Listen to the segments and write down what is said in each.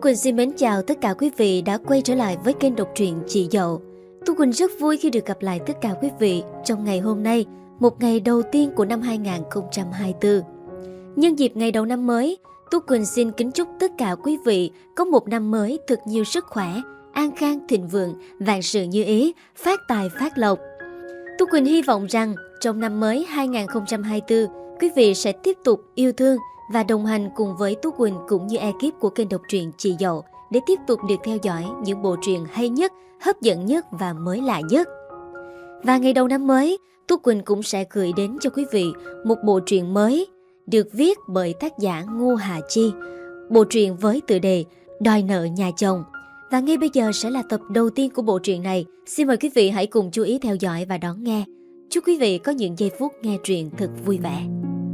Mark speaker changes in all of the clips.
Speaker 1: Tú Quỳnh xin mến chào tất cả quý vị đã quay trở lại với kênh đọc truyện Chị Dậu. Tú Quỳnh rất vui khi được gặp lại tất cả quý vị trong ngày hôm nay, một ngày đầu tiên của năm 2024. Nhân dịp ngày đầu năm mới, Tú Quỳnh xin kính chúc tất cả quý vị có một năm mới thật nhiều sức khỏe, an khang thịnh vượng, vạn sự như ý, phát tài phát lộc. Tú Quỳnh hy vọng rằng trong năm mới 2024, quý vị sẽ tiếp tục yêu thương và đồng hành cùng với Tú Quỳnh cũng như ekip của kênh đọc truyện Chị Dậu để tiếp tục được theo dõi những bộ truyện hay nhất, hấp dẫn nhất và mới lạ nhất. Và ngày đầu năm mới, Tú Quỳnh cũng sẽ gửi đến cho quý vị một bộ truyện mới được viết bởi tác giả Ngô Hà Chi. Bộ truyện với tựa đề Đòi nợ nhà chồng. Và ngay bây giờ sẽ là tập đầu tiên của bộ truyện này. Xin mời quý vị hãy cùng chú ý theo dõi và đón nghe. Chúc quý vị có những giây phút nghe truyện thật vui vẻ.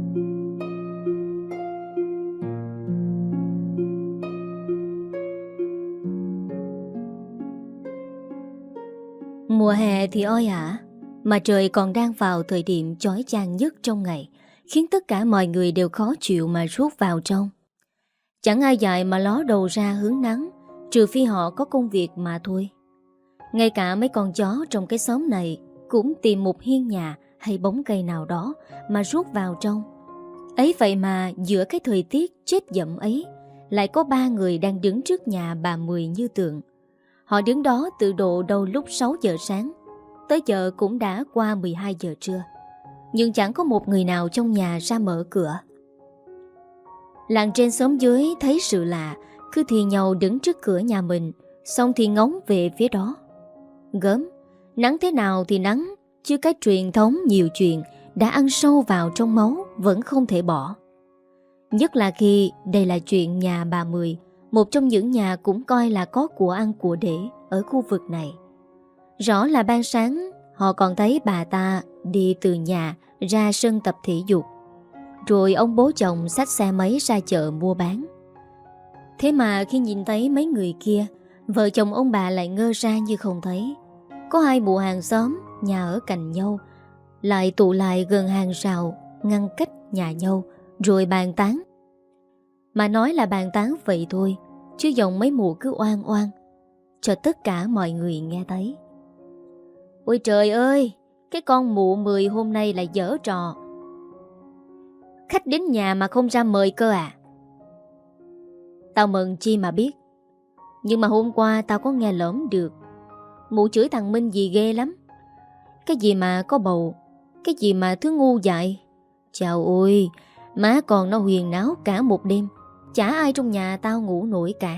Speaker 1: Mùa hè thì oi ả, mà trời còn đang vào thời điểm chói chang nhất trong ngày, khiến tất cả mọi người đều khó chịu mà rút vào trong. Chẳng ai dại mà ló đầu ra hướng nắng, trừ phi họ có công việc mà thôi. Ngay cả mấy con chó trong cái xóm này cũng tìm một hiên nhà hay bóng cây nào đó mà rút vào trong. Ấy vậy mà giữa cái thời tiết chết dẫm ấy, lại có 3 người đang đứng trước nhà bà Mười như tượng. Họ đứng đó từ độ đầu lúc 6 giờ sáng, tới giờ cũng đã qua 12 giờ trưa. Nhưng chẳng có một người nào trong nhà ra mở cửa. Làng trên xóm dưới thấy sự lạ, cứ thì nhau đứng trước cửa nhà mình, xong thì ngóng về phía đó. Gớm, nắng thế nào thì nắng, chứ cái truyền thống nhiều chuyện đã ăn sâu vào trong máu vẫn không thể bỏ. Nhất là khi đây là chuyện nhà bà Mười, một trong những nhà cũng coi là có của ăn của để ở khu vực này. Rõ là ban sáng họ còn thấy bà ta đi từ nhà ra sân tập thể dục, rồi ông bố chồng xách xe máy ra chợ mua bán. Thế mà khi nhìn thấy mấy người kia, vợ chồng ông bà lại ngơ ra như không thấy. Có hai bộ hàng xóm, nhà ở cạnh nhau, lại tụ lại gần hàng rào, ngăn cách nhà nhau, rồi bàn tán. Mà nói là bàn tán vậy thôi, chứ giọng mấy mụ cứ oan oan, cho tất cả mọi người nghe thấy. Ôi trời ơi, cái con mụ Mười hôm nay lại giở trò. Khách đến nhà mà không ra mời cơ à? Tao mừng chi mà biết. Nhưng mà hôm qua tao có nghe lỡm được. Mụ chửi thằng Minh gì ghê lắm. Cái gì mà có bầu, cái gì mà thứ ngu dại. Chào ôi, má con nó huyền náo cả một đêm, chả ai trong nhà tao ngủ nổi cả.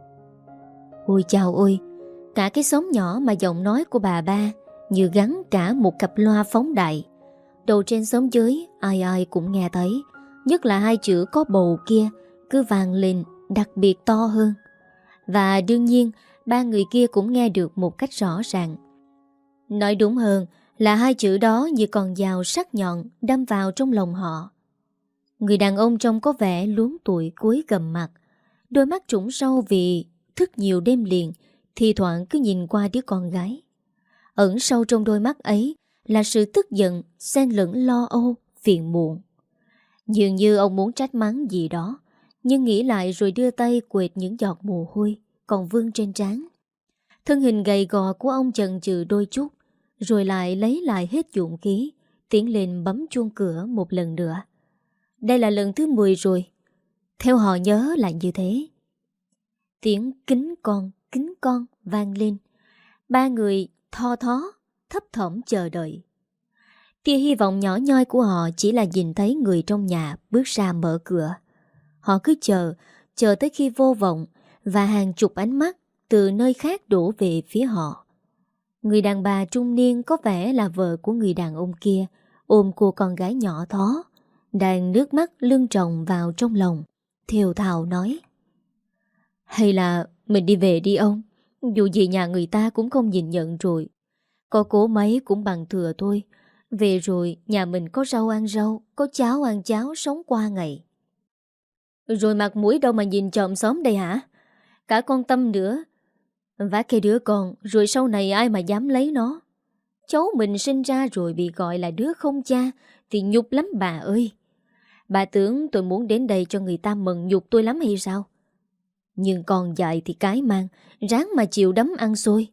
Speaker 1: Ôi chào ôi, cả cái xóm nhỏ mà giọng nói của bà ba như gắn cả một cặp loa phóng đại. Đầu trên xóm dưới ai ai cũng nghe thấy. Nhất là hai chữ có bầu kia cứ vang lên đặc biệt to hơn. Và đương nhiên 3 người kia cũng nghe được một cách rõ ràng. Nói đúng hơn là hai chữ đó như con dao sắc nhọn đâm vào trong lòng họ. Người đàn ông trông có vẻ luống tuổi cúi gằm mặt, đôi mắt trũng sâu vì thức nhiều đêm liền, thì thoảng cứ nhìn qua đứa con gái. Ẩn sâu trong đôi mắt ấy là sự tức giận, xen lẫn lo âu, phiền muộn. Dường như ông muốn trách mắng gì đó, nhưng nghĩ lại rồi đưa tay quệt những giọt mồ hôi còn vương trên trán. Thân hình gầy gò của ông chần chừ đôi chút, rồi lại lấy lại hết dũng khí, tiến lên bấm chuông cửa một lần nữa. Đây là lần thứ 10 rồi. Theo họ nhớ là như thế. Tiếng kính con vang lên. 3 người tho thó, thấp thỏm chờ đợi. Tia hy vọng nhỏ nhoi của họ chỉ là nhìn thấy người trong nhà bước ra mở cửa. Họ cứ chờ tới khi vô vọng và hàng chục ánh mắt từ nơi khác đổ về phía họ. Người đàn bà trung niên có vẻ là vợ của người đàn ông kia, ôm cô con gái nhỏ thó, đang nước mắt lưng tròng vào trong lòng, thều thào nói: Hay là mình đi về đi ông, dù gì nhà người ta cũng không nhìn nhận rồi. Có cố mấy cũng bằng thừa thôi. Về rồi nhà mình có rau ăn rau, có cháo ăn cháo sống qua ngày. Rồi mặt mũi đâu mà nhìn chòm xóm đây hả? Cả con Tâm nữa. Vác cái đứa con, rồi sau này ai mà dám lấy nó. Cháu mình sinh ra rồi bị gọi là đứa không cha thì nhục lắm bà ơi. Bà tưởng tôi muốn đến đây cho người ta mừng nhục tôi lắm hay sao? Nhưng còn dại thì cái mang, ráng mà chịu đấm ăn xôi.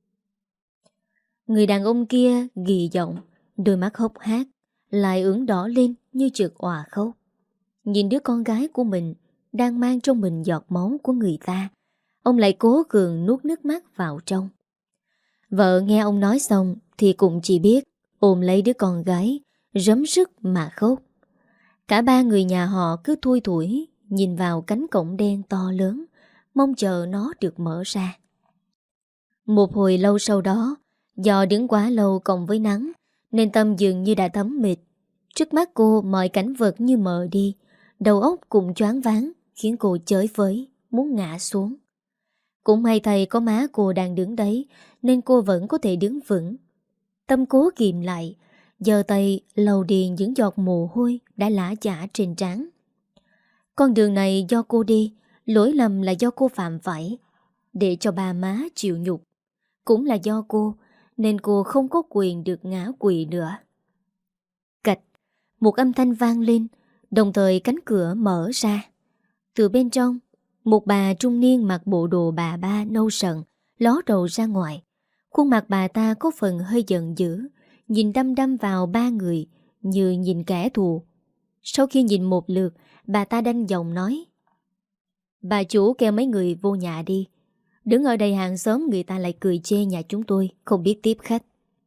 Speaker 1: Người đàn ông kia gì giọng, đôi mắt hốc hác, lại ửng đỏ lên như chợt òa khóc. Nhìn đứa con gái của mình đang mang trong mình giọt máu của người ta, ông lại cố gượng nuốt nước mắt vào trong. Vợ nghe ông nói xong thì cũng chỉ biết ôm lấy đứa con gái, rấm sức mà khóc. Cả ba người nhà họ cứ thui thủi nhìn vào cánh cổng đen to lớn, mong chờ nó được mở ra. Một hồi lâu sau đó, do đứng quá lâu cộng với nắng, nên Tâm dường như đã thấm mệt. Trước mắt cô mọi cảnh vật như mờ đi, đầu óc cũng choáng váng, khiến cô chới với, muốn ngã xuống. Cũng may thầy có má cô đang đứng đấy, nên cô vẫn có thể đứng vững. Tâm cố kìm lại, giơ tay lau đi những giọt mồ hôi đã lã chã trên trán. Con đường này do cô đi, lỗi lầm là do cô phạm phải, để cho ba má chịu nhục. Cũng là do cô, nên cô không có quyền được ngã quỵ nữa. Cạch, một âm thanh vang lên, đồng thời cánh cửa mở ra. Từ bên trong, một bà trung niên mặc bộ đồ bà ba nâu sần, ló đầu ra ngoài. Khuôn mặt bà ta có phần hơi giận dữ, nhìn đăm đăm vào ba người như nhìn kẻ thù. Sau khi nhìn một lượt, bà ta đanh giọng nói: "Bà chủ kêu mấy người vô nhà đi. Đứng ở đây hàng xóm người ta lại cười chê nhà chúng tôi không biết tiếp khách."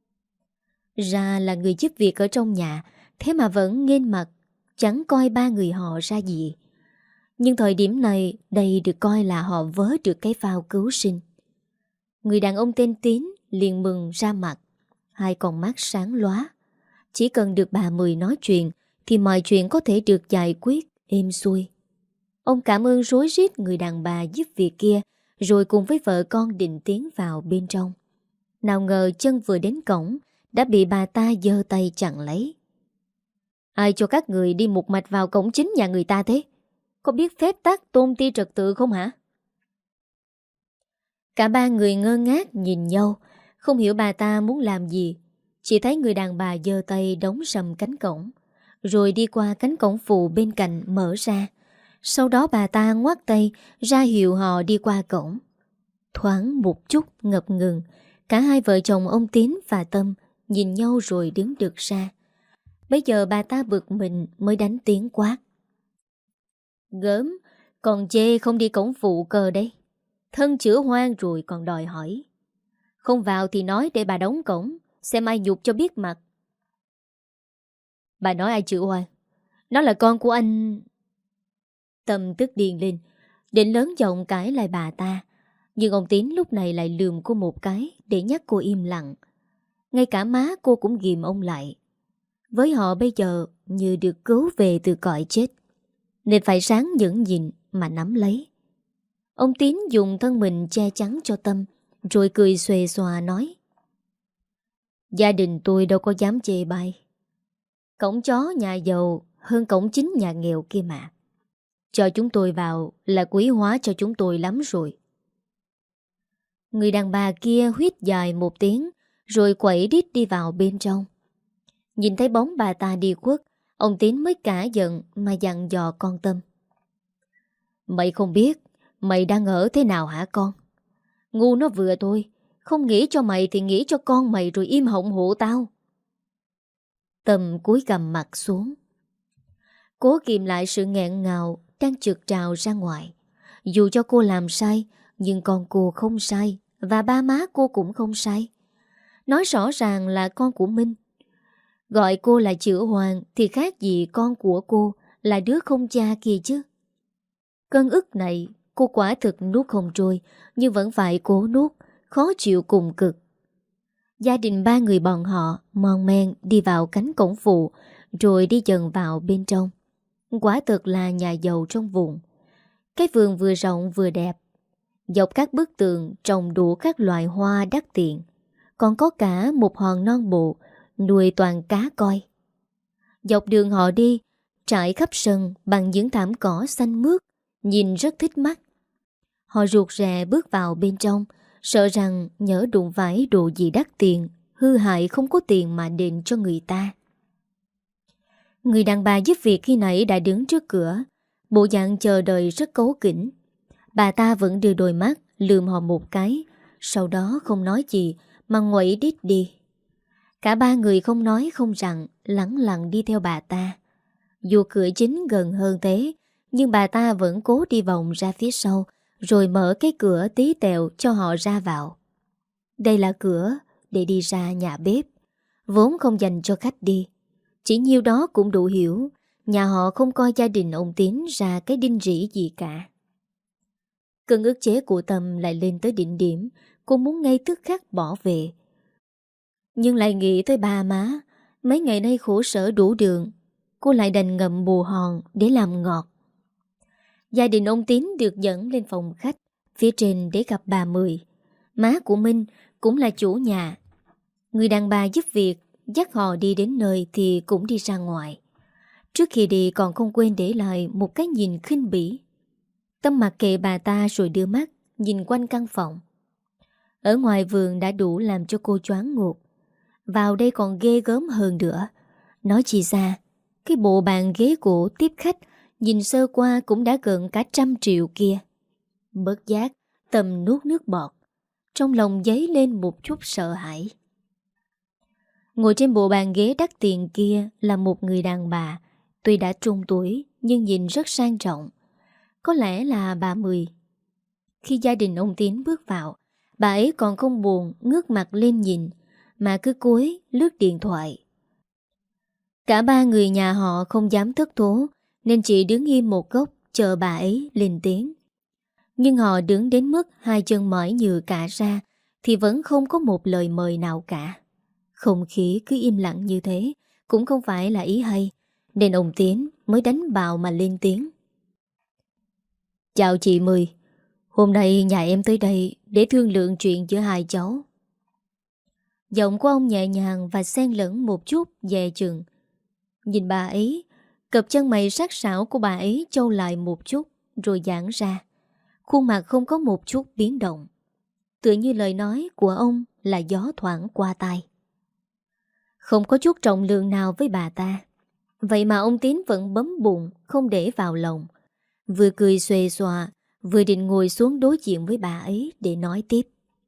Speaker 1: Ra là người giúp việc ở trong nhà, thế mà vẫn nghênh mặt, chẳng coi ba người họ ra gì. Nhưng thời điểm này, đây được coi là họ vớ được cái phao cứu sinh. Người đàn ông tên Tín liền mừng ra mặt, hai con mắt sáng lóa. Chỉ cần được bà Mười nói chuyện thì mọi chuyện có thể được giải quyết êm xuôi. Ông cảm ơn rối rít người đàn bà giúp việc kia, rồi cùng với vợ con định tiến vào bên trong. Nào ngờ chân vừa đến cổng đã bị bà ta giơ tay chặn lấy. "Ai cho các người đi một mạch vào cổng chính nhà người ta thế? Có biết phép tắc tôn ti trật tự không hả?" Cả ba người ngơ ngác nhìn nhau, không hiểu bà ta muốn làm gì. Chỉ thấy người đàn bà giơ tay đóng sầm cánh cổng, rồi đi qua cánh cổng phụ bên cạnh mở ra. Sau đó bà ta ngoắt tay ra hiệu họ đi qua cổng. Thoáng một chút ngập ngừng, cả hai vợ chồng ông Tín và Tâm nhìn nhau rồi đứng đực ra. Bây giờ bà ta bực mình mới đánh tiếng quát: "Gớm, còn chê không đi cổng phụ cơ đấy. Thân chữa hoang rồi còn đòi hỏi. Không vào thì nói để bà đóng cổng, xem ai nhục cho biết mặt." "Bà nói ai chữa hoang? Nó là con của anh." Tâm tức điên lên, định lớn giọng cãi lại bà ta. Nhưng ông Tín lúc này lại lườm cô một cái để nhắc cô im lặng. Ngay cả má cô cũng ghìm ông lại. Với họ bây giờ như được cứu về từ cõi chết, nên phải sáng nhẫn nhịn mà nắm lấy. Ông Tín dùng thân mình che chắn cho Tâm, rồi cười xuề xòa nói: "Gia đình tôi đâu có dám chê bai. Cổng chó nhà giàu hơn cổng chính nhà nghèo kia mà. Cho chúng tôi vào là quý hóa cho chúng tôi lắm rồi." Người đàn bà kia huýt dài một tiếng, rồi quẩy đít đi vào bên trong. Nhìn thấy bóng bà ta đi khuất, ông Tín mới cả giận mà dặn dò con Tâm: "Mày không biết mày đang ở thế nào hả con? Ngu nó vừa thôi, không nghĩ cho mày thì nghĩ cho con mày rồi im họng hộ tao." Tâm cúi gằm mặt xuống, cố kìm lại sự nghẹn ngào đang trượt trào ra ngoài. Dù cho cô làm sai, nhưng con cô không sai, và ba má cô cũng không sai. Nói rõ ràng là con của Minh. Gọi cô là chữa hoàng thì khác gì con của cô là đứa không cha kia chứ. Cơn ức này cô quả thực nuốt không trôi, nhưng vẫn phải cố nuốt, khó chịu cùng cực. Gia đình ba người bọn họ mon men đi vào cánh cổng phụ, rồi đi dần vào bên trong. Quả thực là nhà giàu trong vùng. Cái vườn vừa rộng vừa đẹp. Dọc các bức tường trồng đủ các loại hoa đắt tiền. Còn có cả một hòn non bộ nuôi toàn cá coi. Dọc đường họ đi, trải khắp sân bằng những thảm cỏ xanh mướt, nhìn rất thích mắt. Họ ruột rè bước vào bên trong, sợ rằng nhỡ đụng phải đồ gì đắt tiền, hư hại không có tiền mà đền cho người ta. Người đàn bà giúp việc khi nãy đã đứng trước cửa, bộ dạng chờ đợi rất cấu kỉnh. Bà ta vẫn đưa đôi mắt lườm họ một cái, sau đó không nói gì mà nguậy đít đi. Cả ba người không nói không rằng, lẳng lặng đi theo bà ta. Dù cửa chính gần hơn thế, nhưng bà ta vẫn cố đi vòng ra phía sau, rồi mở cái cửa tí tẹo cho họ ra vào. Đây là cửa để đi ra nhà bếp, vốn không dành cho khách đi. Chỉ nhiêu đó cũng đủ hiểu, nhà họ không coi gia đình ông Tín ra cái đinh rỉ gì cả. Cơn ức chế của Tâm lại lên tới đỉnh điểm, cô muốn ngay tức khắc bỏ về. Nhưng lại nghĩ tới ba má, mấy ngày nay khổ sở đủ đường, cô lại đành ngậm bù hòn để làm ngọt. Gia đình ông Tín được dẫn lên phòng khách phía trên để gặp bà Mười. Má của Minh cũng là chủ nhà. Người đàn bà giúp việc, dắt họ đi đến nơi thì cũng đi ra ngoài. Trước khi đi còn không quên để lại một cái nhìn khinh bỉ. Tâm mặc kệ bà ta rồi đưa mắt nhìn quanh căn phòng. Ở ngoài vườn đã đủ làm cho cô choáng ngợp, vào đây còn ghê gớm hơn nữa. Nói chi ra, cái bộ bàn ghế gỗ tiếp khách nhìn sơ qua cũng đã gần cả 100 triệu kia. Bất giác Tâm nuốt nước bọt, trong lòng dấy lên một chút sợ hãi. Ngồi trên bộ bàn ghế đắt tiền kia là một người đàn bà, tuy đã trung tuổi nhưng nhìn rất sang trọng. Có lẽ là bà Mười. Khi gia đình ông Tín bước vào, bà ấy còn không buồn ngước mặt lên nhìn, mà cứ cúi lướt điện thoại. Cả ba người nhà họ không dám thất thố, nên chỉ đứng im một góc chờ bà ấy lên tiếng. Nhưng họ đứng đến mức hai chân mỏi nhừ cả ra thì vẫn không có một lời mời nào cả. Không khí cứ im lặng như thế cũng không phải là ý hay, nên ông Tín mới đánh bạo mà lên tiếng. Chào chị Mười, hôm nay nhà em tới đây để thương lượng chuyện giữa hai cháu. Giọng của ông nhẹ nhàng và xen lẫn một chút dè chừng. Nhìn bà ấy, cặp chân mày sắc sảo của bà ấy chau lại một chút rồi giãn ra. Khuôn mặt không có một chút biến động, tựa như lời nói của ông là gió thoảng qua tai. Không có chút trọng lượng nào với bà ta. Vậy mà ông Tín vẫn bấm bụng không để vào lòng. Vừa cười xuề xòa, vừa định ngồi xuống đối diện với bà ấy để nói tiếp.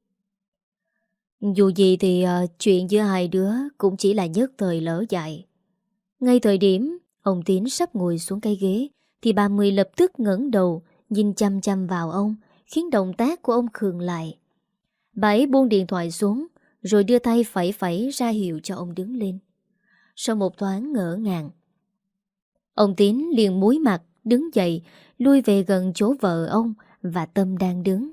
Speaker 1: Dù gì thì chuyện giữa hai đứa cũng chỉ là nhất thời lỡ dại. Ngay thời điểm ông Tín sắp ngồi xuống cái ghế thì bà Mười lập tức ngẩng đầu nhìn chăm chăm vào ông, khiến động tác của ông khựng lại. Bà ấy buông điện thoại xuống rồi đưa tay phẩy phẩy ra hiệu cho ông đứng lên. Sau một thoáng ngỡ ngàng, ông Tín liền múi mặt đứng dậy, lui về gần chỗ vợ ông và Tâm đang đứng.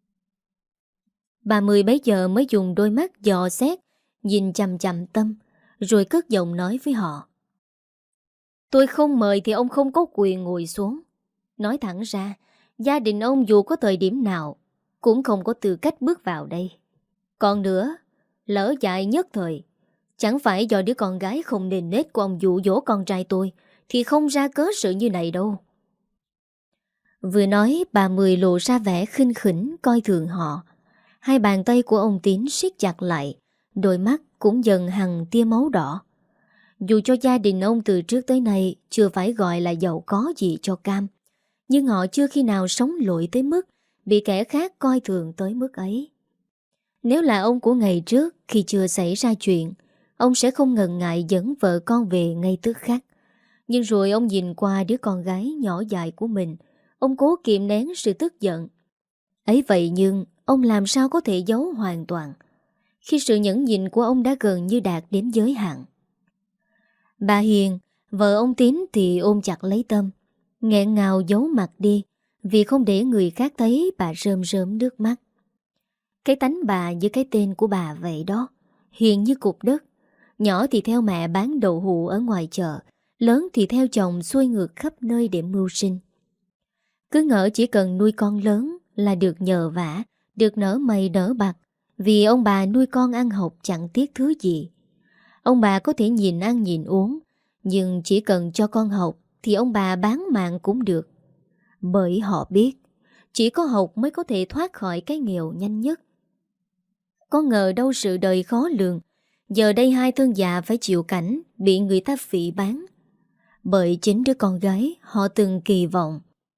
Speaker 1: Bà Mười bấy giờ mới dùng đôi mắt dò xét nhìn chằm chằm Tâm, rồi cất giọng nói với họ. Tôi không mời thì ông không có quyền ngồi xuống. Nói thẳng ra, gia đình ông dù có thời điểm nào cũng không có tư cách bước vào đây. Còn nữa, lỡ dại nhất thời, chẳng phải do đứa con gái không nền nết của ông dụ dỗ con trai tôi thì không ra cớ sự như này đâu. Vừa nói, bà Mười lộ ra vẻ khinh khỉnh coi thường họ. Hai bàn tay của ông Tín siết chặt lại, đôi mắt cũng dần hằn tia máu đỏ. Dù cho gia đình ông từ trước tới nay chưa phải gọi là giàu có gì cho cam, nhưng họ chưa khi nào sống lội tới mức bị kẻ khác coi thường tới mức ấy. Nếu là ông của ngày trước, khi chưa xảy ra chuyện, ông sẽ không ngần ngại dẫn vợ con về ngay tức khắc. Nhưng rồi ông nhìn qua đứa con gái nhỏ dại của mình, ông cố kiềm nén sự tức giận. Ấy vậy nhưng ông làm sao có thể giấu hoàn toàn, khi sự nhẫn nhịn của ông đã gần như đạt đến giới hạn. Bà Hiền, vợ ông Tín thì ôm chặt lấy Tâm, nghẹn ngào giấu mặt đi, vì không để người khác thấy bà rơm rớm nước mắt. Cái tánh bà như cái tên của bà vậy đó, hiền như cục đất. Nhỏ thì theo mẹ bán đậu hũ ở ngoài chợ, lớn thì theo chồng xuôi ngược khắp nơi để mưu sinh. Cứ ngỡ chỉ cần nuôi con lớn là được nhờ vả, được nở mày nở bạc, vì ông bà nuôi con ăn học chẳng tiếc thứ gì. Ông bà có thể nhìn ăn nhìn uống, nhưng chỉ cần cho con học thì ông bà bán mạng cũng được. Bởi họ biết, chỉ có học mới có thể thoát khỏi cái nghèo nhanh nhất. Có ngờ đâu sự đời khó lường, giờ đây hai thương già phải chịu cảnh bị người ta phỉ bán bởi chính đứa con gái họ từng kỳ vọng.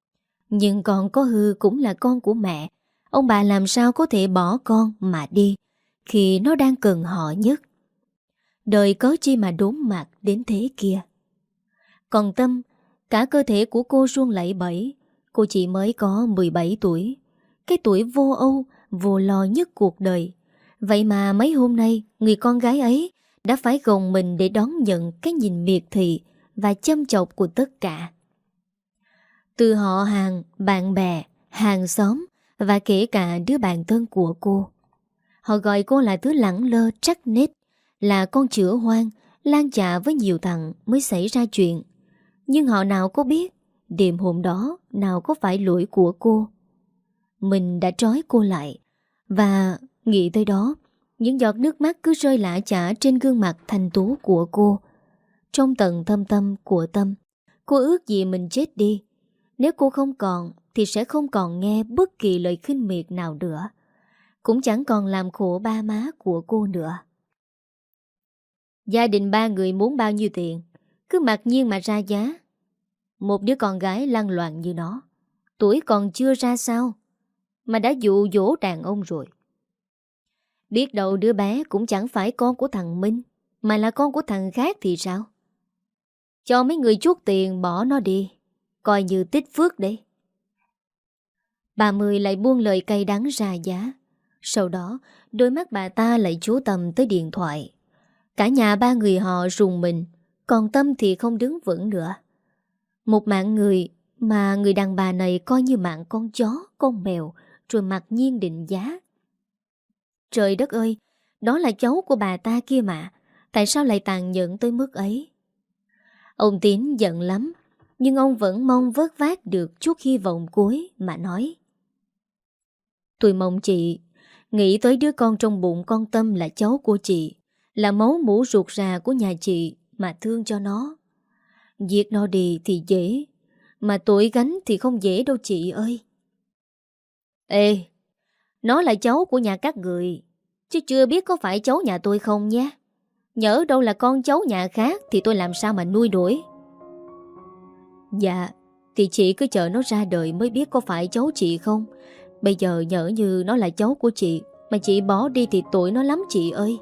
Speaker 1: Nhưng con có hư cũng là con của mẹ. Ông bà làm sao có thể bỏ con mà đi khi nó đang cần họ nhất. Đời cớ chi mà đốn mặt đến thế kia. Còn Tâm, cả cơ thể của cô run lẩy bẩy. Cô chỉ mới có 17 tuổi. Cái tuổi vô âu, vô lo nhất cuộc đời. Vậy mà mấy hôm nay, người con gái ấy đã phải gồng mình để đón nhận cái nhìn miệt thị và châm chọc của tất cả. Từ họ hàng, bạn bè, hàng xóm và kể cả đứa bạn thân của cô. Họ gọi cô là thứ lẳng lơ trắc nết, là con chữa hoang, lan chạ với nhiều thằng mới xảy ra chuyện. Nhưng họ nào có biết, đêm hôm đó nào có phải lỗi của cô. Mình đã trói cô lại, và nghĩ tới đó, những giọt nước mắt cứ rơi lã chả trên gương mặt thanh tú của cô. Trong tận thâm tâm của Tâm, cô ước gì mình chết đi. Nếu cô không còn thì sẽ không còn nghe bất kỳ lời khinh miệt nào nữa. Cũng chẳng còn làm khổ ba má của cô nữa. Gia đình ba người muốn bao nhiêu tiền, cứ mặc nhiên mà ra giá. Một đứa con gái lăng loạn như nó, tuổi còn chưa ra sao mà đã dụ dỗ đàn ông rồi. Biết đâu đứa bé cũng chẳng phải con của thằng Minh, mà là con của thằng khác thì sao? Cho mấy người chút tiền bỏ nó đi, coi như tích phước đấy. Bà Mười lại buông lời cay đắng ra giá. Sau đó đôi mắt bà ta lại chú tâm tới điện thoại. Cả nhà ba người họ rùng mình, còn Tâm thì không đứng vững nữa. Một mạng người mà người đàn bà này coi như mạng con chó, con mèo, rồi mặc nhiên định giá. Trời đất ơi, đó là cháu của bà ta kia mà, tại sao lại tàn nhẫn tới mức ấy? Ông Tín giận lắm, nhưng ông vẫn mong vớt vát được chút hy vọng cuối mà nói. Tôi mong chị nghĩ tới đứa con trong bụng con Tâm là cháu của chị, là máu mủ ruột rà của nhà chị mà thương cho nó. Giết nó đi thì dễ, mà tội gánh thì không dễ đâu chị ơi. Ê, nó là cháu của nhà các người, chứ chưa biết có phải cháu nhà tôi không nhé. Nhỡ đâu là con cháu nhà khác thì tôi làm sao mà nuôi đuổi. Dạ, thì chị cứ chờ nó ra đời mới biết có phải cháu chị không. Bây giờ nhỡ như nó là cháu của chị mà chị bỏ đi thì tội nó lắm chị ơi.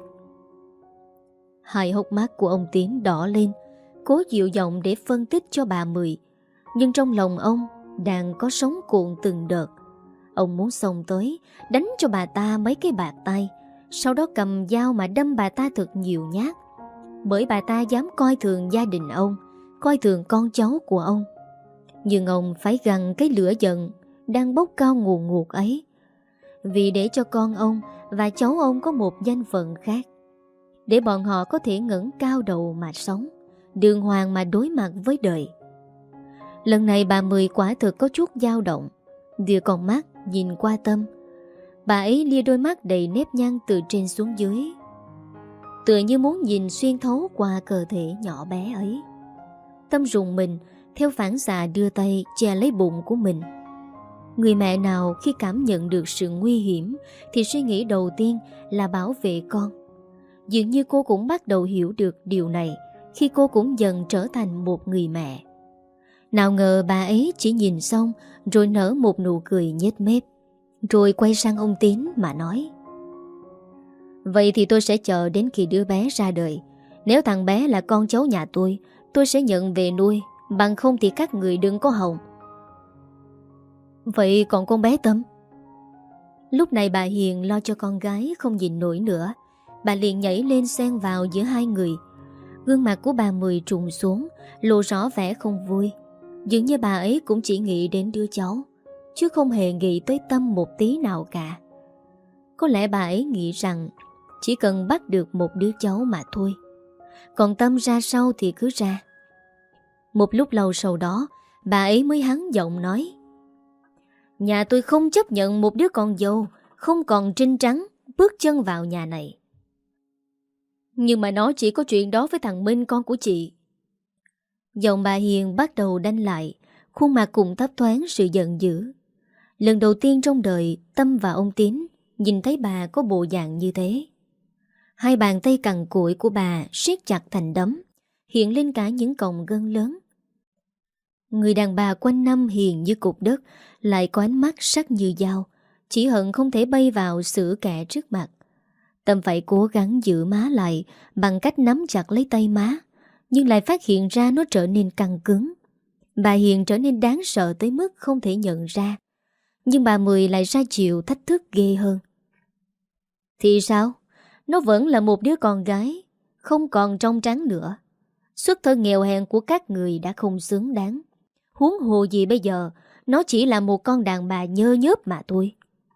Speaker 1: Hai hốc mắt của ông Tiến đỏ lên, cố dịu giọng để phân tích cho bà Mười. Nhưng trong lòng ông đang có sóng cuộn từng đợt. Ông muốn xông tới đánh cho bà ta mấy cái bạt tay, sau đó cầm dao mà đâm bà ta thật nhiều nhát. Bởi bà ta dám coi thường gia đình ông, coi thường con cháu của ông. Nhưng ông phải gằn cái lửa giận đang bốc cao ngùn ngụt ấy, vì để cho con ông và cháu ông có một danh phận khác, để bọn họ có thể ngẩng cao đầu mà sống, đường hoàng mà đối mặt với đời. Lần này bà Mười quả thực có chút dao động, đưa con mắt nhìn qua Tâm. Bà ấy lia đôi mắt đầy nếp nhăn từ trên xuống dưới, tựa như muốn nhìn xuyên thấu qua cơ thể nhỏ bé ấy. Tâm rùng mình, theo phản xạ đưa tay che lấy bụng của mình. Người mẹ nào khi cảm nhận được sự nguy hiểm thì suy nghĩ đầu tiên là bảo vệ con. Dường như cô cũng bắt đầu hiểu được điều này khi cô cũng dần trở thành một người mẹ. Nào ngờ bà ấy chỉ nhìn xong rồi nở một nụ cười nhếch mép, rồi quay sang ông Tín mà nói: Vậy thì tôi sẽ chờ đến khi đứa bé ra đời. Nếu thằng bé là con cháu nhà tôi sẽ nhận về nuôi, bằng không thì các người đừng có hòng. Vậy còn con bé Tâm? Lúc này bà Hiền lo cho con gái không nhìn nổi nữa. Bà liền nhảy lên xen vào giữa hai người. Gương mặt của bà Mười trùng xuống, lộ rõ vẻ không vui. Dường như bà ấy cũng chỉ nghĩ đến đứa cháu, chứ không hề nghĩ tới Tâm một tí nào cả. Có lẽ bà ấy nghĩ rằng chỉ cần bắt được một đứa cháu mà thôi, còn Tâm ra sau thì cứ ra. Một lúc lâu sau đó, bà ấy mới hắng giọng nói: Nhà tôi không chấp nhận một đứa con dâu không còn trinh trắng bước chân vào nhà này. Nhưng mà nó chỉ có chuyện đó với thằng Minh, con của chị. Giọng bà Hiền bắt đầu đanh lại, khuôn mặt cũng thấp thoáng sự giận dữ. Lần đầu tiên trong đời Tâm và ông Tín nhìn thấy bà có bộ dạng như thế. Hai bàn tay cằn cụi của bà siết chặt thành đấm, hiện lên cả những cọng gân lớn. Người đàn bà quanh năm hiền như cục đất, lại có ánh mắt sắc như dao, chỉ hận không thể bay vào xử kẻ trước mặt. Tâm phải cố gắng giữ má lại bằng cách nắm chặt lấy tay má, nhưng lại phát hiện ra nó trở nên căng cứng. Bà Hiền trở nên đáng sợ tới mức không thể nhận ra. Nhưng bà Mười lại ra chiều thách thức ghê hơn. Thì sao? Nó vẫn là một đứa con gái, không còn trong trắng nữa. Xuất thân nghèo hèn của các người đã không xứng đáng. Huống hồ gì bây giờ, nó chỉ là một con đàn bà nhơ nhớp mà thôi.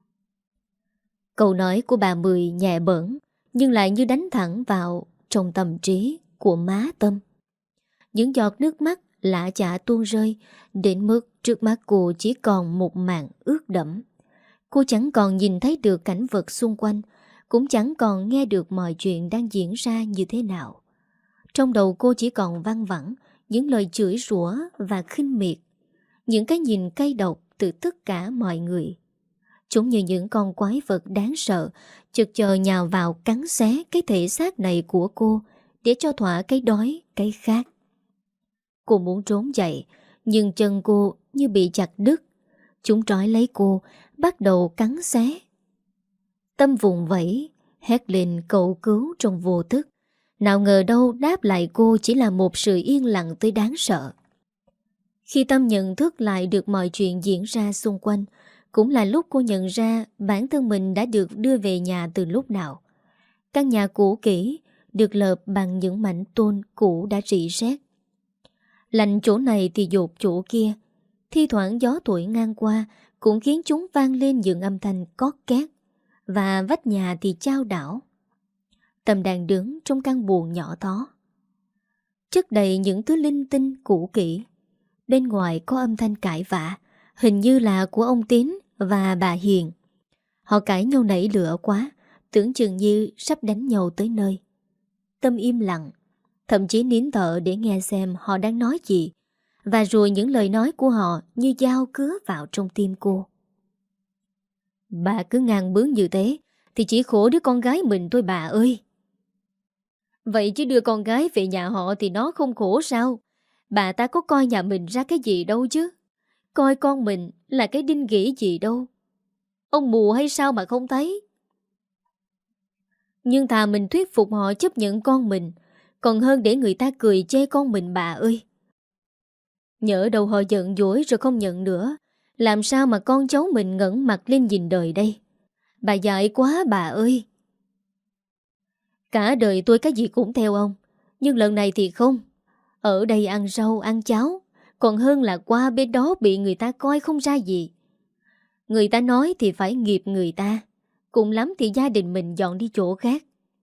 Speaker 1: Câu nói của bà Mười nhẹ bẫng, nhưng lại như đánh thẳng vào trong tâm trí của má Tâm. Những giọt nước mắt lã chả tuôn rơi, đến mức trước mắt cô chỉ còn một màn ướt đẫm. Cô chẳng còn nhìn thấy được cảnh vật xung quanh, cũng chẳng còn nghe được mọi chuyện đang diễn ra như thế nào. Trong đầu cô chỉ còn văng vẳng những lời chửi rủa và khinh miệt, những cái nhìn cay độc từ tất cả mọi người. Chúng như những con quái vật đáng sợ chực chờ nhào vào cắn xé cái thể xác này của cô để cho thỏa cái đói, cái khát. Cô muốn trốn chạy, nhưng chân cô như bị chặt đứt. Chúng trói lấy cô, bắt đầu cắn xé. Tâm vùng vẫy, hét lên cầu cứu trong vô thức. Nào ngờ đâu đáp lại cô chỉ là một sự yên lặng tới đáng sợ. Khi Tâm nhận thức lại được mọi chuyện diễn ra xung quanh, cũng là lúc cô nhận ra bản thân mình đã được đưa về nhà từ lúc nào. Căn nhà cũ kỹ, được lợp bằng những mảnh tôn cũ đã rỉ sét. Lạnh chỗ này thì dột chỗ kia. Thi thoảng gió thổi ngang qua cũng khiến chúng vang lên những âm thanh cót két. Và vách nhà thì chao đảo. Tâm đang đứng trong căn buồng nhỏ tó, chất đầy những thứ linh tinh cũ kỹ. Bên ngoài có âm thanh cãi vã, hình như là của ông Tín và bà Hiền. Họ cãi nhau nảy lửa quá, tưởng chừng như sắp đánh nhau tới nơi. Tâm im lặng, thậm chí nín thở để nghe xem họ đang nói gì. Và rồi những lời nói của họ như dao cứa vào trong tim cô. Bà cứ ngang bướng như thế thì chỉ khổ đứa con gái mình thôi bà ơi. Vậy chứ đưa con gái về nhà họ thì nó không khổ sao? Bà ta có coi nhà mình ra cái gì đâu chứ. Coi con mình là cái đinh gỉ gì đâu. Ông mù hay sao mà không thấy? Nhưng thà mình thuyết phục họ chấp nhận con mình, còn hơn để người ta cười chê con mình bà ơi. Nhỡ đâu họ giận dỗi rồi không nhận nữa, làm sao mà con cháu mình ngẩng mặt lên nhìn đời đây? Bà dại quá bà ơi. Cả đời tôi cái gì cũng theo ông, nhưng lần này thì không. Ở đây ăn rau ăn cháo, còn hơn là qua bên đó bị người ta coi không ra gì. Người ta nói thì phải nghiệp người ta, cùng lắm thì gia đình mình dọn đi chỗ khác.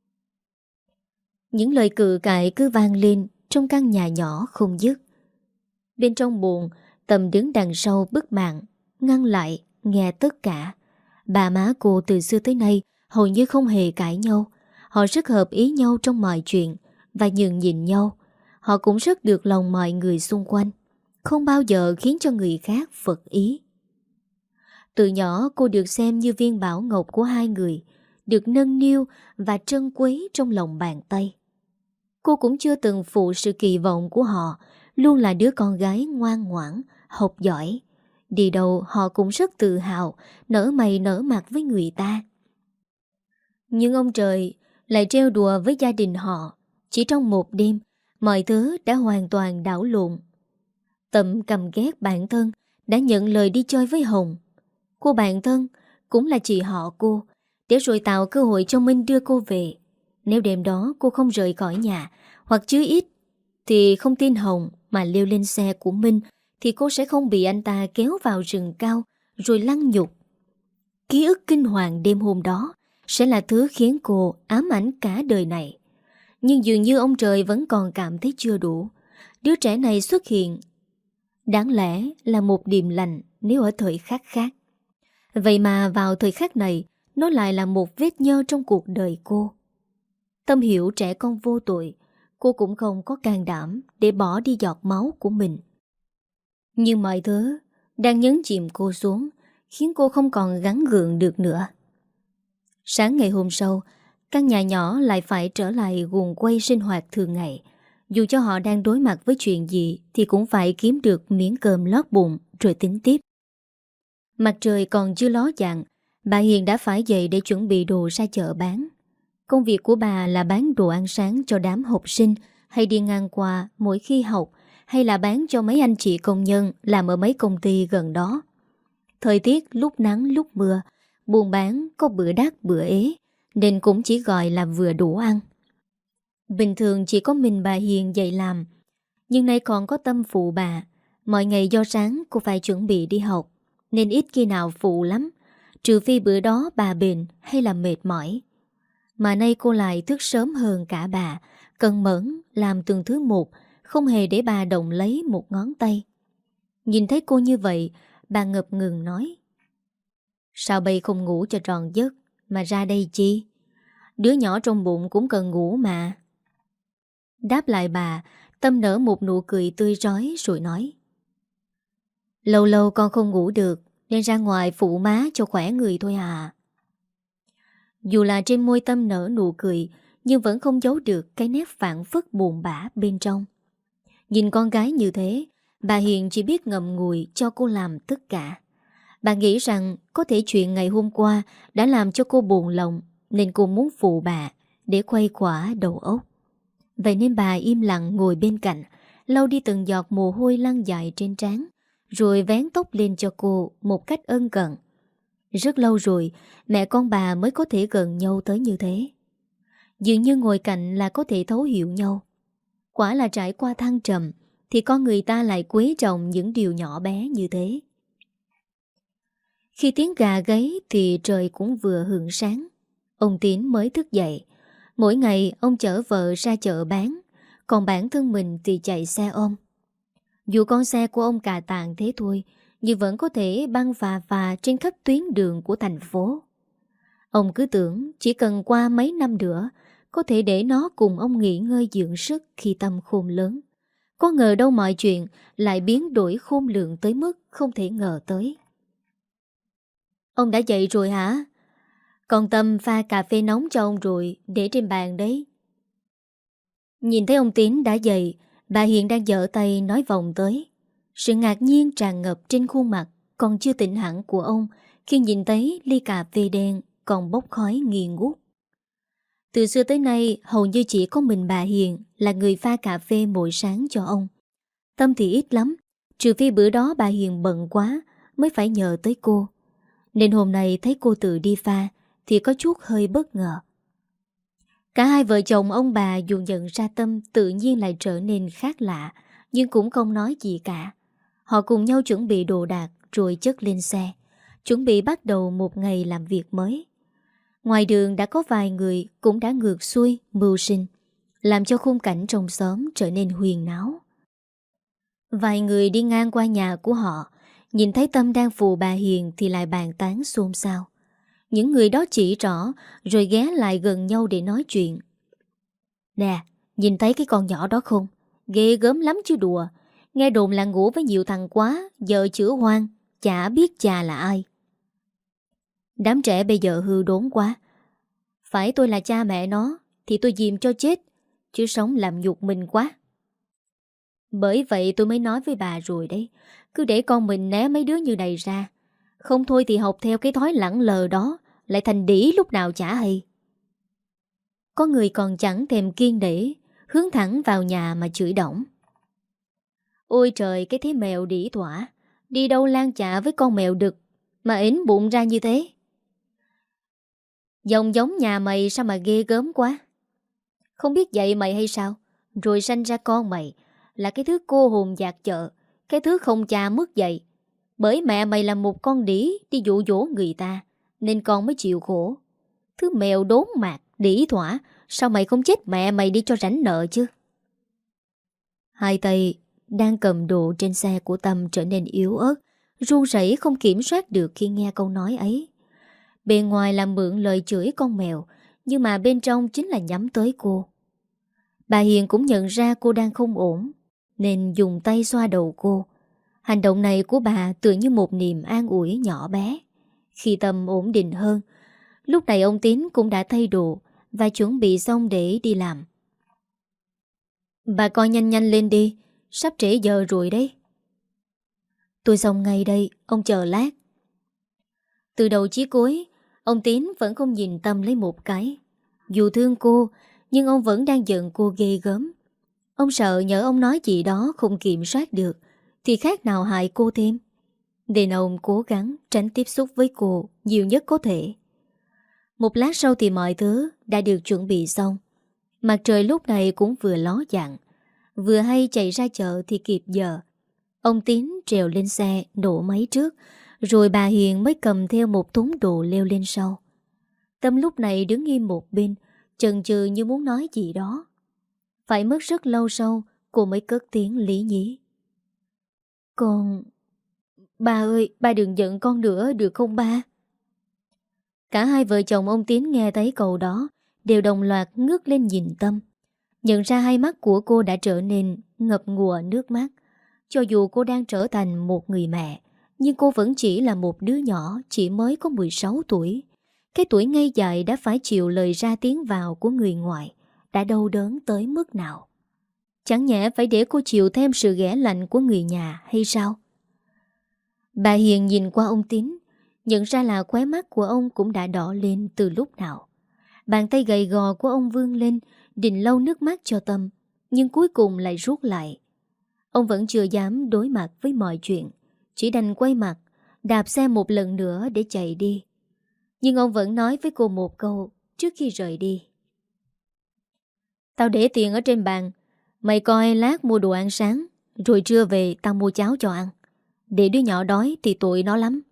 Speaker 1: Những lời cự cãi cứ vang lên trong căn nhà nhỏ không dứt. Bên trong buồng, Tâm đứng đằng sau bức màn, ngăn lại, nghe tất cả. Bà má cô từ xưa tới nay hầu như không hề cãi nhau. Họ rất hợp ý nhau trong mọi chuyện và nhường nhịn nhau. Họ cũng rất được lòng mọi người xung quanh, không bao giờ khiến cho người khác phật ý. Từ nhỏ cô được xem như viên bảo ngọc của hai người, được nâng niu và trân quý trong lòng bàn tay. Cô cũng chưa từng phụ sự kỳ vọng của họ, luôn là đứa con gái ngoan ngoãn, học giỏi. Đi đâu họ cũng rất tự hào, nở mày nở mặt với người ta. Nhưng ông trời lại trêu đùa với gia đình họ. Chỉ trong một đêm, mọi thứ đã hoàn toàn đảo lộn. Tâm căm ghét bản thân đã nhận lời đi chơi với Hồng. Cô bạn thân cũng là chị họ cô, để rồi tạo cơ hội cho Minh đưa cô về. Nếu đêm đó cô không rời khỏi nhà, hoặc chứ ít thì không tin Hồng mà leo lên xe của Minh, thì cô sẽ không bị anh ta kéo vào rừng cao rồi lăng nhục. Ký ức kinh hoàng đêm hôm đó sẽ là thứ khiến cô ám ảnh cả đời này. Nhưng dường như ông trời vẫn còn cảm thấy chưa đủ. Đứa trẻ này xuất hiện đáng lẽ là một điềm lành nếu ở thời khắc khác. Vậy mà vào thời khắc này, nó lại là một vết nhơ trong cuộc đời cô. Tâm hiểu trẻ con vô tội, cô cũng không có can đảm để bỏ đi giọt máu của mình. Nhưng mọi thứ đang nhấn chìm cô xuống, khiến cô không còn gắng gượng được nữa. Sáng ngày hôm sau, căn nhà nhỏ lại phải trở lại guồng quay sinh hoạt thường ngày. Dù cho họ đang đối mặt với chuyện gì thì cũng phải kiếm được miếng cơm lót bụng rồi tính tiếp. Mặt trời còn chưa ló dạng, bà Hiền đã phải dậy để chuẩn bị đồ ra chợ bán. Công việc của bà là bán đồ ăn sáng cho đám học sinh hay đi ngang qua mỗi khi học, hay là bán cho mấy anh chị công nhân làm ở mấy công ty gần đó. Thời tiết lúc nắng lúc mưa, buôn bán có bữa đắt bữa ế, nên cũng chỉ gọi là vừa đủ ăn. Bình thường chỉ có mình bà Hiền dậy làm, nhưng nay còn có Tâm phụ bà. Mọi ngày do sáng cô phải chuẩn bị đi học, nên ít khi nào phụ lắm, trừ phi bữa đó bà bệnh hay là mệt mỏi. Mà nay cô lại thức sớm hơn cả bà, cần mẫn làm từng thứ một, không hề để bà động lấy một ngón tay. Nhìn thấy cô như vậy, bà ngập ngừng nói: Sao bây không ngủ cho tròn giấc mà ra đây chi? Đứa nhỏ trong bụng cũng cần ngủ mà. Đáp lại bà, Tâm nở một nụ cười tươi rói rồi nói: Lâu lâu con không ngủ được, nên ra ngoài phụ má cho khỏe người thôi à. Dù là trên môi Tâm nở nụ cười, nhưng vẫn không giấu được cái nét phảng phất buồn bã bên trong. Nhìn con gái như thế, bà Hiền chỉ biết ngậm ngùi cho cô làm tất cả. Bà nghĩ rằng có thể chuyện ngày hôm qua đã làm cho cô buồn lòng, nên cô muốn phụ bà để khuây khỏa đầu óc. Vậy nên bà im lặng ngồi bên cạnh, lau đi từng giọt mồ hôi lăn dài trên trán, rồi vén tóc lên cho cô một cách ân cần. Rất lâu rồi mẹ con bà mới có thể gần nhau tới như thế. Dường như ngồi cạnh là có thể thấu hiểu nhau. Quả là trải qua thăng trầm thì con người ta lại quý trọng những điều nhỏ bé như thế. Khi tiếng gà gáy thì trời cũng vừa hửng sáng. Ông Tín mới thức dậy. Mỗi ngày ông chở vợ ra chợ bán, còn bản thân mình thì chạy xe ôm. Dù con xe của ông cà tàng thế thôi, nhưng vẫn có thể băng phà trên khắp tuyến đường của thành phố. Ông cứ tưởng chỉ cần qua mấy năm nữa, có thể để nó cùng ông nghỉ ngơi dưỡng sức khi Tâm khôn lớn. Có ngờ đâu mọi chuyện lại biến đổi khôn lường tới mức không thể ngờ tới. Ông đã dậy rồi hả? Còn Tâm pha cà phê nóng cho ông rồi, để trên bàn đấy. Nhìn thấy ông Tín đã dậy, bà Hiền đang giở tay nói vòng tới. Sự ngạc nhiên tràn ngập trên khuôn mặt còn chưa tỉnh hẳn của ông khi nhìn thấy ly cà phê đen còn bốc khói nghi ngút. Từ xưa tới nay, hầu như chỉ có mình bà Hiền là người pha cà phê mỗi sáng cho ông. Tâm thì ít lắm, trừ phi bữa đó bà Hiền bận quá mới phải nhờ tới cô. Nên hôm nay thấy cô tự đi pha thì có chút hơi bất ngờ. Cả hai vợ chồng ông bà dù nhận ra Tâm tự nhiên lại trở nên khác lạ, nhưng cũng không nói gì cả. Họ cùng nhau chuẩn bị đồ đạc rồi chất lên xe, chuẩn bị bắt đầu một ngày làm việc mới. Ngoài đường đã có vài người cũng đã ngược xuôi mưu sinh, làm cho khung cảnh trong xóm trở nên huyền náo. Vài người đi ngang qua nhà của họ, nhìn thấy Tâm đang phụ bà Hiền thì lại bàn tán xôn xao. Những người đó chỉ rõ rồi ghé lại gần nhau để nói chuyện. Nè, nhìn thấy cái con nhỏ đó không? Ghê gớm lắm chứ đùa. Nghe đồn là ngủ với nhiều thằng quá, vợ chữa hoang, chả biết cha là ai. Đám trẻ bây giờ hư đốn quá. Phải tôi là cha mẹ nó thì tôi dìm cho chết, chứ sống làm nhục mình quá. Bởi vậy tôi mới nói với bà rồi đấy, cứ để con mình né mấy đứa như này ra. Không thôi thì học theo cái thói lẳng lờ đó, lại thành đĩ lúc nào chả hay. Có người còn chẳng thèm kiêng để, hướng thẳng vào nhà mà chửi đổng. Ôi trời, cái thế mèo đĩ thỏa, đi đâu lang chạ với con mèo đực mà ến bụng ra như thế. Dòng giống nhà mày sao mà ghê gớm quá. Không biết dạy mày hay sao? Rồi sanh ra con mày là cái thứ cô hồn dạt chợ, cái thứ không cha mất dạy. Bởi mẹ mày là một con đĩ đi dụ dỗ người ta, nên con mới chịu khổ. Thứ mèo đốn mạc, đĩ thỏa, sao mày không chết mẹ mày đi cho rảnh nợ chứ? Hai tay đang cầm đồ trên xe của Tâm trở nên yếu ớt, run rẩy không kiểm soát được khi nghe câu nói ấy. Bề ngoài là mượn lời chửi con mèo, nhưng mà bên trong chính là nhắm tới cô. Bà Hiền cũng nhận ra cô đang không ổn, nên dùng tay xoa đầu cô. Hành động này của bà tựa như một niềm an ủi nhỏ bé. Khi Tâm ổn định hơn, lúc này ông Tín cũng đã thay đồ và chuẩn bị xong để đi làm. Bà coi nhanh nhanh lên đi, sắp trễ giờ rồi đấy. Tôi xong ngay đây, ông chờ lát. Từ đầu chí cuối, ông Tín vẫn không nhìn Tâm lấy một cái. Dù thương cô, nhưng ông vẫn đang giận cô ghê gớm. Ông sợ nhỡ ông nói gì đó không kiểm soát được thì khác nào hại cô thêm. Nên ông cố gắng tránh tiếp xúc với cô nhiều nhất có thể. Một lát sau thì mọi thứ đã được chuẩn bị xong. Mặt trời lúc này cũng vừa ló dạng. Vừa hay chạy ra chợ thì kịp giờ. Ông Tín trèo lên xe nổ máy trước, rồi bà Hiền mới cầm theo một thúng đồ leo lên sau. Tâm lúc này đứng im một bên, chần chừ như muốn nói gì đó. Phải mất rất lâu sau cô mới cất tiếng lý nhí. Con... Ba ơi, ba đừng giận con nữa được không ba? Cả hai vợ chồng ông Tín nghe thấy câu đó đều đồng loạt ngước lên nhìn Tâm. Nhận ra hai mắt của cô đã trở nên ngập ngùa nước mắt. Cho dù cô đang trở thành một người mẹ, nhưng cô vẫn chỉ là một đứa nhỏ chỉ mới có 16 tuổi. Cái tuổi ngây dại đã phải chịu lời ra tiếng vào của người ngoài đã đau đớn tới mức nào. Chẳng nhẽ phải để cô chịu thêm sự ghẻ lạnh của người nhà hay sao? Bà Hiền nhìn qua ông Tín, nhận ra là khóe mắt của ông cũng đã đỏ lên từ lúc nào. Bàn tay gầy gò của ông vươn lên, định lau nước mắt cho Tâm, nhưng cuối cùng lại rút lại. Ông vẫn chưa dám đối mặt với mọi chuyện, chỉ đành quay mặt, đạp xe một lần nữa để chạy đi. Nhưng ông vẫn nói với cô một câu trước khi rời đi. Tao để tiền ở trên bàn, mày coi lát mua đồ ăn sáng, rồi trưa về tao mua cháo cho ăn. Để đứa nhỏ đói thì tội nó lắm.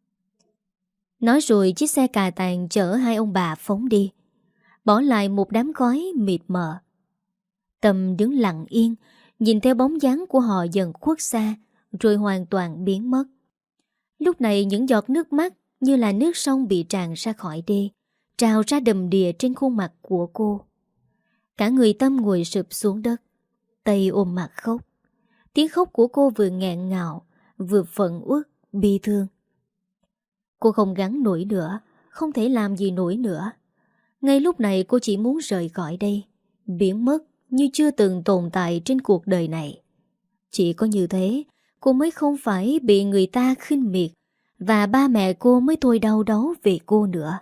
Speaker 1: Nói rồi chiếc xe cà tàng chở hai ông bà phóng đi, bỏ lại một đám khói mịt mờ. Tâm đứng lặng yên, nhìn theo bóng dáng của họ dần khuất xa, rồi hoàn toàn biến mất. Lúc này những giọt nước mắt như là nước sông bị tràn ra khỏi đê, trào ra đầm đìa trên khuôn mặt của cô. Cả người Tâm ngồi sụp xuống đất, tay ôm mặt khóc. Tiếng khóc của cô vừa nghẹn ngào, vừa phẫn uất, bi thương. Cô không gắng nổi nữa, không thể làm gì nổi nữa. Ngay lúc này cô chỉ muốn rời khỏi đây, biến mất như chưa từng tồn tại trên cuộc đời này. Chỉ có như thế, cô mới không phải bị người ta khinh miệt, và ba mẹ cô mới thôi đau đớn về cô nữa.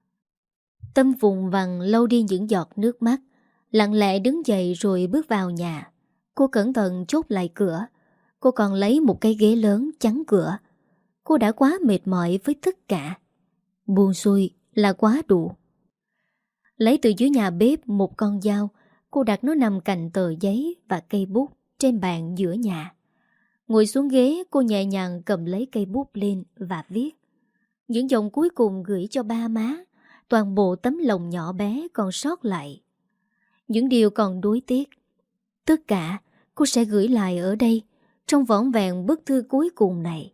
Speaker 1: Tâm vùng vằng lau đi những giọt nước mắt, lặng lẽ đứng dậy rồi bước vào nhà. Cô cẩn thận chốt lại cửa. Cô còn lấy một cái ghế lớn chắn cửa. Cô đã quá mệt mỏi với tất cả. Buông xuôi là quá đủ. Lấy từ dưới nhà bếp một con dao, cô đặt nó nằm cạnh tờ giấy và cây bút trên bàn giữa nhà. Ngồi xuống ghế, cô nhẹ nhàng cầm lấy cây bút lên và viết. Những dòng cuối cùng gửi cho ba má, toàn bộ tấm lòng nhỏ bé còn sót lại. Những điều còn đuối tiếc, tất cả cô sẽ gửi lại ở đây, trong vỏn vẹn bức thư cuối cùng này.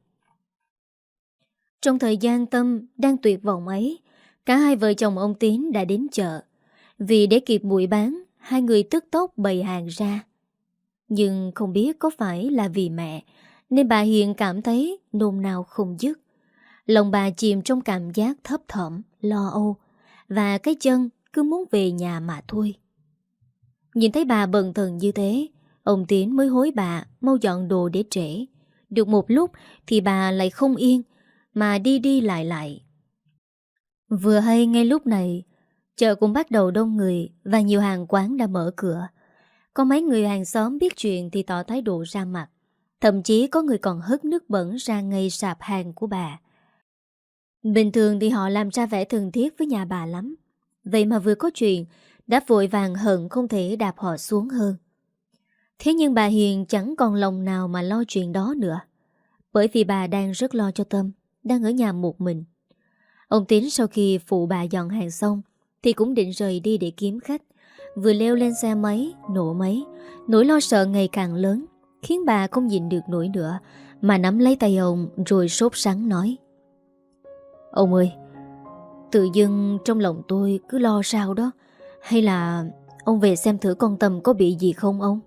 Speaker 1: Trong thời gian Tâm đang tuyệt vọng ấy, cả hai vợ chồng ông Tín đã đến chợ. Vì để kịp buổi bán, hai người tức tốc bày hàng ra. Nhưng không biết có phải là vì mẹ, nên bà Hiền cảm thấy nôn nao không dứt. Lòng bà chìm trong cảm giác thấp thỏm, lo âu, và cái chân cứ muốn về nhà mà thôi. Nhìn thấy bà bần thần như thế, ông Tín mới hối bà mau dọn đồ để trễ. Được một lúc thì bà lại không yên, mà đi đi lại lại. Vừa hay ngay lúc này, chợ cũng bắt đầu đông người và nhiều hàng quán đã mở cửa. Có mấy người hàng xóm biết chuyện thì tỏ thái độ ra mặt. Thậm chí có người còn hất nước bẩn ra ngay sạp hàng của bà. Bình thường thì họ làm ra vẻ thân thiết với nhà bà lắm. Vậy mà vừa có chuyện đã vội vàng hận không thể đạp họ xuống hơn. Thế nhưng bà Hiền chẳng còn lòng nào mà lo chuyện đó nữa. Bởi vì bà đang rất lo cho Tâm, đang ở nhà một mình. Ông Tín sau khi phụ bà dọn hàng xong thì cũng định rời đi để kiếm khách. Vừa leo lên xe máy, nổ máy, nỗi lo sợ ngày càng lớn, khiến bà không nhịn được nổi nữa, mà nắm lấy tay ông rồi sốt sắng nói: Ông ơi, tự dưng trong lòng tôi cứ lo sao đó. Hay là ông về xem thử con Tâm có bị gì không ông?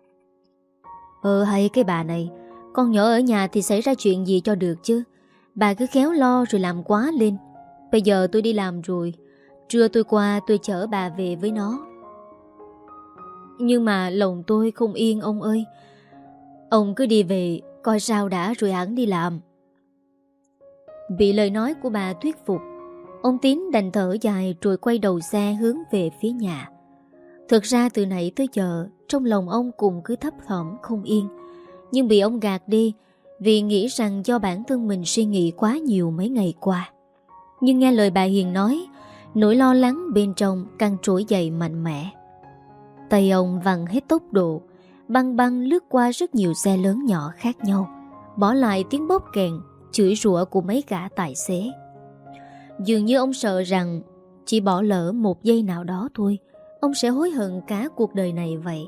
Speaker 1: Hay cái bà này, con nhỏ ở nhà thì xảy ra chuyện gì cho được chứ. Bà cứ khéo lo rồi làm quá lên. Bây giờ tôi đi làm rồi, trưa tôi qua tôi chở bà về với nó. Nhưng mà lòng tôi không yên ông ơi. Ông cứ đi về coi sao đã rồi hẳn đi làm. Bị lời nói của bà thuyết phục, ông Tín đành thở dài rồi quay đầu xe hướng về phía nhà. Thực ra từ nãy tới giờ trong lòng ông cũng cứ thấp thỏm không yên, nhưng bị ông gạt đi vì nghĩ rằng do bản thân mình suy nghĩ quá nhiều mấy ngày qua. Nhưng nghe lời bà Hiền nói, nỗi lo lắng bên trong càng trỗi dậy mạnh mẽ. Tay ông vặn hết tốc độ, băng băng lướt qua rất nhiều xe lớn nhỏ khác nhau, bỏ lại tiếng bóp kèn, chửi rủa của mấy gã tài xế. Dường như ông sợ rằng chỉ bỏ lỡ một giây nào đó thôi, ông sẽ hối hận cả cuộc đời này vậy.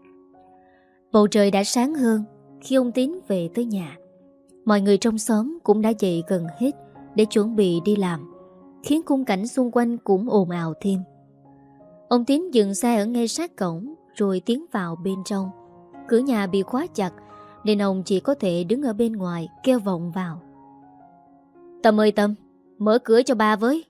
Speaker 1: Bầu trời đã sáng hơn khi ông Tín về tới nhà. Mọi người trong xóm cũng đã dậy gần hết để chuẩn bị đi làm, khiến khung cảnh xung quanh cũng ồn ào thêm. Ông Tín dừng xe ở ngay sát cổng rồi tiến vào bên trong. Cửa nhà bị khóa chặt nên ông chỉ có thể đứng ở bên ngoài kêu vọng vào. Tâm ơi Tâm, mở cửa cho ba với.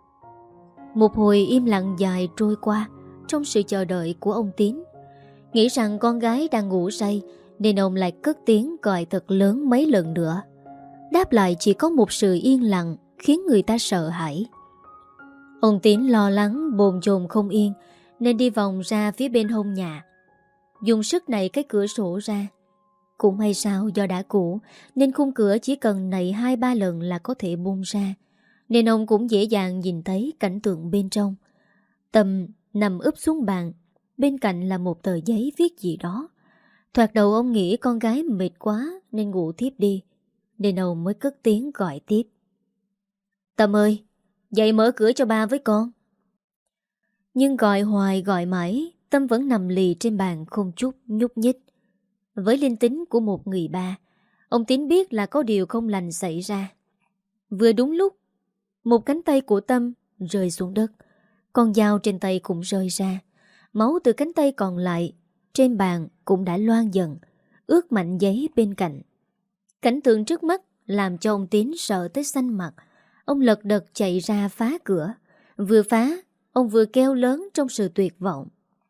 Speaker 1: Một hồi im lặng dài trôi qua trong sự chờ đợi của ông Tín. Nghĩ rằng con gái đang ngủ say nên ông lại cất tiếng gọi thật lớn mấy lần nữa. Đáp lại chỉ có một sự yên lặng khiến người ta sợ hãi. Ông Tín lo lắng bồn chồn không yên nên đi vòng ra phía bên hông nhà, dùng sức nảy cái cửa sổ ra. Cũng may sao do đã cũ nên khung cửa chỉ cần nảy 2-3 lần là có thể bung ra, nên ông cũng dễ dàng nhìn thấy cảnh tượng bên trong. Tâm nằm úp xuống bàn, bên cạnh là một tờ giấy viết gì đó. Thoạt đầu ông nghĩ con gái mệt quá nên ngủ thiếp đi, nên ông mới cất tiếng gọi tiếp. Tâm ơi, dậy mở cửa cho ba với con. Nhưng gọi hoài gọi mãi, Tâm vẫn nằm lì trên bàn không chút nhúc nhích. Với linh tính của một người ba, ông Tín biết là có điều không lành xảy ra. Vừa đúng lúc, một cánh tay của Tâm rơi xuống đất, con dao trên tay cũng rơi ra. Máu từ cánh tay còn lại trên bàn cũng đã loang dần, ướt mạnh giấy bên cạnh. Cảnh tượng trước mắt làm cho ông Tín sợ tới xanh mặt. Ông lật đật chạy ra phá cửa. Vừa phá, ông vừa kêu lớn trong sự tuyệt vọng.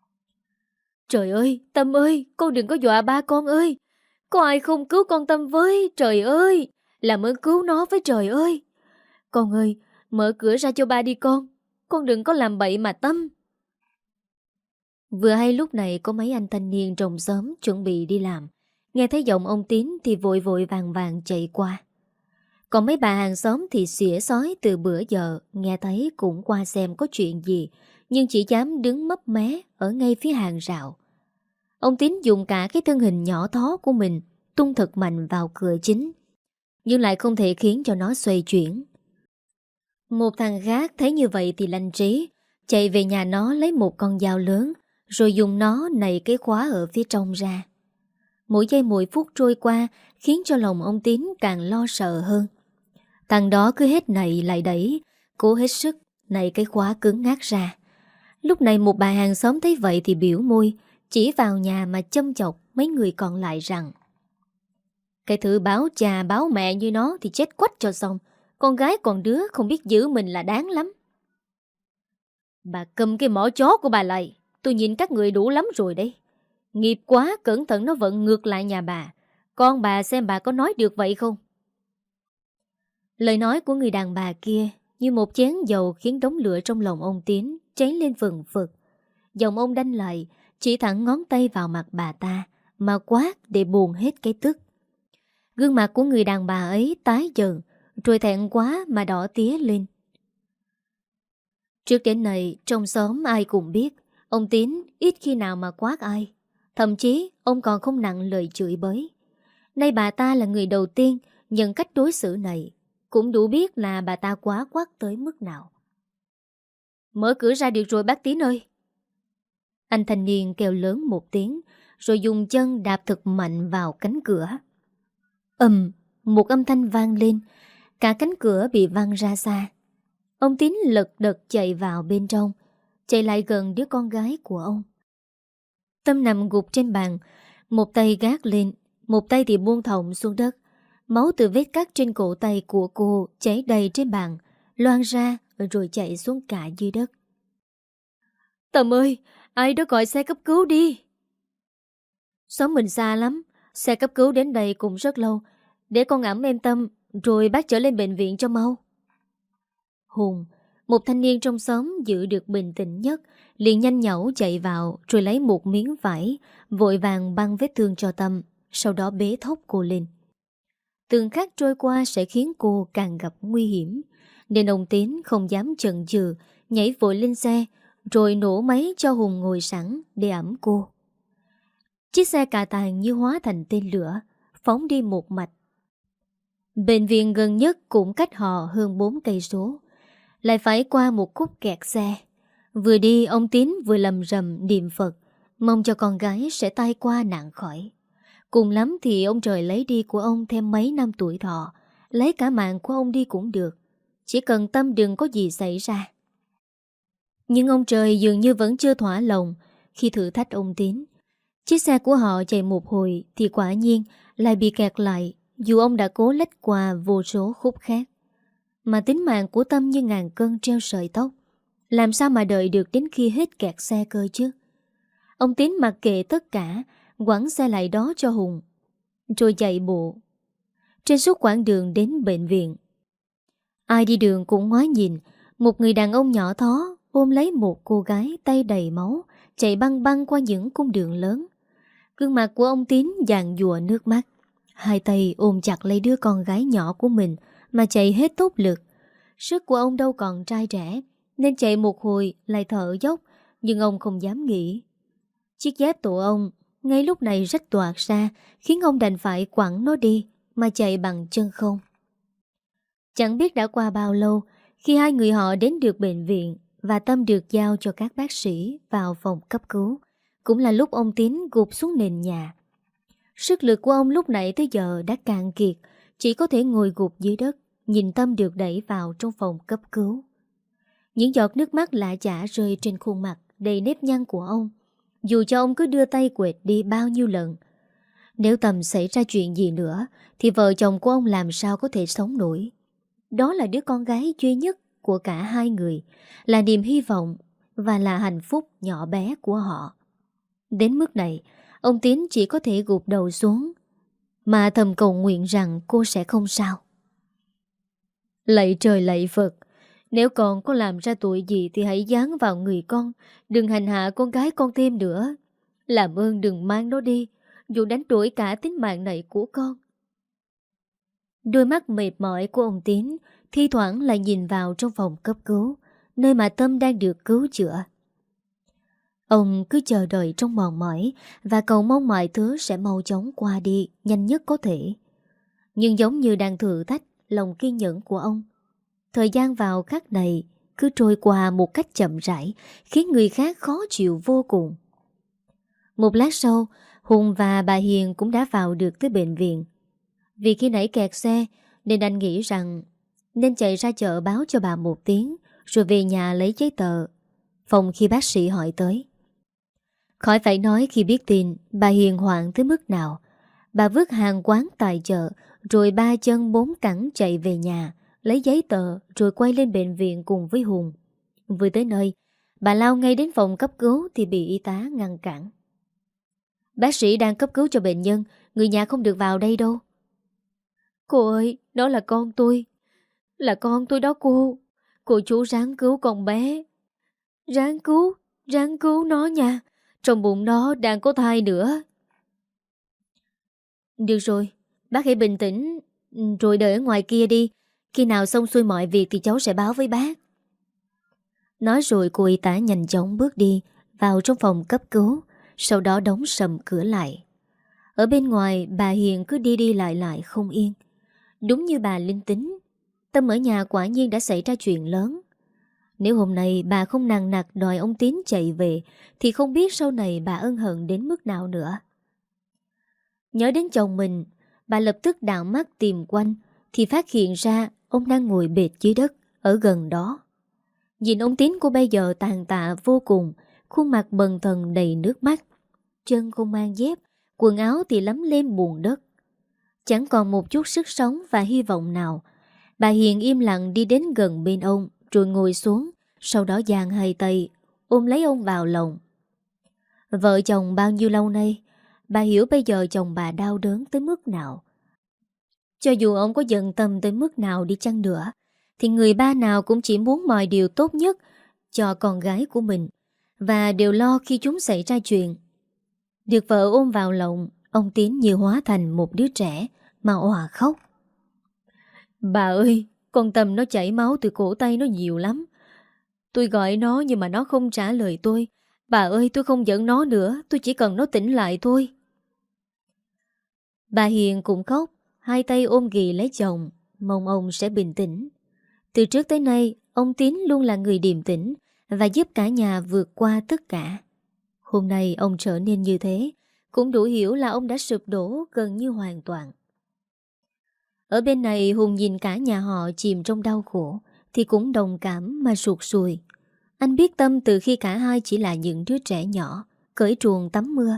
Speaker 1: Trời ơi, Tâm ơi, con đừng có dọa ba con ơi. Có ai không cứu con Tâm với, trời ơi. Làm ơn cứu nó với trời ơi. Con ơi, mở cửa ra cho ba đi con. Con đừng có làm bậy mà Tâm. Vừa hay lúc này có mấy anh thanh niên trong xóm chuẩn bị đi làm. Nghe thấy giọng ông Tín thì vội vội vàng vàng chạy qua. Còn mấy bà hàng xóm thì xỉa xói từ bữa giờ, nghe thấy cũng qua xem có chuyện gì, nhưng chỉ dám đứng mấp mé ở ngay phía hàng rào. Ông Tín dùng cả cái thân hình nhỏ thó của mình tung thật mạnh vào cửa chính, nhưng lại không thể khiến cho nó xoay chuyển. Một thằng khác thấy như vậy thì lanh trí, chạy về nhà nó lấy một con dao lớn, rồi dùng nó nạy cái khóa ở phía trong ra. Mỗi giây mỗi phút trôi qua khiến cho lòng ông Tín càng lo sợ hơn. Thằng đó cứ hết nạy lại đẩy, cố hết sức nạy cái khóa cứng ngắc ra. Lúc này một bà hàng xóm thấy vậy thì biểu môi, chỉ vào nhà mà châm chọc mấy người còn lại rằng: cái thứ báo cha báo mẹ như nó thì chết quách cho xong. Con gái còn đứa không biết giữ mình là đáng lắm. Bà cầm cái mỏ chó của bà lại. Tôi nhìn các người đủ lắm rồi đấy. Nghiệp quá, cẩn thận nó vận ngược lại nhà bà. Con bà xem bà có nói được vậy không? Lời nói của người đàn bà kia như một chén dầu khiến đống lửa trong lòng ông Tín cháy lên vừng vực. Giọng ông đanh lại, chỉ thẳng ngón tay vào mặt bà ta mà quát để buồn hết cái tức. Gương mặt của người đàn bà ấy tái dần, rồi thẹn quá mà đỏ tía lên. Trước đến nay trong xóm ai cũng biết ông Tín ít khi nào mà quát ai. Thậm chí ông còn không nặng lời chửi bới. Nay bà ta là người đầu tiên nhận cách đối xử này, cũng đủ biết là bà ta quá quát tới mức nào. Mở cửa ra được rồi bác Tín ơi. Anh thanh niên kêu lớn một tiếng, rồi dùng chân đạp thật mạnh vào cánh cửa. Một âm thanh vang lên, cả cánh cửa bị văng ra xa. Ông Tín lật đật chạy vào bên trong, chạy lại gần đứa con gái của ông. Tâm nằm gục trên bàn, một tay gác lên, một tay thì buông thõng xuống đất. Máu từ vết cắt trên cổ tay của cô chảy đầy trên bàn, loang ra rồi chảy xuống cả dưới đất. Tâm ơi, Ai đó gọi xe cấp cứu đi. Xóm mình xa lắm, xe cấp cứu đến đây cũng rất lâu. Để con ẵm em Tâm, rồi bác chở lên bệnh viện cho mau. Hùng, một thanh niên trong xóm giữ được bình tĩnh nhất, liền nhanh nhảu chạy vào rồi lấy một miếng vải, vội vàng băng vết thương cho Tâm, sau đó bế thốc cô lên. Từng khắc trôi qua sẽ khiến cô càng gặp nguy hiểm, nên ông Tín không dám chần chừ, nhảy vội lên xe, rồi nổ máy cho Hùng ngồi sẵn để ẵm cô. Chiếc xe cà tàng như hóa thành tên lửa, phóng đi một mạch. Bệnh viện gần nhất cũng cách họ hơn 4 cây số, lại phải qua một khúc kẹt xe. Vừa đi ông Tín vừa lầm rầm niệm Phật, mong cho con gái sẽ tai qua nạn khỏi. Cùng lắm thì ông trời lấy đi của ông thêm mấy năm tuổi thọ, lấy cả mạng của ông đi cũng được, chỉ cần Tâm đừng có gì xảy ra. Nhưng ông trời dường như vẫn chưa thỏa lòng khi thử thách ông Tín. Chiếc xe của họ chạy một hồi thì quả nhiên lại bị kẹt lại, dù ông đã cố lách qua vô số khúc khác. Mà tính mạng của Tâm như ngàn cân treo sợi tóc, làm sao mà đợi được đến khi hết kẹt xe cơ chứ. Ông Tín mặc kệ tất cả, quẳng xe lại đó cho Hùng, rồi chạy bộ. Trên suốt quãng đường đến bệnh viện, ai đi đường cũng ngoái nhìn. Một người đàn ông nhỏ thó ôm lấy một cô gái tay đầy máu, chạy băng băng qua những cung đường lớn. Gương mặt của ông Tín dàn dụa nước mắt, hai tay ôm chặt lấy đứa con gái nhỏ của mình mà chạy hết tốc lực. Sức của ông đâu còn trai trẻ, nên chạy một hồi lại thở dốc, nhưng ông không dám nghỉ. Chiếc dép tổ ông ngay lúc này rách toạc ra, khiến ông đành phải quẳng nó đi mà chạy bằng chân không. Chẳng biết đã qua bao lâu khi hai người họ đến được bệnh viện và Tâm được giao cho các bác sĩ vào phòng cấp cứu. Cũng là lúc ông Tín gục xuống nền nhà. Sức lực của ông lúc nãy tới giờ đã cạn kiệt, chỉ có thể ngồi gục dưới đất, nhìn Tâm được đẩy vào trong phòng cấp cứu. Những giọt nước mắt lạ chả rơi trên khuôn mặt đầy nếp nhăn của ông, dù cho ông cứ đưa tay quệt đi bao nhiêu lần. Nếu Tâm xảy ra chuyện gì nữa thì vợ chồng của ông làm sao có thể sống nổi. Đó là đứa con gái duy nhất của cả hai người, là niềm hy vọng và là hạnh phúc nhỏ bé của họ. Đến mức này, ông Tín chỉ có thể gục đầu xuống mà thầm cầu nguyện rằng cô sẽ không sao. Lạy trời lạy Phật, nếu con có làm ra tội gì thì hãy giáng vào người con, đừng hành hạ con gái con thêm nữa. Làm ơn đừng mang nó đi, dù đánh đuổi cả tính mạng này của con. Đôi mắt mệt mỏi của ông Tín thi thoảng lại nhìn vào trong phòng cấp cứu, nơi mà Tâm đang được cứu chữa. Ông cứ chờ đợi trong mòn mỏi và cầu mong mọi thứ sẽ mau chóng qua đi nhanh nhất có thể. Nhưng giống như đang thử thách lòng kiên nhẫn của ông, thời gian vào khắc này cứ trôi qua một cách chậm rãi, khiến người khác khó chịu vô cùng. Một lát sau, Hùng và bà Hiền cũng đã vào được tới bệnh viện. Vì khi nãy kẹt xe nên anh nghĩ rằng nên chạy ra chợ báo cho bà một tiếng, rồi về nhà lấy giấy tờ. Phòng khi bác sĩ hỏi tới. Khỏi phải nói khi biết tin, bà Hiền hoảng tới mức nào. Bà vứt hàng quán tại chợ, rồi ba chân bốn cẳng chạy về nhà, lấy giấy tờ rồi quay lên bệnh viện cùng với Hùng. Vừa tới nơi, bà lao ngay đến phòng cấp cứu thì bị y tá ngăn cản. Bác sĩ đang cấp cứu cho bệnh nhân, người nhà không được vào đây đâu. Cô ơi, đó là con tôi. Là con tôi đó cô. Cô chú ráng cứu con bé. Ráng cứu nó nha. Trong bụng nó đang có thai nữa. Được rồi, bác hãy bình tĩnh, rồi đợi ở ngoài kia đi. Khi nào xong xuôi mọi việc thì cháu sẽ báo với bác. Nói rồi cô y tá nhanh chóng bước đi vào trong phòng cấp cứu, sau đó đóng sầm cửa lại. Ở bên ngoài bà Hiền cứ đi đi lại không yên. Đúng như bà linh tính, Tâm ở nhà quả nhiên đã xảy ra chuyện lớn. Nếu hôm nay bà không nằng nặc đòi ông Tín chạy về thì không biết sau này bà ân hận đến mức nào nữa. Nhớ đến chồng mình, bà lập tức đảo mắt tìm quanh thì phát hiện ra ông đang ngồi bệt dưới đất ở gần đó. Nhìn ông Tín của bây giờ tàn tạ vô cùng, khuôn mặt bần thần đầy nước mắt, chân không mang dép, quần áo thì lấm lem bùn đất. Chẳng còn một chút sức sống và hy vọng nào. Bà Hiền im lặng đi đến gần bên ông rồi ngồi xuống, sau đó giang hai tay ôm lấy ông vào lòng. Vợ chồng bao nhiêu lâu nay, bà hiểu bây giờ chồng bà đau đớn tới mức nào. Cho dù ông có giận tâm tới mức nào đi chăng nữa, thì người ba nào cũng chỉ muốn mọi điều tốt nhất cho con gái của mình, và đều lo khi chúng xảy ra chuyện. Được vợ ôm vào lòng, ông Tín như hóa thành một đứa trẻ mà òa khóc. Bà ơi, con Tâm nó chảy máu từ cổ tay nó nhiều lắm. Tôi gọi nó nhưng mà nó không trả lời tôi. Bà ơi, tôi không giận nó nữa, tôi chỉ cần nó tỉnh lại thôi. Bà Hiền cũng khóc, hai tay ôm ghì lấy chồng, mong ông sẽ bình tĩnh. Từ trước tới nay, ông Tín luôn là người điềm tĩnh và giúp cả nhà vượt qua tất cả. Hôm nay ông trở nên như thế, cũng đủ hiểu là ông đã sụp đổ gần như hoàn toàn. Ở bên này Hùng nhìn cả nhà họ chìm trong đau khổ thì cũng đồng cảm mà sụt sùi. Anh biết Tâm từ khi cả hai chỉ là những đứa trẻ nhỏ, cởi truồng tắm mưa.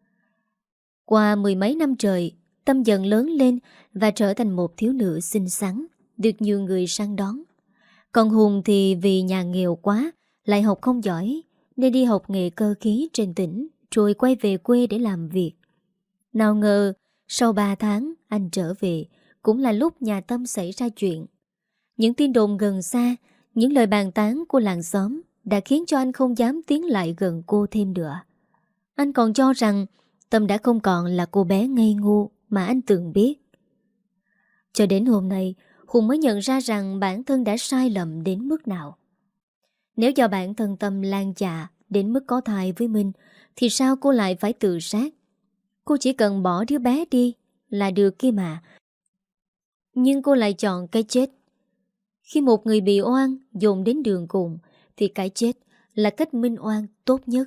Speaker 1: Qua mười mấy năm trời, Tâm dần lớn lên và trở thành một thiếu nữ xinh xắn, được nhiều người săn đón. Còn Hùng thì vì nhà nghèo quá, lại học không giỏi, nên đi học nghề cơ khí trên tỉnh, rồi quay về quê để làm việc. Nào ngờ, sau 3 tháng anh trở về, cũng là lúc nhà Tâm xảy ra chuyện. Những tin đồn gần xa, những lời bàn tán của làng xóm đã khiến cho anh không dám tiến lại gần cô thêm nữa. Anh còn cho rằng Tâm đã không còn là cô bé ngây ngô mà anh từng biết. Cho đến hôm nay, Hùng mới nhận ra rằng bản thân đã sai lầm đến mức nào. Nếu do bản thân Tâm lan dạ đến mức có thai với Minh, thì sao cô lại phải tự sát? Cô chỉ cần bỏ đứa bé đi là được kia mà. Nhưng cô lại chọn cái chết. Khi một người bị oan dồn đến đường cùng, thì cái chết là cách minh oan tốt nhất.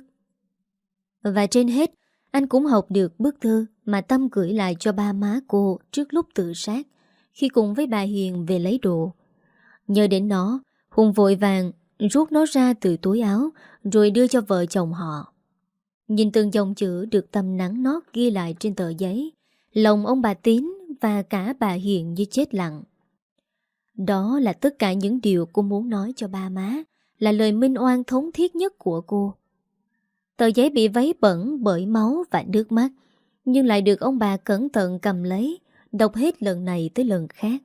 Speaker 1: Và trên hết, anh cũng học được bức thư mà Tâm gửi lại cho ba má cô trước lúc tự sát, khi cùng với bà Hiền về lấy đồ. Nhờ đến nó, Hùng vội vàng rút nó ra từ túi áo rồi đưa cho vợ chồng họ. Nhìn từng dòng chữ được Tâm nắn nót ghi lại trên tờ giấy, lòng ông bà Tín và cả bà Hiền như chết lặng. Đó là tất cả những điều cô muốn nói cho ba má, là lời minh oan thống thiết nhất của cô. Tờ giấy bị vấy bẩn bởi máu và nước mắt, nhưng lại được ông bà cẩn thận cầm lấy, đọc hết lần này tới lần khác.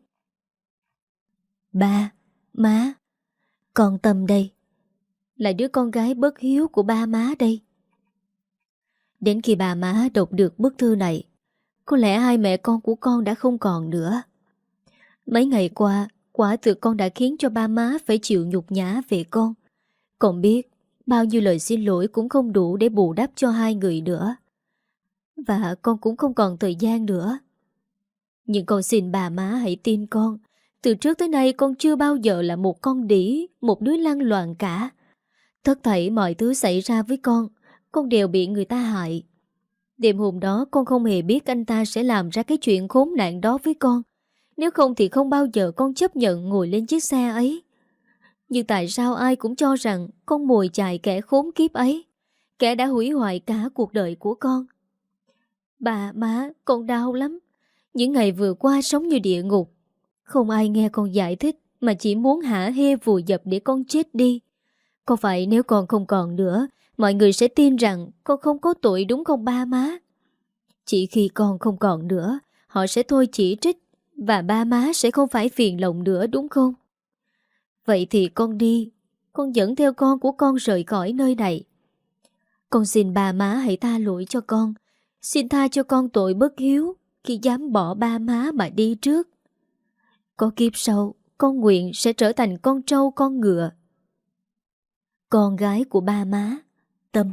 Speaker 1: Ba, má, con Tâm đây, là đứa con gái bất hiếu của ba má đây. Đến khi bà má đọc được bức thư này, có lẽ hai mẹ con của con đã không còn nữa. Mấy ngày qua, quả thực con đã khiến cho ba má phải chịu nhục nhã về con. Con biết, bao nhiêu lời xin lỗi cũng không đủ để bù đắp cho hai người nữa. Và con cũng không còn thời gian nữa. Nhưng con xin bà má hãy tin con. Từ trước tới nay con chưa bao giờ là một con đĩ, một đứa lăng loạn cả. Tất thảy mọi thứ xảy ra với con đều bị người ta hại. Đêm hôm đó con không hề biết anh ta sẽ làm ra cái chuyện khốn nạn đó với con. Nếu không thì không bao giờ con chấp nhận ngồi lên chiếc xe ấy. Nhưng tại sao ai cũng cho rằng con mồi chài kẻ khốn kiếp ấy, kẻ đã hủy hoại cả cuộc đời của con. Bà, má, con đau lắm. Những ngày vừa qua sống như địa ngục. Không ai nghe con giải thích mà chỉ muốn hả hê vùi dập để con chết đi. Có phải nếu con không còn nữa, mọi người sẽ tin rằng con không có tội đúng không ba má? Chỉ khi con không còn nữa, họ sẽ thôi chỉ trích và ba má sẽ không phải phiền lòng nữa đúng không? Vậy thì con đi, con dẫn theo con của con rời khỏi nơi này. Con xin ba má hãy tha lỗi cho con. Xin tha cho con tội bất hiếu khi dám bỏ ba má mà đi trước. Có kiếp sau, con nguyện sẽ trở thành con trâu con ngựa. Con gái của ba má, Tâm.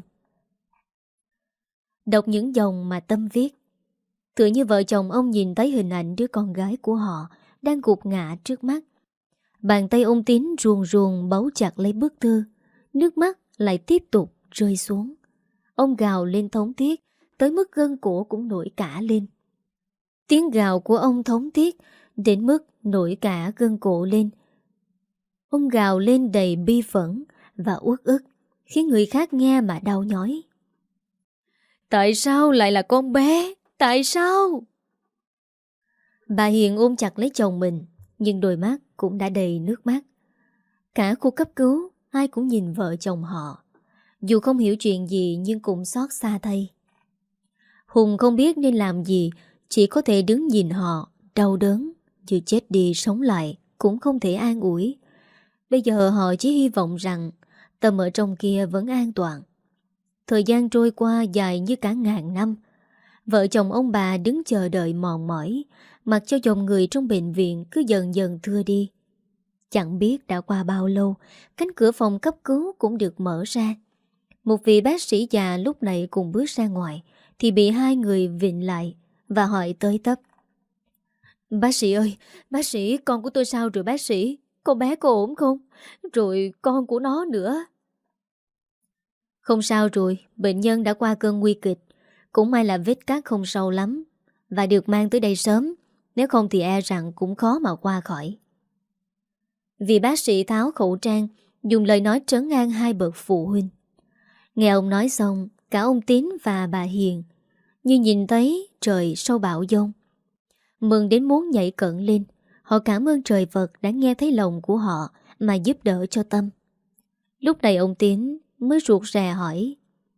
Speaker 1: Đọc những dòng mà Tâm viết, tựa như vợ chồng ông nhìn thấy hình ảnh đứa con gái của họ đang gục ngã trước mắt. Bàn tay ông Tín ruồn ruồn bấu chặt lấy bức thư, nước mắt lại tiếp tục rơi xuống. Ông gào lên thống thiết, tới mức gân cổ cũng nổi cả lên. Tiếng gào của ông thống thiết đến mức nổi cả gân cổ lên. Ông gào lên đầy bi phẫn và uất ức, khiến người khác nghe mà đau nhói. Tại sao lại là con bé? Tại sao? Bà Hiền ôm chặt lấy chồng mình, nhưng đôi mắt cũng đã đầy nước mắt. Cả khu cấp cứu, ai cũng nhìn vợ chồng họ. Dù không hiểu chuyện gì nhưng cũng xót xa thay. Hùng không biết nên làm gì, chỉ có thể đứng nhìn họ, đau đớn, như chết đi sống lại, cũng không thể an ủi. Bây giờ họ chỉ hy vọng rằng Tâm ở trong kia vẫn an toàn. Thời gian trôi qua dài như cả ngàn năm. Vợ chồng ông bà đứng chờ đợi mòn mỏi, mặc cho dòng người trong bệnh viện cứ dần dần thưa đi. Chẳng biết đã qua bao lâu, cánh cửa phòng cấp cứu cũng được mở ra. Một vị bác sĩ già lúc này cùng bước ra ngoài, thì bị hai người vịn lại và hỏi tới tấp. Bác sĩ ơi, bác sĩ, con của tôi sao rồi bác sĩ? Con bé có ổn không? Rồi con của nó nữa. Không sao rồi, bệnh nhân đã qua cơn nguy kịch. Cũng may là vết cắt không sâu lắm và được mang tới đây sớm. Nếu không thì e rằng cũng khó mà qua khỏi. Vị bác sĩ tháo khẩu trang, dùng lời nói trấn an hai bậc phụ huynh. Nghe ông nói xong, cả ông Tín và bà Hiền như nhìn thấy trời sau bão giông. Mừng đến muốn nhảy cẫng lên. Họ cảm ơn trời Phật đã nghe thấy lòng của họ mà giúp đỡ cho Tâm. Lúc này ông Tín mới ruột rè hỏi.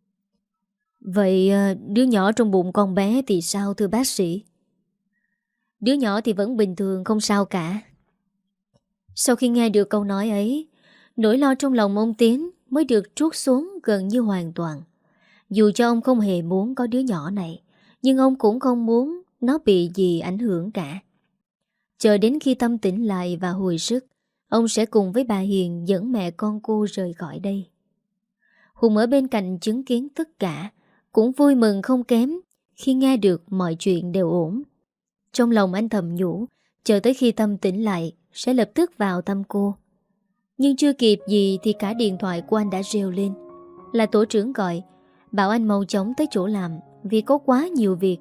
Speaker 1: Vậy đứa nhỏ trong bụng con bé thì sao thưa bác sĩ? Đứa nhỏ thì vẫn bình thường, không sao cả. Sau khi nghe được câu nói ấy, nỗi lo trong lòng ông Tín mới được trút xuống gần như hoàn toàn. Dù cho ông không hề muốn có đứa nhỏ này, nhưng ông cũng không muốn nó bị gì ảnh hưởng cả. Chờ đến khi Tâm tỉnh lại và hồi sức, ông sẽ cùng với bà Hiền dẫn mẹ con cô rời khỏi đây. Hùng ở bên cạnh chứng kiến tất cả, cũng vui mừng không kém khi nghe được mọi chuyện đều ổn. Trong lòng anh thầm nhủ, chờ tới khi Tâm tỉnh lại sẽ lập tức vào thăm cô. Nhưng chưa kịp gì thì cả điện thoại của anh đã reo lên. Là tổ trưởng gọi, bảo anh mau chóng tới chỗ làm vì có quá nhiều việc.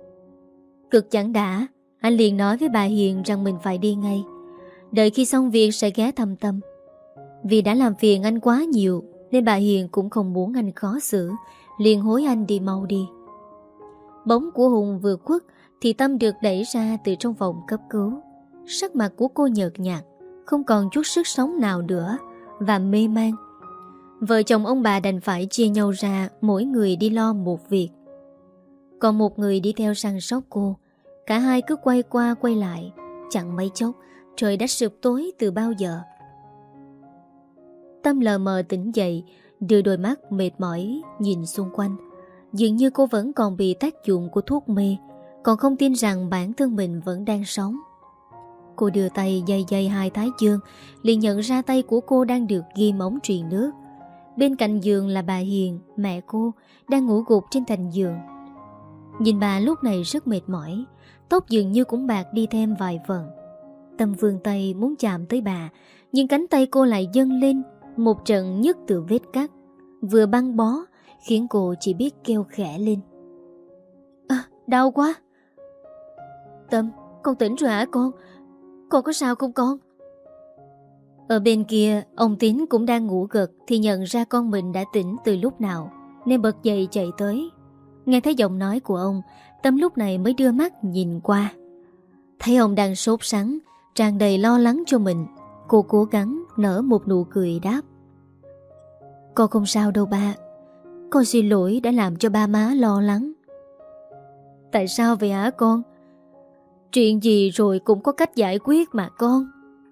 Speaker 1: Cực chẳng đã, anh liền nói với bà Hiền rằng mình phải đi ngay. Đợi khi xong việc sẽ ghé thăm Tâm. Vì đã làm phiền anh quá nhiều nên bà Hiền cũng không muốn anh khó xử, liền hối anh đi mau đi. Bóng của Hùng vừa khuất thì Tâm được đẩy ra từ trong phòng cấp cứu. Sắc mặt của cô nhợt nhạt, không còn chút sức sống nào nữa và mê man. Vợ chồng ông bà đành phải chia nhau ra, mỗi người đi lo một việc. Còn một người đi theo săn sóc cô. Cả hai cứ quay qua quay lại. Chẳng mấy chốc trời đã sụp tối từ bao giờ. Tâm lờ mờ tỉnh dậy, đưa đôi mắt mệt mỏi nhìn xung quanh. Dường như cô vẫn còn bị tác dụng của thuốc mê, còn không tin rằng bản thân mình vẫn đang sống. Cô đưa tay dây dây hai thái dương, liền nhận ra tay của cô đang được ghim ống truyền nước. Bên cạnh giường là bà Hiền, mẹ cô, đang ngủ gục trên thành giường. Nhìn bà lúc này rất mệt mỏi, tóc dường như cũng bạc đi thêm vài phần. Tâm vươn tay muốn chạm tới bà, nhưng cánh tay cô lại dâng lên một trận nhức từ vết cắt vừa băng bó, khiến cô chỉ biết kêu khẽ lên. Đau quá. Tâm, con tỉnh rồi hả con? Con có sao không con? Ở bên kia, ông Tín cũng đang ngủ gật thì nhận ra con mình đã tỉnh từ lúc nào, nên bật dậy chạy tới. Nghe thấy giọng nói của ông, Tâm lúc này mới đưa mắt nhìn qua. Thấy ông đang sốt sắng, tràn đầy lo lắng cho mình, cô cố gắng nở một nụ cười đáp. Con không sao đâu ba. Con xin lỗi đã làm cho ba má lo lắng. Tại sao vậy hả con? Chuyện gì rồi cũng có cách giải quyết mà con.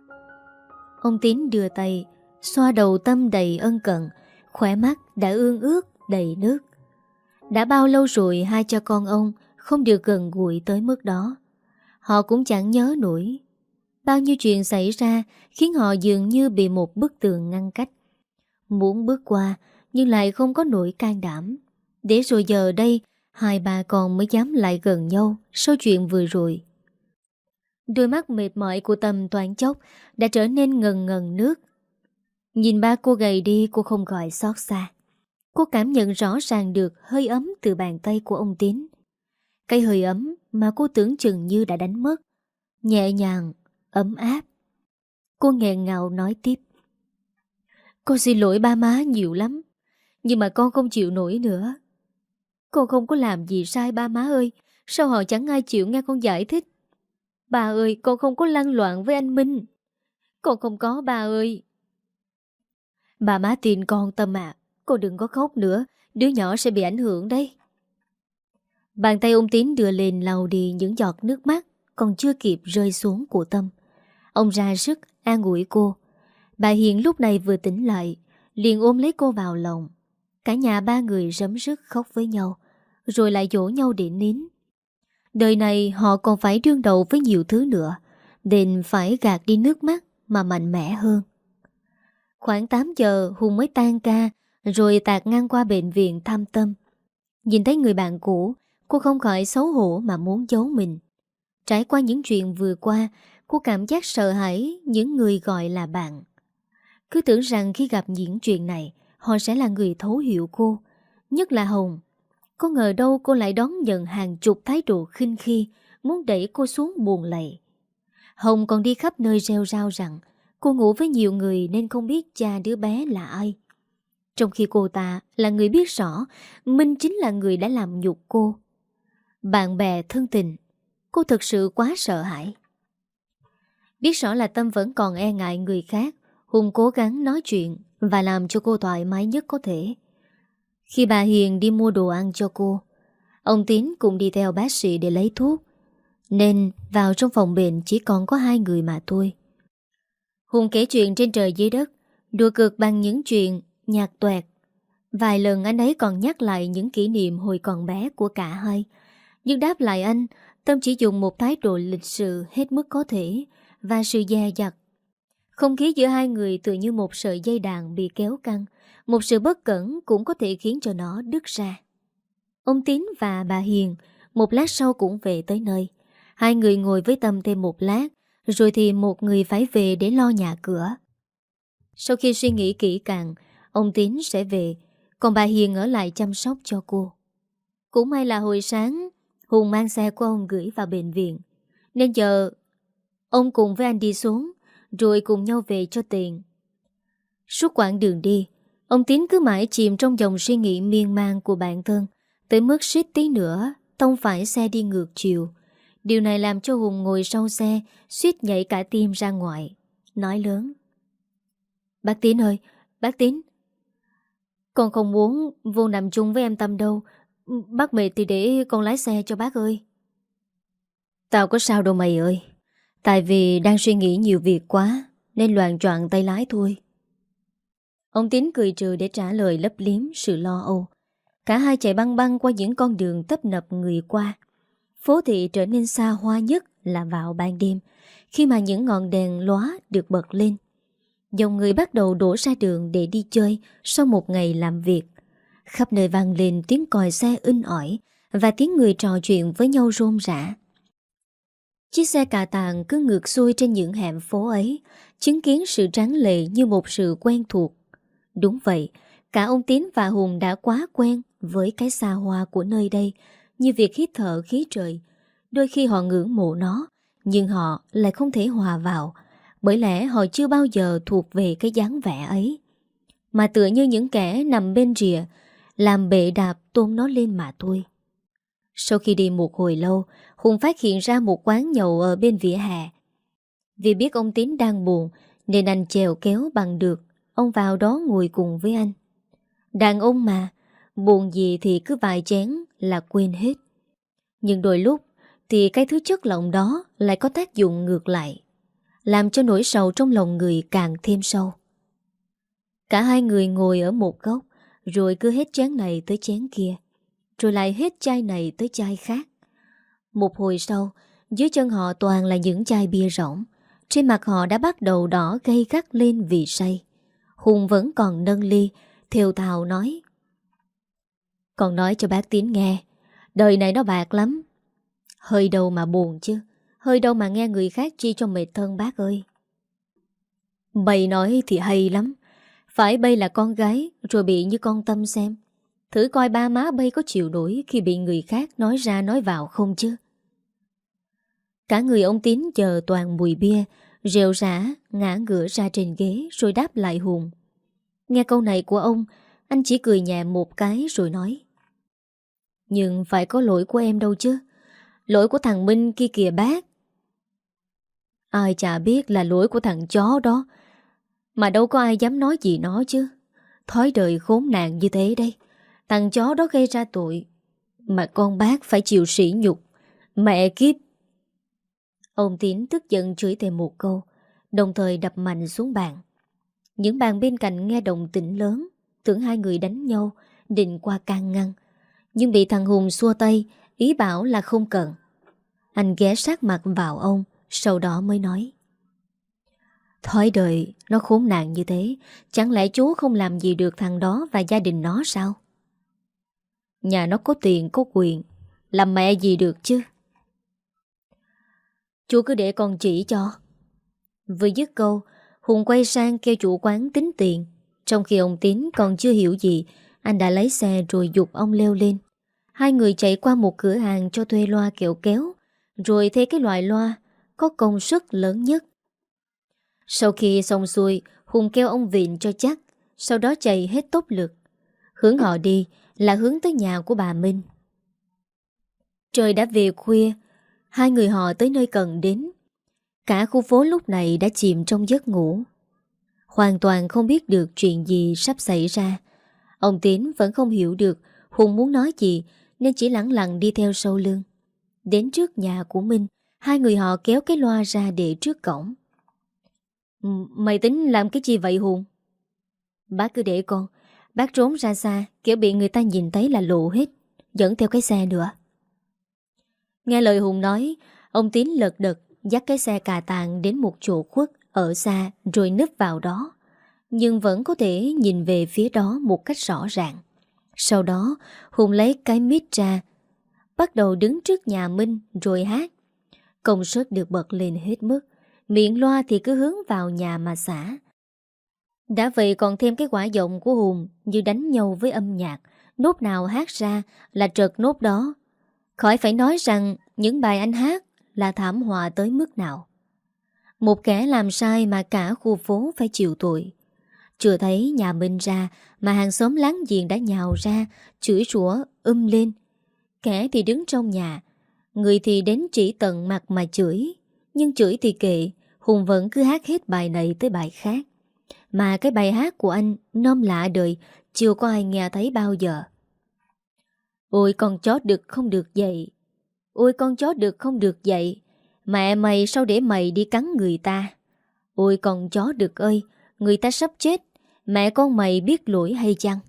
Speaker 1: Ông Tín đưa tay xoa đầu Tâm đầy ân cần, khóe mắt đã ương ướt đầy nước. Đã bao lâu rồi hai cha con ông không được gần gũi tới mức đó. Họ cũng chẳng nhớ nổi. Bao nhiêu chuyện xảy ra khiến họ dường như bị một bức tường ngăn cách. Muốn bước qua nhưng lại không có nỗi can đảm. Để rồi giờ đây hai bà con mới dám lại gần nhau sau chuyện vừa rồi. Đôi mắt mệt mỏi của Tâm toán chốc đã trở nên ngần ngần nước. Nhìn ba cô gầy đi, cô không khỏi xót xa. Cô cảm nhận rõ ràng được hơi ấm từ bàn tay của ông Tín. Cái hơi ấm mà cô tưởng chừng như đã đánh mất. Nhẹ nhàng, ấm áp. Cô nghẹn ngào nói tiếp. Con xin lỗi ba má nhiều lắm, nhưng mà con không chịu nổi nữa. Con không có làm gì sai ba má ơi. Sao họ chẳng ai chịu nghe con giải thích? Ba ơi, con không có lăn loạn với anh Minh. Con không có ba ơi. Bà má tin con Tâm à. Cô đừng có khóc nữa, đứa nhỏ sẽ bị ảnh hưởng đấy. Bàn tay ông Tín đưa lên lau đi những giọt nước mắt còn chưa kịp rơi xuống của Tâm. Ông ra sức an ủi cô. Bà Hiền lúc này vừa tỉnh lại, liền ôm lấy cô vào lòng. Cả nhà ba người rấm rứt khóc với nhau, rồi lại dỗ nhau để nín. Đời này họ còn phải đương đầu với nhiều thứ nữa, nên phải gạt đi nước mắt mà mạnh mẽ hơn. Khoảng 8 giờ Hùng mới tan ca, rồi tạt ngang qua bệnh viện thăm Tâm. Nhìn thấy người bạn cũ, cô không khỏi xấu hổ mà muốn giấu mình. Trải qua những chuyện vừa qua, cô cảm giác sợ hãi những người gọi là bạn. Cứ tưởng rằng khi gặp những chuyện này, họ sẽ là người thấu hiểu cô, nhất là Hồng. Có ngờ đâu cô lại đón nhận hàng chục thái độ khinh khi, muốn đẩy cô xuống buồng lầy. Hồng còn đi khắp nơi rêu rao rằng cô ngủ với nhiều người nên không biết cha đứa bé là ai. Trong khi cô ta là người biết rõ Minh chính là người đã làm nhục cô. Bạn bè thân tình, cô thực sự quá sợ hãi. Biết rõ là Tâm vẫn còn e ngại người khác, Hùng cố gắng nói chuyện và làm cho cô thoải mái nhất có thể. Khi bà Hiền đi mua đồ ăn cho cô, ông Tín cũng đi theo bác sĩ để lấy thuốc, nên vào trong phòng bệnh chỉ còn có hai người mà thôi. Hùng kể chuyện trên trời dưới đất, đùa cợt bằng những chuyện nhạt toẹt. Vài lần anh ấy còn nhắc lại những kỷ niệm hồi còn bé của cả hai. Nhưng đáp lại anh, Tâm chỉ dùng một thái độ lịch sự hết mức có thể và sự dè dặt. Không khí giữa hai người tựa như một sợi dây đàn bị kéo căng, một sự bất cẩn cũng có thể khiến cho nó đứt ra. Ông Tín và bà Hiền một lát sau cũng về tới nơi. Hai người ngồi với Tâm thêm một lát, rồi thì một người phải về để lo nhà cửa. Sau khi suy nghĩ kỹ càng, ông Tín sẽ về, còn bà Hiền ở lại chăm sóc cho cô. Cũng may là hồi sáng Hùng mang xe của ông gửi vào bệnh viện, nên giờ ông cùng với anh đi xuống, rồi cùng nhau về cho tiện. Suốt quãng đường đi, ông Tín cứ mãi chìm trong dòng suy nghĩ miên man của bản thân, tới mức suýt tí nữa tông phải xe đi ngược chiều. Điều này làm cho Hùng ngồi sau xe suýt nhảy cả tim ra ngoài, nói lớn: "Bác Tín ơi, bác Tín, con không muốn vô nằm chung với em Tâm đâu. Bác mệt thì để con lái xe cho bác ơi." "Tao có sao đâu mày ơi. Tại vì đang suy nghĩ nhiều việc quá nên loạng choạng tay lái thôi." Ông Tín cười trừ để trả lời lấp liếm sự lo âu. Cả hai chạy băng băng qua những con đường tấp nập người qua. Phố thị trở nên xa hoa nhất là vào ban đêm, khi mà những ngọn đèn lóa được bật lên. Dòng người bắt đầu đổ ra đường để đi chơi sau một ngày làm việc. Khắp nơi vang lên tiếng còi xe inh ỏi và tiếng người trò chuyện với nhau rôm rã. Chiếc xe cà tàng cứ ngược xuôi trên những hẻm phố ấy, chứng kiến sự tráng lệ như một sự quen thuộc. Đúng vậy, cả ông Tín và Hùng đã quá quen với cái xa hoa của nơi đây, như việc hít thở khí trời. Đôi khi họ ngưỡng mộ nó, nhưng họ lại không thể hòa vào, bởi lẽ họ chưa bao giờ thuộc về cái dáng vẻ ấy, mà tựa như những kẻ nằm bên rìa, làm bệ đạp tôn nó lên mà thôi. Sau khi đi một hồi lâu, Hùng phát hiện ra một quán nhậu ở bên vỉa hè. Vì biết ông Tín đang buồn, nên anh chèo kéo bằng được ông vào đó ngồi cùng với anh. Đàn ông mà, buồn gì thì cứ vài chén là quên hết. Nhưng đôi lúc thì cái thứ chất lỏng đó lại có tác dụng ngược lại, làm cho nỗi sầu trong lòng người càng thêm sâu. Cả hai người ngồi ở một góc, rồi cứ hết chén này tới chén kia, rồi lại hết chai này tới chai khác. Một hồi sau, dưới chân họ toàn là những chai bia rỗng. Trên mặt họ đã bắt đầu đỏ gay gắt lên vì say. Hùng vẫn còn nâng ly, thều thào nói: "Con nói cho bác Tín nghe, đời này nó bạc lắm. Hơi đâu mà buồn chứ, hơi đâu mà nghe người khác chi cho mệt thân bác ơi." "Bày nói thì hay lắm. Phải bây là con gái rồi bị như con Tâm xem. Thử coi ba má bây có chịu nổi khi bị người khác nói ra nói vào không chứ." Cả người ông Tín chờ toàn mùi bia, rệu rã ngã ngửa ra trên ghế rồi đáp lại Hùng. Nghe câu này của ông, anh chỉ cười nhẹ một cái rồi nói: "Nhưng phải có lỗi của em đâu chứ. Lỗi của thằng Minh kia kìa bác." "Ai chả biết là lỗi của thằng chó đó, mà đâu có ai dám nói gì nó chứ. Thói đời khốn nạn như thế đây. Thằng chó đó gây ra tội mà con bác phải chịu sỉ nhục. Mẹ kiếp. Ông Tín tức giận chửi thêm một câu, đồng thời đập mạnh xuống bàn. Những bàn bên cạnh nghe động tĩnh lớn, tưởng hai người đánh nhau, định qua can ngăn, nhưng bị thằng Hùng xua tay, ý bảo là không cần. Anh ghé sát mặt vào ông, sau đó mới nói: Thói đời nó khốn nạn như thế, chẳng lẽ chú không làm gì được thằng đó và gia đình nó sao? Nhà nó có tiền có quyền, làm mẹ gì được chứ? Chú cứ để con chỉ cho. Vừa dứt câu, Hùng quay sang kêu chủ quán tính tiền. Trong khi ông Tín còn chưa hiểu gì, anh đã lấy xe rồi giục ông leo lên. Hai người chạy qua một cửa hàng cho thuê loa kẹo kéo, rồi thấy cái loại loa có công suất lớn nhất. Sau khi xong xuôi, Hùng kêu ông vịn cho chắc, sau đó chạy hết tốc lực. Hướng họ đi là hướng tới nhà của bà Minh. Trời đã về khuya, hai người họ tới nơi cần đến. Cả khu phố lúc này đã chìm trong giấc ngủ, hoàn toàn không biết được chuyện gì sắp xảy ra. Ông Tín vẫn không hiểu được Hùng muốn nói gì, nên chỉ lẳng lặng đi theo sau lưng. Đến trước nhà của Minh, hai người họ kéo cái loa ra để trước cổng. Mày tính làm cái gì vậy Hùng? Bác cứ để con. Bác trốn ra xa, kiểu bị người ta nhìn thấy là lộ hết, dẫn theo cái xe nữa. Nghe lời Hùng nói, ông Tín lật đật dắt cái xe cà tàng đến một chỗ khuất ở xa rồi núp vào đó, nhưng vẫn có thể nhìn về phía đó một cách rõ ràng. Sau đó Hùng lấy cái mic ra, bắt đầu đứng trước nhà Minh rồi hát. Công suất được bật lên hết mức, miệng loa thì cứ hướng vào nhà mà xả. Đã vậy còn thêm cái quả giọng của Hùng như đánh nhau với âm nhạc, nốt nào hát ra là trật nốt đó. Khỏi phải nói rằng những bài anh hát là thảm họa tới mức nào. Một kẻ làm sai mà cả khu phố phải chịu tội. Chưa thấy nhà Minh ra mà hàng xóm láng giềng đã nhào ra, chửi rủa lên. Kẻ thì đứng trong nhà, người thì đến chỉ tận mặt mà chửi. Nhưng chửi thì kệ, Hùng vẫn cứ hát hết bài này tới bài khác. Mà cái bài hát của anh non lạ đời, chưa có ai nghe thấy bao giờ. Ôi con chó đực không được dậy, ôi con chó đực không được dậy, mẹ mày sao để mày đi cắn người ta. Ôi con chó đực ơi, người ta sắp chết, mẹ con mày biết lỗi hay chăng?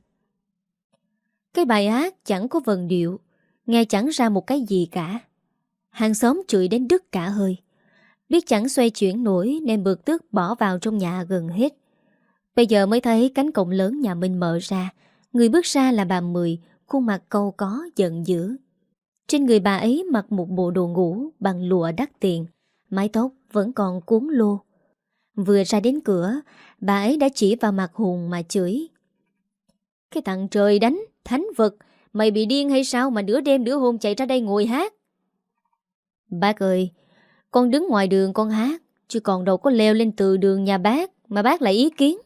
Speaker 1: Cái bài hát chẳng có vần điệu, nghe chẳng ra một cái gì cả. Hàng xóm chửi đến đứt cả hơi. Biết chẳng xoay chuyển nổi nên bực tức bỏ vào trong nhà gần hết. Bây giờ mới thấy cánh cổng lớn nhà Minh mở ra. Người bước ra là bà Mười, khuôn mặt cau có giận dữ. Trên người bà ấy mặc một bộ đồ ngủ bằng lụa đắt tiền, mái tóc vẫn còn cuốn lô. Vừa ra đến cửa, bà ấy đã chỉ vào mặt Hùng mà chửi. Cái thằng trời đánh, thánh vật, mày bị điên hay sao mà nửa đêm nửa hôm chạy ra đây ngồi hát? Bác ơi, con đứng ngoài đường con hát, chứ còn đâu có leo lên từ đường nhà bác mà bác lại ý kiến.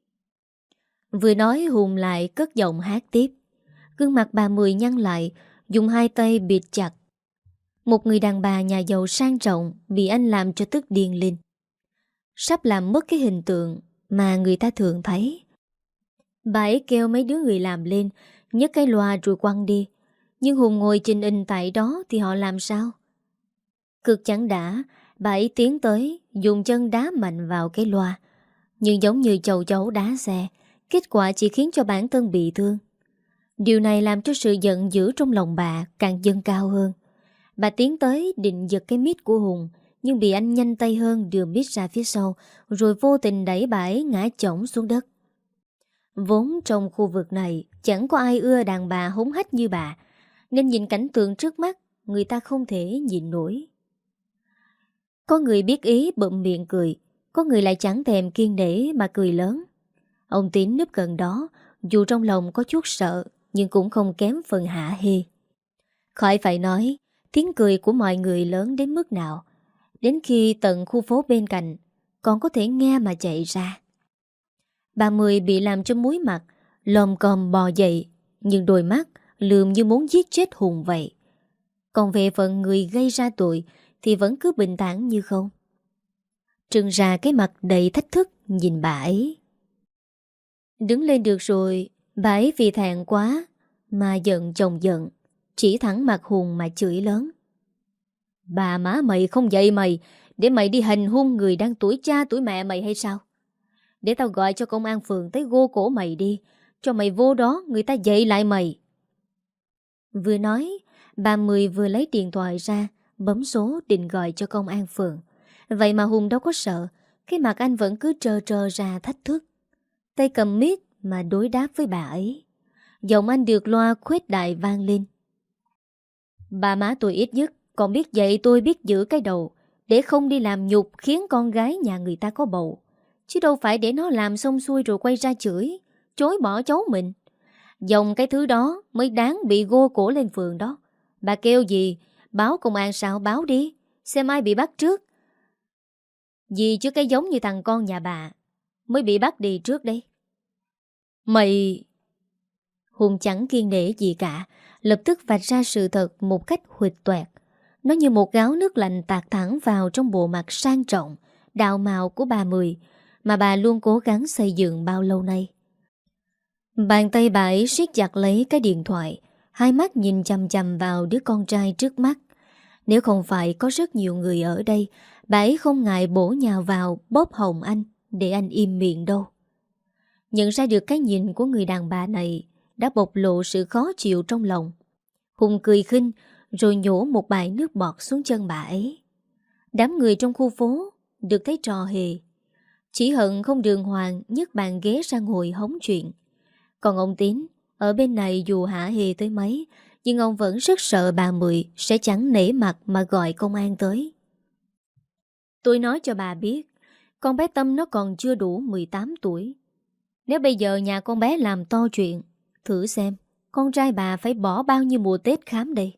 Speaker 1: Vừa nói Hùng lại cất giọng hát tiếp. Gương mặt bà Mười nhăn lại, dùng hai tay bịt chặt. Một người đàn bà nhà giàu sang trọng bị anh làm cho tức điên lên. Sắp làm mất cái hình tượng mà người ta thường thấy. Bà ấy kêu mấy đứa người làm lên, nhấc cái loa rồi quăng đi. Nhưng Hùng ngồi trình in tại đó thì họ làm sao? Cực chẳng đã, bà ấy tiến tới, dùng chân đá mạnh vào cái loa. Nhưng giống như chầu chấu đá xe, kết quả chỉ khiến cho bản thân bị thương. Điều này làm cho sự giận dữ trong lòng bà càng dâng cao hơn. Bà tiến tới định giật cái mic của Hùng, nhưng bị anh nhanh tay hơn đưa mic ra phía sau, rồi vô tình đẩy bà ấy ngã chổng xuống đất. Vốn trong khu vực này chẳng có ai ưa đàn bà hống hách như bà, nên nhìn cảnh tượng trước mắt, người ta không thể nhịn nổi. Có người biết ý bụm miệng cười, có người lại chẳng thèm kiêng nể mà cười lớn. Ông Tín núp gần đó, dù trong lòng có chút sợ, nhưng cũng không kém phần hả hê. Khỏi phải nói, tiếng cười của mọi người lớn đến mức nào, đến khi tận khu phố bên cạnh còn có thể nghe mà chạy ra. Bà Mười bị làm cho muối mặt, lồm còm bò dậy, nhưng đôi mắt lườm như muốn giết chết Hùng vậy. Còn về phần người gây ra tội thì vẫn cứ bình thản như không. Trưng ra cái mặt đầy thách thức nhìn bà ấy. Đứng lên được rồi. Bà ấy vì thẹn quá mà giận chồng giận, chỉ thẳng mặt Hùng mà chửi lớn. Bà má mày không dạy mày để mày đi hành hung người đang tuổi cha tuổi mẹ mày hay sao? Để tao gọi cho công an phường tới gô cổ mày đi, cho mày vô đó người ta dạy lại mày. Vừa nói, bà Mười vừa lấy điện thoại ra, bấm số định gọi cho công an phường. Vậy mà Hùng đâu có sợ, cái mặt anh vẫn cứ trơ trơ ra thách thức. Tay cầm mic mà đối đáp với bà ấy. Giọng anh được loa khuếch đại vang lên. Bà má tôi ít nhất còn biết dạy tôi biết giữ cái đầu, để không đi làm nhục khiến con gái nhà người ta có bầu. Chứ đâu phải để nó làm xong xuôi rồi quay ra chửi, chối bỏ cháu mình. Dòng cái thứ đó mới đáng bị gô cổ lên phường đó. Bà kêu gì? Báo công an sao? Báo đi, xem ai bị bắt trước. Gì chứ cái giống như thằng con nhà bà mới bị bắt đi trước đây. Mày... Hùng chẳng kiêng nể gì cả, lập tức vạch ra sự thật một cách huỵch toẹt. Nó như một gáo nước lạnh tạt thẳng vào trong bộ mặt sang trọng, đạo mạo của bà Mười mà bà luôn cố gắng xây dựng bao lâu nay. Bàn tay bà ấy siết chặt lấy cái điện thoại, hai mắt nhìn chằm chằm vào đứa con trai trước mắt. Nếu không phải có rất nhiều người ở đây, bà ấy không ngại bổ nhào vào bóp hồng anh để anh im miệng đâu. Nhận ra được cái nhìn của người đàn bà này đã bộc lộ sự khó chịu trong lòng. Hùng cười khinh rồi nhổ một bãi nước bọt xuống chân bà ấy. Đám người trong khu phố được thấy trò hề, chỉ hận không đường hoàng nhấc bàn ghế ra ngồi hóng chuyện. Còn ông Tín ở bên này dù hả hề tới mấy, nhưng ông vẫn rất sợ bà Mười sẽ chẳng nể mặt mà gọi công an tới. Tôi nói cho bà biết, con bé Tâm nó còn chưa đủ 18 tuổi. Nếu bây giờ nhà con bé làm to chuyện, thử xem con trai bà phải bỏ bao nhiêu mùa Tết khám đây.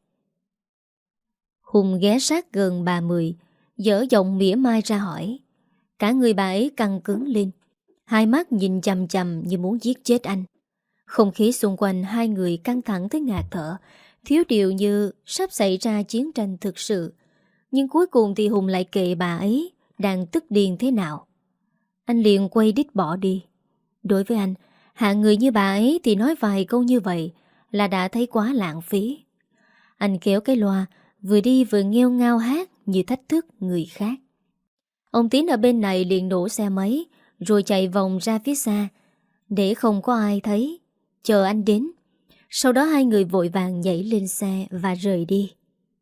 Speaker 1: Hùng ghé sát gần bà Mười, dở giọng mỉa mai ra hỏi. Cả người bà ấy căng cứng lên, hai mắt nhìn chằm chằm như muốn giết chết anh. Không khí xung quanh hai người căng thẳng tới ngạt thở, thiếu điều như sắp xảy ra chiến tranh thực sự. Nhưng cuối cùng thì Hùng lại kệ bà ấy đang tức điên thế nào. Anh liền quay đít bỏ đi. Đối với anh, hạng người như bà ấy thì nói vài câu như vậy là đã thấy quá lãng phí. Anh kéo cái loa, vừa đi vừa nghêu ngao hát như thách thức người khác. Ông Tín ở bên này liền đổ xe máy rồi chạy vòng ra phía xa để không có ai thấy, chờ anh đến. Sau đó hai người vội vàng nhảy lên xe và rời đi.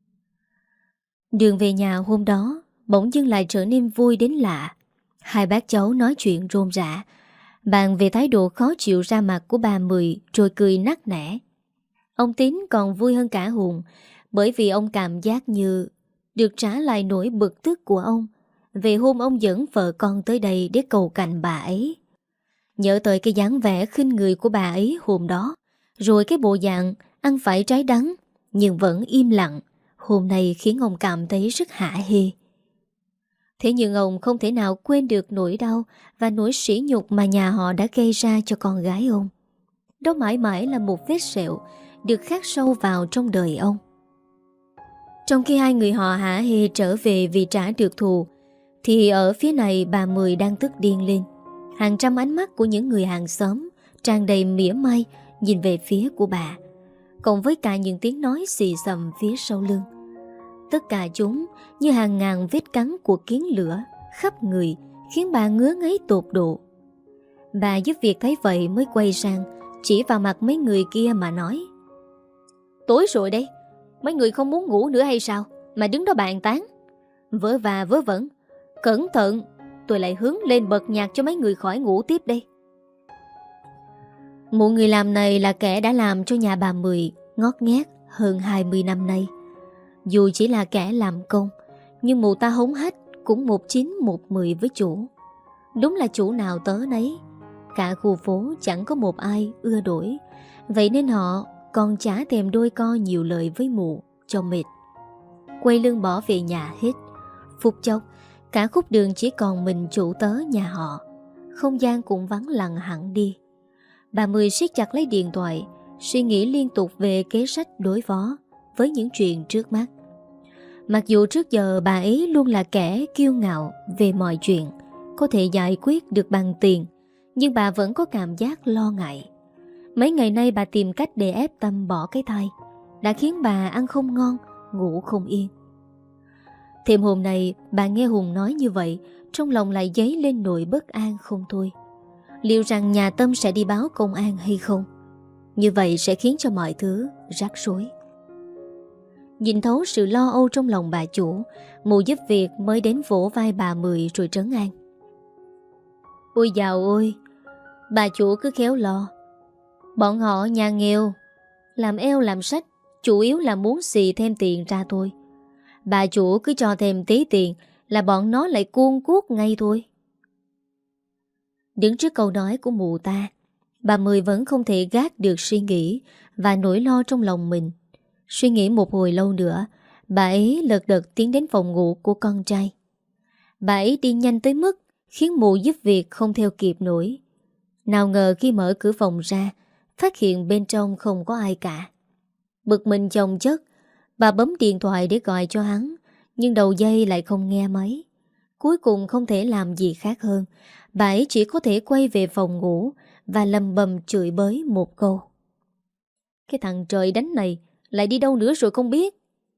Speaker 1: Đường về nhà hôm đó bỗng dưng lại trở nên vui đến lạ. Hai bác cháu nói chuyện rôm rã, bàn về thái độ khó chịu ra mặt của bà Mười rồi cười nắc nẻ. Ông Tín còn vui hơn cả Hùng, bởi vì ông cảm giác như được trả lại nỗi bực tức của ông về hôm ông dẫn vợ con tới đây để cầu cạnh bà ấy. Nhớ tới cái dáng vẻ khinh người của bà ấy hôm đó, rồi cái bộ dạng ăn phải trái đắng nhưng vẫn im lặng, hôm nay khiến ông cảm thấy rất hả hê. Thế nhưng ông không thể nào quên được nỗi đau và nỗi sỉ nhục mà nhà họ đã gây ra cho con gái ông. Đó mãi mãi là một vết sẹo được khắc sâu vào trong đời ông. Trong khi hai người họ hả hê trở về vì trả được thù, thì ở phía này bà Mười đang tức điên lên. Hàng trăm ánh mắt của những người hàng xóm tràn đầy mỉa mai nhìn về phía của bà, cộng với cả những tiếng nói xì xầm phía sau lưng. Tất cả chúng như hàng ngàn vết cắn của kiến lửa khắp người, khiến bà ngứa ngáy tột độ. Bà giúp việc thấy vậy mới quay sang chỉ vào mặt mấy người kia mà nói: Tối rồi đây, mấy người không muốn ngủ nữa hay sao mà đứng đó bàn tán, vớ va vớ vẩn. Cẩn thận, tôi lại hướng lên bật nhạc cho mấy người khỏi ngủ tiếp đây. Một người làm này là kẻ đã làm cho nhà bà Mười ngót nghét hơn 20 năm nay. Dù chỉ là kẻ làm công, nhưng mụ ta hống hách cũng 19-1-10 với chủ. Đúng là chủ nào tớ nấy. Cả khu phố chẳng có một ai ưa đổi, vậy nên họ còn chả thèm đôi co nhiều lời với mụ cho mệt. Quay lưng bỏ về nhà hết. Phút chốc, cả khúc đường chỉ còn mình chủ tớ nhà họ. Không gian cũng vắng lặng hẳn đi. Bà Mười siết chặt lấy điện thoại, suy nghĩ liên tục về kế sách đối phó với những chuyện trước mắt. Mặc dù trước giờ bà ấy luôn là kẻ kiêu ngạo về mọi chuyện có thể giải quyết được bằng tiền, Nhưng bà vẫn có cảm giác lo ngại. Mấy ngày nay bà tìm cách để ép Tâm bỏ cái thai, đã khiến bà ăn không ngon, ngủ không yên. Thêm hôm nay bà nghe Hùng nói như vậy, trong lòng lại dấy lên nỗi bất an không thôi. Liệu rằng nhà Tâm sẽ đi báo công an hay không? Như vậy sẽ khiến cho mọi thứ rắc rối. Nhìn thấu sự lo âu trong lòng bà chủ, mụ giúp việc mới đến vỗ vai bà Mười rồi trấn an. Ôi dào ôi, bà chủ cứ khéo lo. Bọn họ nhà nghèo, làm eo làm sách, chủ yếu là muốn xì thêm tiền ra thôi. Bà chủ cứ cho thêm tí tiền là bọn nó lại cuông cuốc ngay thôi. Đứng trước câu nói của mụ ta, bà Mười vẫn không thể gác được suy nghĩ và nỗi lo trong lòng mình. Suy nghĩ một hồi lâu nữa, bà ấy lật đật tiến đến phòng ngủ của con trai. Bà ấy đi nhanh tới mức khiến mụ giúp việc không theo kịp nổi. Nào ngờ khi mở cửa phòng ra, phát hiện bên trong không có ai cả. Bực mình chồng chất, bà bấm điện thoại để gọi cho hắn, nhưng đầu dây lại không nghe máy. Cuối cùng không thể làm gì khác hơn, bà ấy chỉ có thể quay về phòng ngủ và lầm bầm chửi bới một câu. Cái thằng trời đánh này lại đi đâu nữa rồi không biết.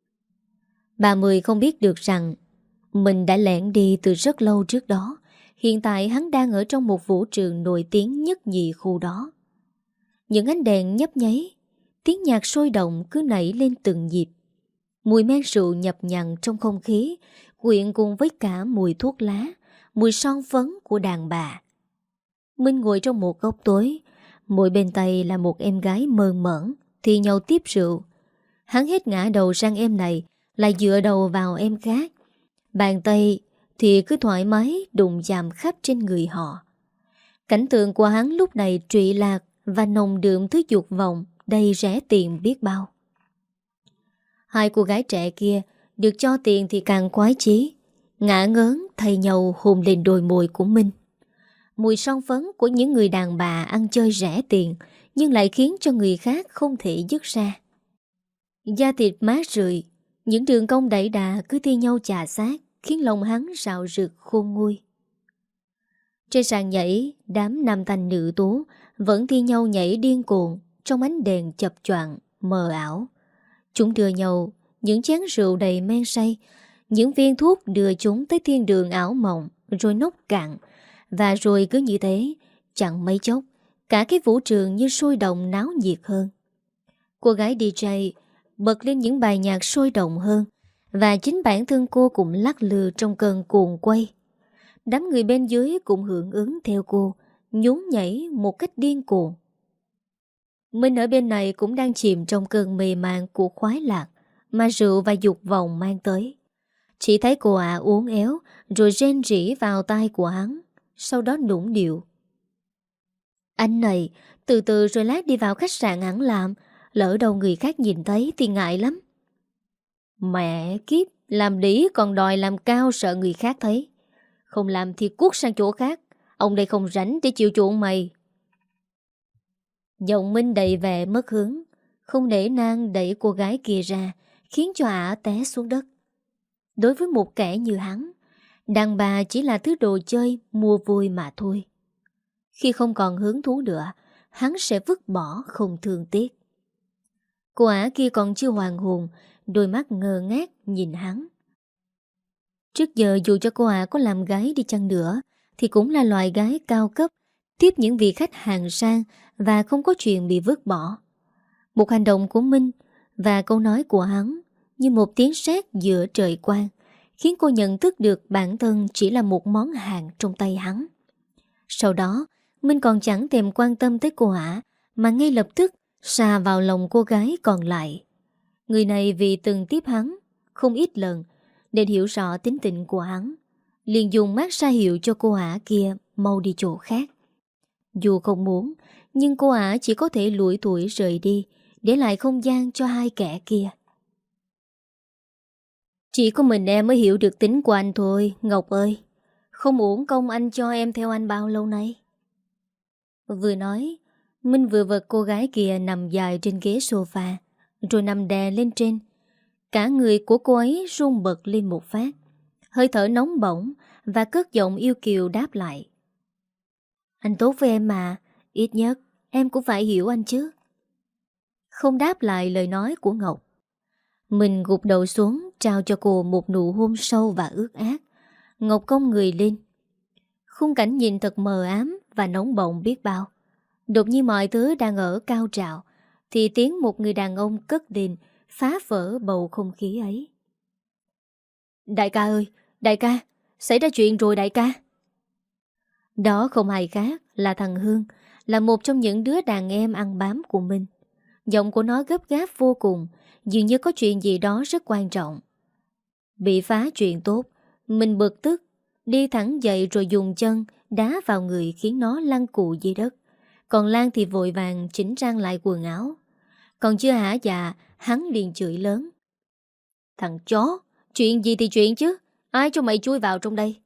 Speaker 1: Bà Mười không biết được rằng mình đã lẻn đi từ rất lâu trước đó. Hiện tại hắn đang ở trong một vũ trường nổi tiếng nhất nhì khu đó. Những ánh đèn nhấp nháy, tiếng nhạc sôi động cứ nảy lên từng nhịp. Mùi men rượu nhập nhằn trong không khí, quyện cùng với cả mùi thuốc lá, mùi son phấn của đàn bà. Minh ngồi trong một góc tối, mỗi bên tay là một em gái mơ mởn thì nhau tiếp rượu. Hắn hết ngã đầu sang em này, lại dựa đầu vào em khác. Bàn tay thì cứ thoải mái đụng chạm khắp trên người họ. Cảnh tượng của hắn lúc này trụy lạc và nồng đượm thứ dục vọng đầy rẻ tiền biết bao. Hai cô gái trẻ kia được cho tiền thì càng khoái chí, ngã ngớn thay nhau hôn lên đôi môi của Minh. Mùi son phấn của những người đàn bà ăn chơi rẻ tiền nhưng lại khiến cho người khác không thể dứt ra. Da thịt mát rượi, những đường cong đẩy đà cứ thi nhau chà sát, khiến lòng hắn rạo rực khôn nguôi. Trên sàn nhảy, đám nam thanh nữ tú vẫn thi nhau nhảy điên cuồng trong ánh đèn chập choạng mờ ảo. Chúng đưa nhau những chén rượu đầy men say, những viên thuốc đưa chúng tới thiên đường ảo mộng rồi nốc cạn. Và rồi cứ như thế, chẳng mấy chốc, cả cái vũ trường như sôi động náo nhiệt hơn. Cô gái DJ bật lên những bài nhạc sôi động hơn, và chính bản thân cô cũng lắc lư trong cơn cuồng quay. Đám người bên dưới cũng hưởng ứng theo cô, nhún nhảy một cách điên cuồng. Mình ở bên này cũng đang chìm trong cơn mê man của khoái lạc mà rượu và dục vọng mang tới. Chỉ thấy cô uốn éo rồi rên rỉ vào tai của hắn, sau đó nũng điệu. Anh này, từ từ rồi lát đi vào khách sạn hẳn làm, lỡ đâu người khác nhìn thấy thì ngại lắm. Mẹ kiếp, làm đĩ còn đòi làm cao sợ người khác thấy. Không làm thì cuốc sang chỗ khác, ông đây không rảnh để chịu chuộng mày. Giọng Minh đầy vẻ mất hứng, không để nang đẩy cô gái kia ra, khiến cho ả té xuống đất. Đối với một kẻ như hắn, đàn bà chỉ là thứ đồ chơi mua vui mà thôi. Khi không còn hứng thú nữa, hắn sẽ vứt bỏ không thương tiếc. Cô ả kia còn chưa hoàn hồn, đôi mắt ngơ ngác nhìn hắn. Trước giờ dù cho cô ả có làm gái đi chăng nữa thì cũng là loại gái cao cấp, tiếp những vị khách hàng sang và không có chuyện bị vứt bỏ. Một hành động của Minh và câu nói của hắn như một tiếng sét giữa trời quang, khiến cô nhận thức được bản thân chỉ là một món hàng trong tay hắn. Sau đó, Minh còn chẳng thèm quan tâm tới cô ả, mà ngay lập tức xà vào lòng cô gái còn lại. Người này vì từng tiếp hắn không ít lần nên hiểu rõ tính tình của hắn, liền dùng mắt ra hiệu cho cô ả kia mau đi chỗ khác. Dù không muốn, nhưng cô ả chỉ có thể lủi thủi rời đi, để lại không gian cho hai kẻ kia. Chỉ có mình em mới hiểu được tính của anh thôi, Ngọc ơi. Không uổng công anh cho em theo anh bao lâu nay. Vừa nói, Minh vừa vật cô gái kia nằm dài trên ghế sofa, rồi nằm đè lên trên. Cả người của cô ấy run bật lên một phát, hơi thở nóng bỏng và cất giọng yêu kiều đáp lại. Anh tốt với em mà, ít nhất em cũng phải hiểu anh chứ. Không đáp lại lời nói của Ngọc, mình gục đầu xuống trao cho cô một nụ hôn sâu và ướt át. Ngọc cong người lên. Khung cảnh nhìn thật mờ ám và nóng bỏng biết bao. Đột nhiên mọi thứ đang ở cao trào thì tiếng một người đàn ông cất lên, phá vỡ bầu không khí ấy. Đại ca ơi, đại ca, xảy ra chuyện rồi đại ca. Đó không ai khác là thằng Hương, là một trong những đứa đàn em ăn bám của mình. Giọng của nó gấp gáp vô cùng, dường như có chuyện gì đó rất quan trọng. Bị phá chuyện tốt, mình bực tức, đi thẳng dậy rồi dùng chân đá vào người khiến nó lăn cụ dưới đất. Còn Lan thì vội vàng chỉnh trang lại quần áo. Còn chưa hả dạ, hắn liền chửi lớn. Thằng chó, chuyện gì thì chuyện chứ, ai cho mày chui vào trong đây?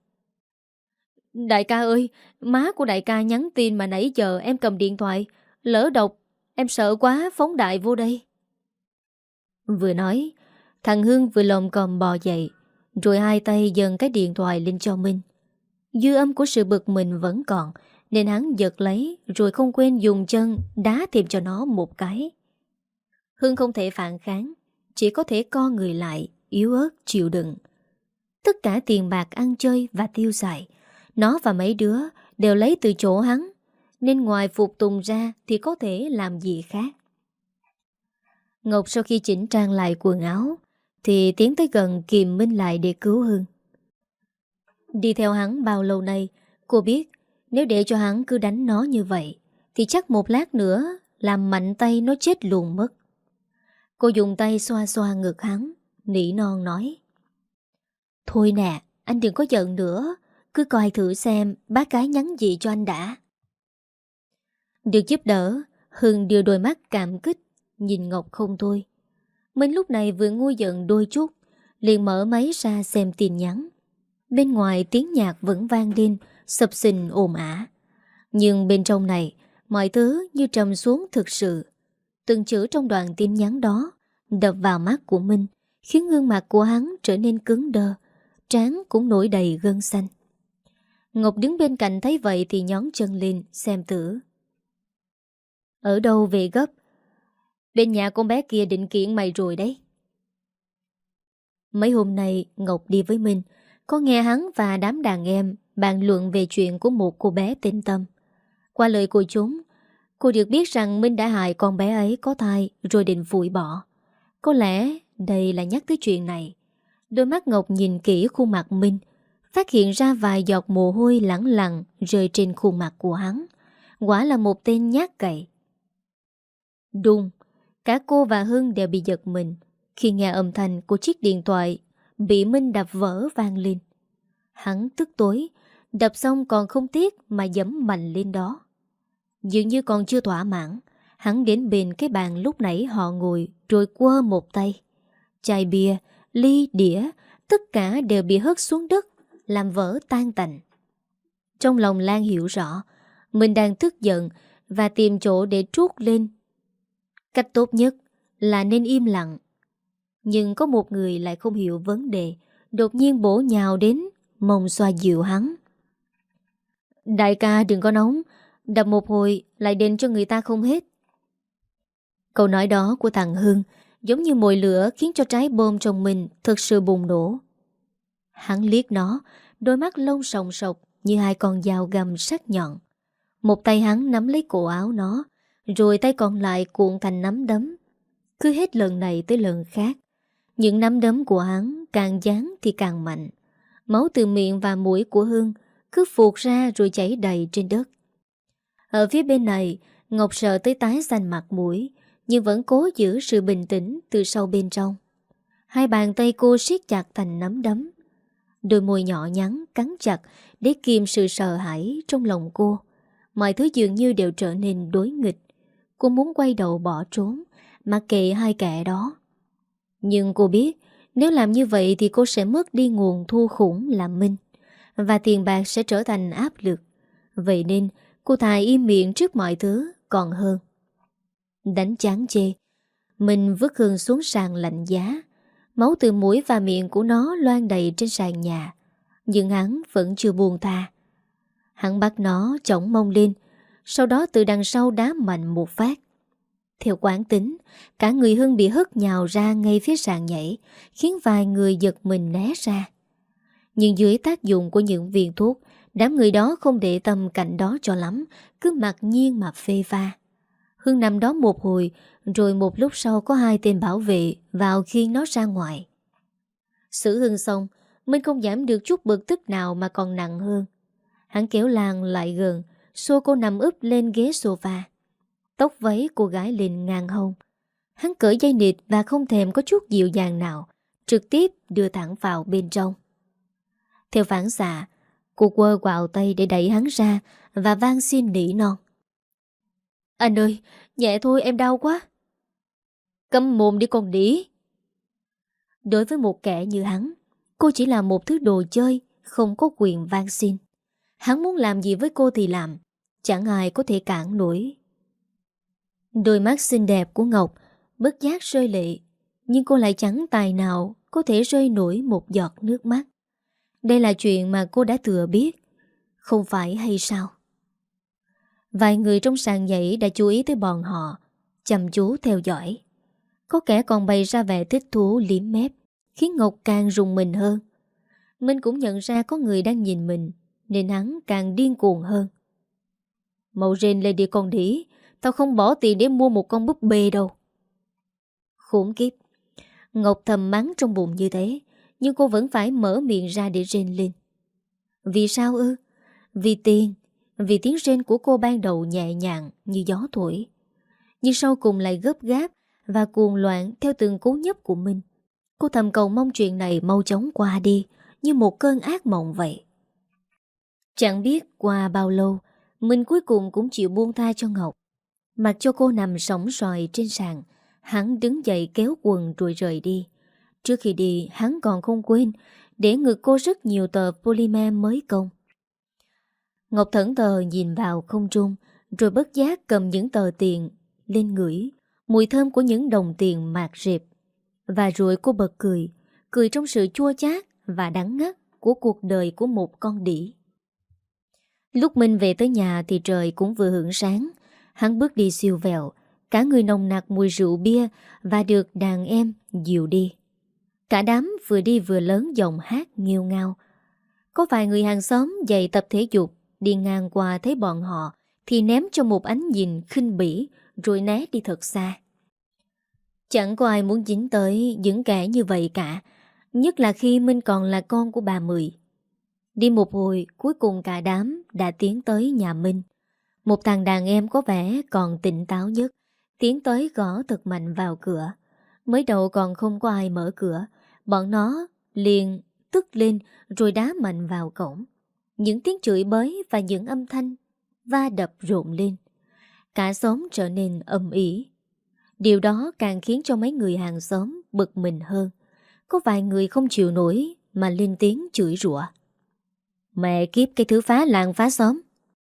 Speaker 1: Đại ca ơi, má của đại ca nhắn tin mà nãy giờ em cầm điện thoại, lỡ đọc, em sợ quá phóng đại vô đây. Vừa nói, thằng Hưng vừa lồm còm bò dậy, rồi hai tay dần cái điện thoại lên cho Minh. Dư âm của sự bực mình vẫn còn, nên hắn giật lấy rồi không quên dùng chân đá thêm cho nó một cái. Hưng không thể phản kháng, chỉ có thể co người lại, yếu ớt chịu đựng. Tất cả tiền bạc ăn chơi và tiêu xài, nó và mấy đứa đều lấy từ chỗ hắn, nên ngoài phục tùng ra thì có thể làm gì khác. Ngọc sau khi chỉnh trang lại quần áo thì tiến tới gần kìm Minh lại để cứu Hưng. Đi theo hắn bao lâu nay, cô biết nếu để cho hắn cứ đánh nó như vậy thì chắc một lát nữa làm mạnh tay nó chết luôn mất. Cô dùng tay xoa xoa ngực hắn, nỉ non nói: Thôi nè, anh đừng có giận nữa, cứ coi thử xem bác gái nhắn gì cho anh đã. Được giúp đỡ, Hưng đưa đôi mắt cảm kích nhìn Ngọc không thôi. Minh lúc này vừa nguôi giận đôi chút, liền mở máy ra xem tin nhắn. Bên ngoài tiếng nhạc vẫn vang lên, sập sình ồn ả. Nhưng bên trong này, mọi thứ như trầm xuống thực sự. Từng chữ trong đoạn tin nhắn đó đập vào mắt của Minh, khiến gương mặt của hắn trở nên cứng đơ, trán cũng nổi đầy gân xanh. Ngọc đứng bên cạnh thấy vậy thì nhón chân lên xem thử. Ở đâu về gấp? Bên nhà con bé kia định kiện mày rồi đấy. Mấy hôm nay Ngọc đi với Minh, có nghe hắn và đám đàn em bàn luận về chuyện của một cô bé tên Tâm. Qua lời của chúng, cô được biết rằng Minh đã hại con bé ấy có thai rồi định phủi bỏ. Có lẽ đây là nhắc tới chuyện này. Đôi mắt Ngọc nhìn kỹ khuôn mặt Minh, phát hiện ra vài giọt mồ hôi lẳng lặng rơi trên khuôn mặt của hắn. Quả là một tên nhát cậy. Đùng, cả cô và Hưng đều bị giật mình khi nghe âm thanh của chiếc điện thoại bị Minh đập vỡ vang lên. Hắn tức tối, đập xong còn không tiếc mà giẫm mạnh lên đó. Dường như còn chưa thỏa mãn, hắn đến bên cái bàn lúc nãy họ ngồi rồi quơ một tay. Chai bia, ly, đĩa, tất cả đều bị hất xuống đất, làm vỡ tan tành. Trong lòng Lan hiểu rõ, mình đang tức giận và tìm chỗ để trút lên. Cách tốt nhất là nên im lặng. Nhưng có một người lại không hiểu vấn đề, đột nhiên bổ nhào đến, mong xoa dịu hắn. Đại ca đừng có nóng, đập một hồi lại đền cho người ta không hết. Câu nói đó của thằng Hưng giống như mồi lửa khiến cho trái bom trong mình thực sự bùng nổ. Hắn liếc nó, đôi mắt lông sòng sọc như hai con dao găm sắc nhọn. Một tay hắn nắm lấy cổ áo nó, rồi tay còn lại cuộn thành nắm đấm. Cứ hết lần này tới lần khác, những nắm đấm của hắn càng giáng thì càng mạnh. Máu từ miệng và mũi của Hưng cứ phụt ra rồi chảy đầy trên đất. Ở phía bên này, Ngọc sợ tới tái xanh mặt mũi, nhưng vẫn cố giữ sự bình tĩnh từ sâu bên trong. Hai bàn tay cô siết chặt thành nắm đấm. Đôi môi nhỏ nhắn cắn chặt để kìm sự sợ hãi trong lòng cô. Mọi thứ dường như đều trở nên đối nghịch. Cô muốn quay đầu bỏ trốn, mặc kệ hai kẻ đó. Nhưng cô biết, nếu làm như vậy thì cô sẽ mất đi nguồn thu khủng làm Minh, và tiền bạc sẽ trở thành áp lực. Vậy nên cô thà im miệng trước mọi thứ còn hơn. Đánh chán chê, mình vứt Hương xuống sàn lạnh giá. Máu từ mũi và miệng của nó loang đầy trên sàn nhà. Nhưng hắn vẫn chưa buông tha. Hắn bắt nó chổng mông lên, sau đó từ đằng sau đá mạnh một phát. Theo quán tính, cả người Hưng bị hất nhào ra ngay phía sàn nhảy, khiến vài người giật mình né ra. Nhưng dưới tác dụng của những viên thuốc, đám người đó không để tâm cảnh đó cho lắm, cứ mặc nhiên mà phê pha. Hưng nằm đó một hồi, rồi một lúc sau có 2 tên bảo vệ vào khiêng nó ra ngoài. Xử Hưng xong, Minh không giảm được chút bực tức nào mà còn nặng hơn. Hắn kéo Lan lại gần, xô cô nằm úp lên ghế sofa. Tóc váy cô gái lên ngang hông. Hắn cởi dây nịt và không thèm có chút dịu dàng nào, trực tiếp đưa thẳng vào bên trong. Theo phản xạ, cô quơ quào tay để đẩy hắn ra và van xin nỉ non. Anh ơi, nhẹ thôi, em đau quá. Câm mồm đi con đĩ. Đối với một kẻ như hắn, cô chỉ là một thứ đồ chơi, không có quyền van xin. Hắn muốn làm gì với cô thì làm, chẳng ai có thể cản nổi. Đôi mắt xinh đẹp của Ngọc bất giác rơi lệ, nhưng cô lại chẳng tài nào có thể rơi nổi một giọt nước mắt. Đây là chuyện mà cô đã thừa biết, không phải hay sao? Vài người trong sàn nhảy đã chú ý tới bọn họ, chăm chú theo dõi. Có kẻ còn bày ra vẻ thích thú liếm mép, khiến Ngọc càng rùng mình hơn. Minh cũng nhận ra có người đang nhìn mình, nên hắn càng điên cuồng hơn. Màu rên lên đi con đĩ, tao không bỏ tiền để mua một con búp bê đâu. Khốn kiếp. Ngọc thầm mắng trong bụng như thế, nhưng cô vẫn phải mở miệng ra để rên lên. Vì sao ư? Vì tiền. Vì tiếng rên của cô ban đầu nhẹ nhàng như gió thổi, nhưng sau cùng lại gấp gáp và cuồng loạn theo từng cú nhấp của mình. Cô thầm cầu mong chuyện này mau chóng qua đi, như một cơn ác mộng vậy. Chẳng biết qua bao lâu, Minh cuối cùng cũng chịu buông tha cho Ngọc. Mặc cho cô nằm sõng soài trên sàn, hắn đứng dậy kéo quần rồi rời đi. Trước khi đi, hắn còn không quên để ngực cô rất nhiều tờ polymer mới công. Ngọc thẫn thờ nhìn vào không trung, rồi bất giác cầm những tờ tiền lên ngửi, mùi thơm của những đồng tiền mạt rệp. Và rồi cô bật cười, cười trong sự chua chát và đắng ngắt của cuộc đời của một con đĩ. Lúc Minh về tới nhà thì trời cũng vừa hửng sáng. Hắn bước đi siêu vẹo, cả người nồng nặc mùi rượu bia và được đàn em dìu đi. Cả đám vừa đi vừa lớn giọng hát nghêu ngao. Có vài người hàng xóm dậy tập thể dục đi ngang qua thấy bọn họ thì ném cho một ánh nhìn khinh bỉ rồi né đi thật xa. Chẳng có ai muốn dính tới những kẻ như vậy cả, nhất là khi Minh còn là con của bà Mười. Đi một hồi, cuối cùng cả đám đã tiến tới nhà Minh. Một thằng đàn em có vẻ còn tỉnh táo nhất tiến tới gõ thật mạnh vào cửa. Mới đầu còn không có ai mở cửa, bọn nó liền tức lên rồi đá mạnh vào cổng. Những tiếng chửi bới và những âm thanh va đập rộn lên. Cả xóm trở nên ầm ĩ. Điều đó càng khiến cho mấy người hàng xóm bực mình hơn. Có vài người không chịu nổi mà lên tiếng chửi rủa. Mẹ kiếp cái thứ phá làng phá xóm.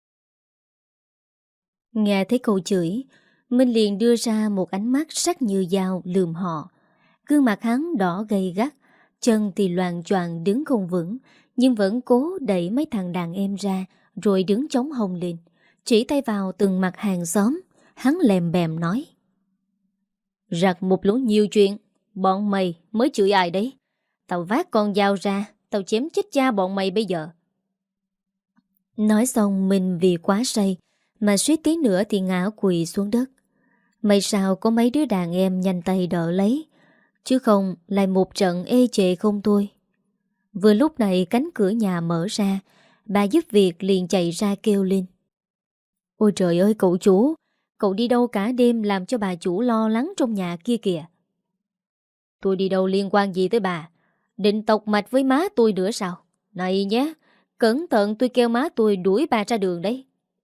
Speaker 1: Nghe thấy câu chửi, Minh liền đưa ra một ánh mắt sắc như dao lườm họ. Gương mặt hắn đỏ gay gắt, chân thì loạng choạng đứng không vững, nhưng vẫn cố đẩy mấy thằng đàn em ra rồi đứng chống hông lên, chỉ tay vào từng mặt hàng xóm. Hắn lèm bèm nói: Rặt một lũ nhiều chuyện, bọn mày mới chửi ai đấy? Tao vác con dao ra, tao chém chết cha bọn mày bây giờ. Nói xong mình vì quá say mà suýt tí nữa thì ngã quỵ xuống đất. May sao có mấy đứa đàn em nhanh tay đỡ lấy, chứ không lại một trận ê chề không thôi. Vừa lúc này cánh cửa nhà mở ra, bà giúp việc liền chạy ra kêu lên: Ôi trời ơi cậu chủ, cậu đi đâu cả đêm làm cho bà chủ lo lắng trong nhà kia kìa. Tôi đi đâu liên quan gì tới bà? Định tọc mạch với má tôi nữa sao? Này nhé, cẩn thận tôi kêu má tôi đuổi bà ra đường đấy.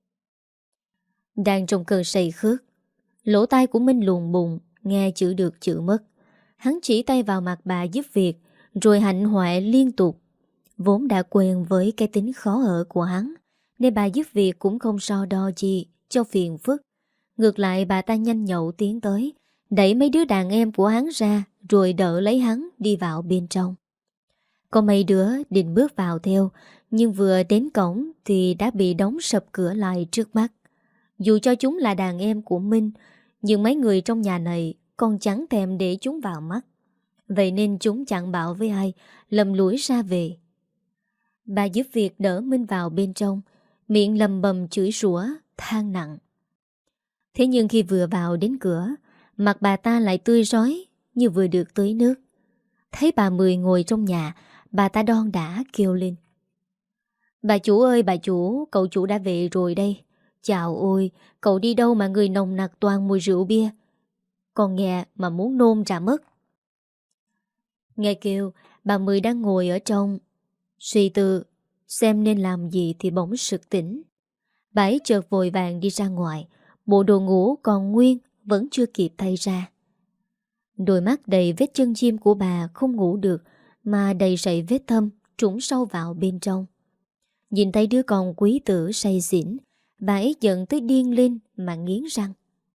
Speaker 1: Đang trong cơn say khước, lỗ tai của Minh lùn bùng, nghe chữ được chữ mất. Hắn chỉ tay vào mặt bà giúp việc, rồi hạnh hoẹ liên tục. Vốn đã quen với cái tính khó ở của hắn, nên bà giúp việc cũng không so đo chi cho phiền phức. Ngược lại bà ta nhanh nhậu tiến tới, đẩy mấy đứa đàn em của hắn ra, rồi đỡ lấy hắn đi vào bên trong. Có mấy đứa định bước vào theo, nhưng vừa đến cổng thì đã bị đóng sập cửa lại trước mắt. Dù cho chúng là đàn em của Minh, nhưng mấy người trong nhà này còn chẳng thèm để chúng vào mắt. Vậy nên chúng chẳng bảo với ai, lầm lũi ra về. Bà giúp việc đỡ Minh vào bên trong, miệng lầm bầm chửi rủa, than nặng. Thế nhưng khi vừa vào đến cửa, mặt bà ta lại tươi rói như vừa được tưới nước. Thấy bà Mười ngồi trong nhà, bà ta đon đả kêu lên: "Bà chủ ơi bà chủ, cậu chủ đã về rồi đây. Chào ôi, cậu đi đâu mà người nồng nặc toàn mùi rượu bia. Còn nghe mà muốn nôn ra mất." Nghe kêu, bà Mười đang ngồi ở trong suy tư xem nên làm gì thì bỗng sực tỉnh. Bà ấy chợt vội vàng đi ra ngoài, bộ đồ ngủ còn nguyên, vẫn chưa kịp thay ra. Đôi mắt đầy vết chân chim của bà không ngủ được, mà đầy rẫy vết thâm trũng sâu vào bên trong. Nhìn thấy đứa con quý tử say xỉn, bà ấy giận tới điên lên mà nghiến răng: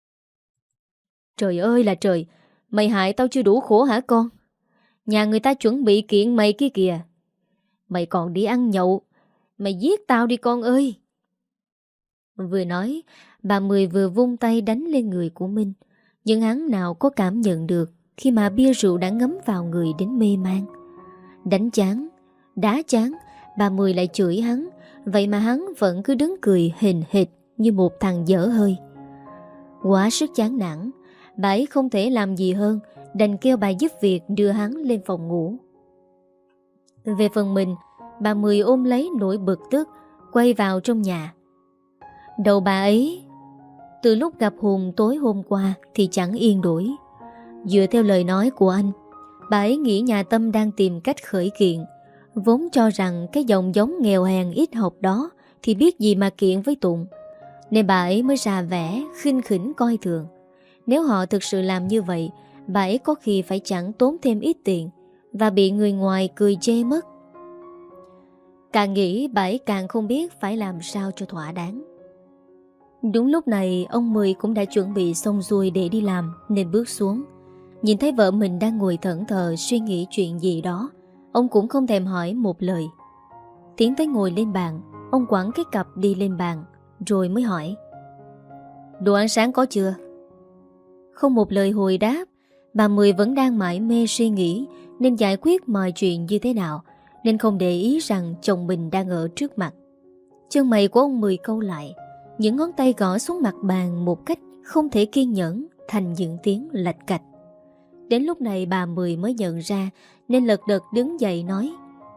Speaker 1: "Trời ơi là trời, mày hại tao chưa đủ khổ hả con? Nhà người ta chuẩn bị kiện mày kia kìa. Mày còn đi ăn nhậu, mày giết tao đi con ơi." Vừa nói, bà Mười vừa vung tay đánh lên người của Minh. Nhưng hắn nào có cảm nhận được khi mà bia rượu đã ngấm vào người đến mê man. Đánh chán, đá chán, bà Mười lại chửi hắn. Vậy mà hắn vẫn cứ đứng cười hềnh hệt như một thằng dở hơi. Quá sức chán nản, bà ấy không thể làm gì hơn, đành kêu bà giúp việc đưa hắn lên phòng ngủ. Về phần mình, bà Mười ôm lấy nỗi bực tức, quay vào trong nhà. Đầu bà ấy từ lúc gặp Hùng tối hôm qua thì chẳng yên đổi. Dựa theo lời nói của anh, bà ấy nghĩ nhà Tâm đang tìm cách khởi kiện. Vốn cho rằng cái dòng giống nghèo hèn ít học đó thì biết gì mà kiện với Tụng, nên bà ấy mới ra vẻ khinh khỉnh coi thường. Nếu họ thực sự làm như vậy, bà ấy có khi phải chẳng tốn thêm ít tiền và bị người ngoài cười chê mất. Càng nghĩ bà ấy càng không biết phải làm sao cho thỏa đáng. Đúng lúc này ông Mười cũng đã chuẩn bị xong xuôi để đi làm, nên bước xuống. Nhìn thấy vợ mình đang ngồi thẫn thờ suy nghĩ chuyện gì đó, ông cũng không thèm hỏi một lời. Tiến tới ngồi lên bàn, ông quẳng cái cặp đi lên bàn, rồi mới hỏi: "Đồ ăn sáng có chưa?" Không một lời hồi đáp. Bà Mười vẫn đang mải mê suy nghĩ nên giải quyết mọi chuyện như thế nào, nên không để ý rằng chồng mình đang ở trước mặt. Chân mày của ông Mười cau lại, những ngón tay gõ xuống mặt bàn một cách không thể kiên nhẫn, thành những tiếng lạch cạch. Đến lúc này bà Mười mới nhận ra, nên lật đật đứng dậy nói: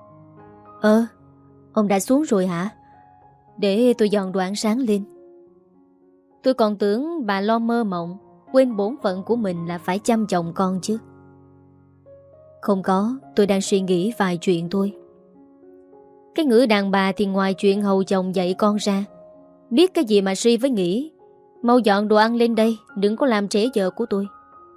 Speaker 1: Ông đã xuống rồi hả? Để tôi dọn đồ ăn sáng lên." "Tôi còn tưởng bà lo mơ mộng, quên bổn phận của mình là phải chăm chồng con chứ." "Không có, tôi đang suy nghĩ vài chuyện thôi." "Cái ngữ đàn bà thì ngoài chuyện hầu chồng dạy con ra, biết cái gì mà suy với nghĩ. Mau dọn đồ ăn lên đây, đừng có làm trễ giờ của tôi."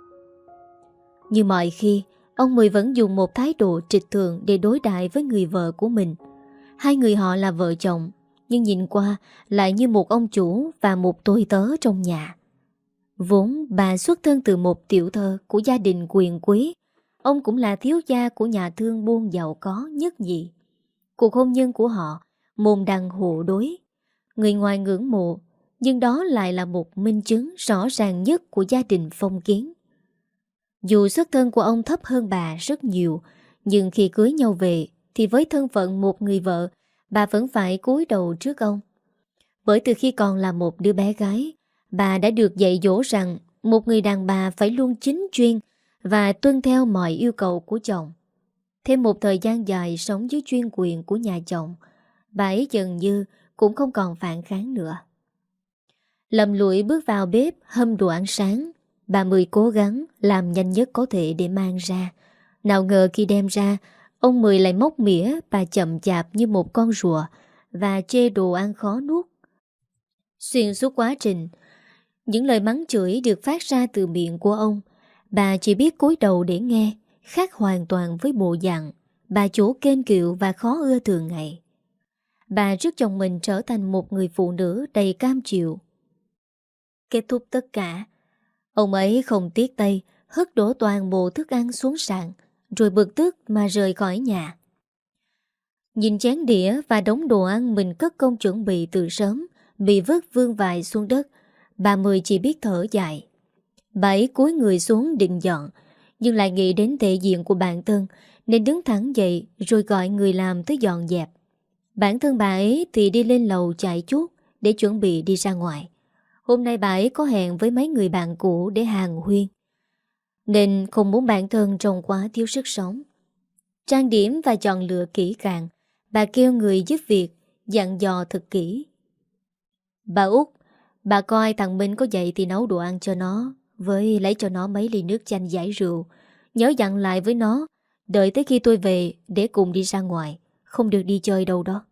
Speaker 1: Như mọi khi, ông Mười vẫn dùng một thái độ trịch thượng để đối đãi với người vợ của mình. Hai người họ là vợ chồng, nhưng nhìn qua lại như một ông chủ và một tôi tớ trong nhà. Vốn bà xuất thân từ một tiểu thơ của gia đình quyền quý, ông cũng là thiếu gia của nhà thương buôn giàu có nhất nhì. Cuộc hôn nhân của họ môn đăng hộ đối, người ngoài ngưỡng mộ, nhưng đó lại là một minh chứng rõ ràng nhất của gia đình phong kiến. Dù xuất thân của ông thấp hơn bà rất nhiều, nhưng khi cưới nhau về thì với thân phận một người vợ, bà vẫn phải cúi đầu trước ông. Bởi từ khi còn là một đứa bé gái, bà đã được dạy dỗ rằng một người đàn bà phải luôn chính chuyên và tuân theo mọi yêu cầu của chồng. Thêm một thời gian dài sống dưới chuyên quyền của nhà chồng, bà ấy dần như cũng không còn phản kháng nữa. Lầm lũi bước vào bếp hâm đồ ăn sáng, bà Mười cố gắng làm nhanh nhất có thể để mang ra. Nào ngờ khi đem ra, ông Mười lại móc mỉa bà chậm chạp như một con rùa và chê đồ ăn khó nuốt. Xuyên suốt quá trình, những lời mắng chửi được phát ra từ miệng của ông, bà chỉ biết cúi đầu để nghe, khác hoàn toàn với bộ dạng bà chủ kênh kiệu và khó ưa thường ngày. Bà rước chồng mình trở thành một người phụ nữ đầy cam chịu. Kết thúc tất cả, ông ấy không tiếc tay hất đổ toàn bộ thức ăn xuống sàn, rồi bực tức mà rời khỏi nhà. Nhìn chén đĩa và đống đồ ăn mình cất công chuẩn bị từ sớm bị vứt vương vãi xuống đất, bà Mười chỉ biết thở dài. Bà ấy cúi người xuống định dọn, nhưng lại nghĩ đến thể diện của bản thân nên đứng thẳng dậy rồi gọi người làm tới dọn dẹp. Bản thân bà ấy thì đi lên lầu chạy chút để chuẩn bị đi ra ngoài. Hôm nay bà ấy có hẹn với mấy người bạn cũ để hàn huyên, nên không muốn bản thân trông quá thiếu sức sống. Trang điểm và chọn lựa kỹ càng, bà kêu người giúp việc dặn dò thật kỹ. Bà Út, bà coi thằng Minh có dậy thì nấu đồ ăn cho nó, với lấy cho nó mấy ly nước chanh giải rượu. Nhớ dặn lại với nó, đợi tới khi tôi về để cùng đi ra ngoài, không được đi chơi đâu đó.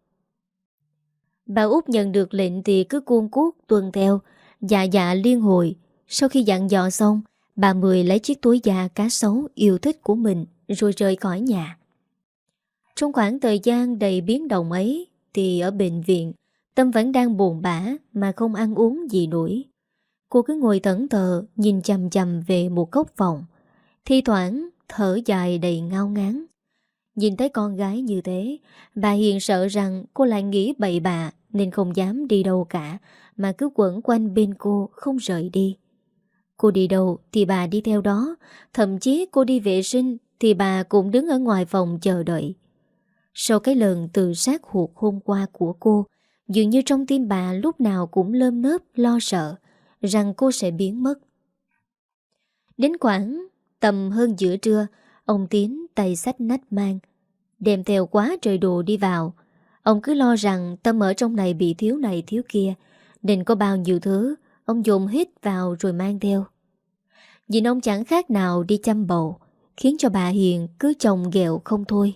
Speaker 1: Bà Út nhận được lệnh thì cứ cuống cuốc tuân theo, dạ dạ liên hồi. Sau khi dặn dò xong, bà Mười lấy chiếc túi da cá sấu yêu thích của mình rồi rời khỏi nhà. Trong khoảng thời gian đầy biến động ấy thì ở bệnh viện, Tâm vẫn đang buồn bã mà không ăn uống gì nổi. Cô cứ ngồi thẫn thờ nhìn chằm chằm về một góc phòng, thi thoảng thở dài đầy ngao ngán. Nhìn thấy con gái như thế, bà Hiền sợ rằng cô lại nghĩ bậy bạ nên không dám đi đâu cả, mà cứ quẩn quanh bên cô không rời đi. Cô đi đâu thì bà đi theo đó, thậm chí cô đi vệ sinh thì bà cũng đứng ở ngoài phòng chờ đợi. Sau cái lần tự sát hụt hôm qua của cô, dường như trong tim bà lúc nào cũng lơm nớp lo sợ rằng cô sẽ biến mất. Đến khoảng tầm hơn giữa trưa, ông Tiến tay xách nách mang, đem theo quá trời đồ đi vào. Ông cứ lo rằng Tâm ở trong này bị thiếu này thiếu kia, nên có bao nhiêu thứ ông dồn hít vào rồi mang theo. Nhìn ông chẳng khác nào đi chăm bầu, khiến cho bà Hiền cứ chồng ghẹo không thôi.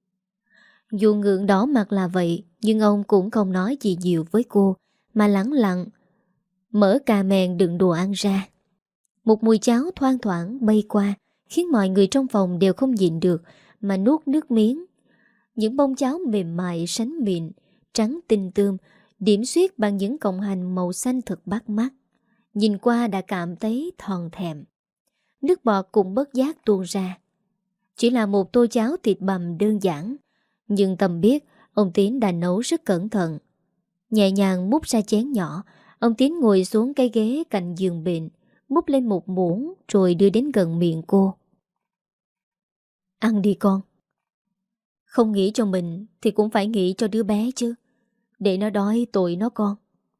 Speaker 1: Dù ngượng đỏ mặt là vậy, nhưng ông cũng không nói gì nhiều với cô, mà lẳng lặng mở cà mền đựng đồ ăn ra. Một mùi cháo thoang thoảng bay qua, khiến mọi người trong phòng đều không nhịn được mà nuốt nước miếng. Những bông cháo mềm mại sánh mịn, trắng tinh tươm, điểm xuyết bằng những cọng hành màu xanh thật bắt mắt. Nhìn qua đã cảm thấy thòn thèm. Nước bọt cũng bất giác tuôn ra. Chỉ là một tô cháo thịt bằm đơn giản, nhưng Tâm biết ông Tiến đã nấu rất cẩn thận. Nhẹ nhàng múc ra chén nhỏ, ông Tiến ngồi xuống cái ghế cạnh giường bệnh, múc lên một muỗng rồi đưa đến gần miệng cô. Ăn đi con. Không nghĩ cho mình thì cũng phải nghĩ cho đứa bé chứ. Để nó đói tội nó con.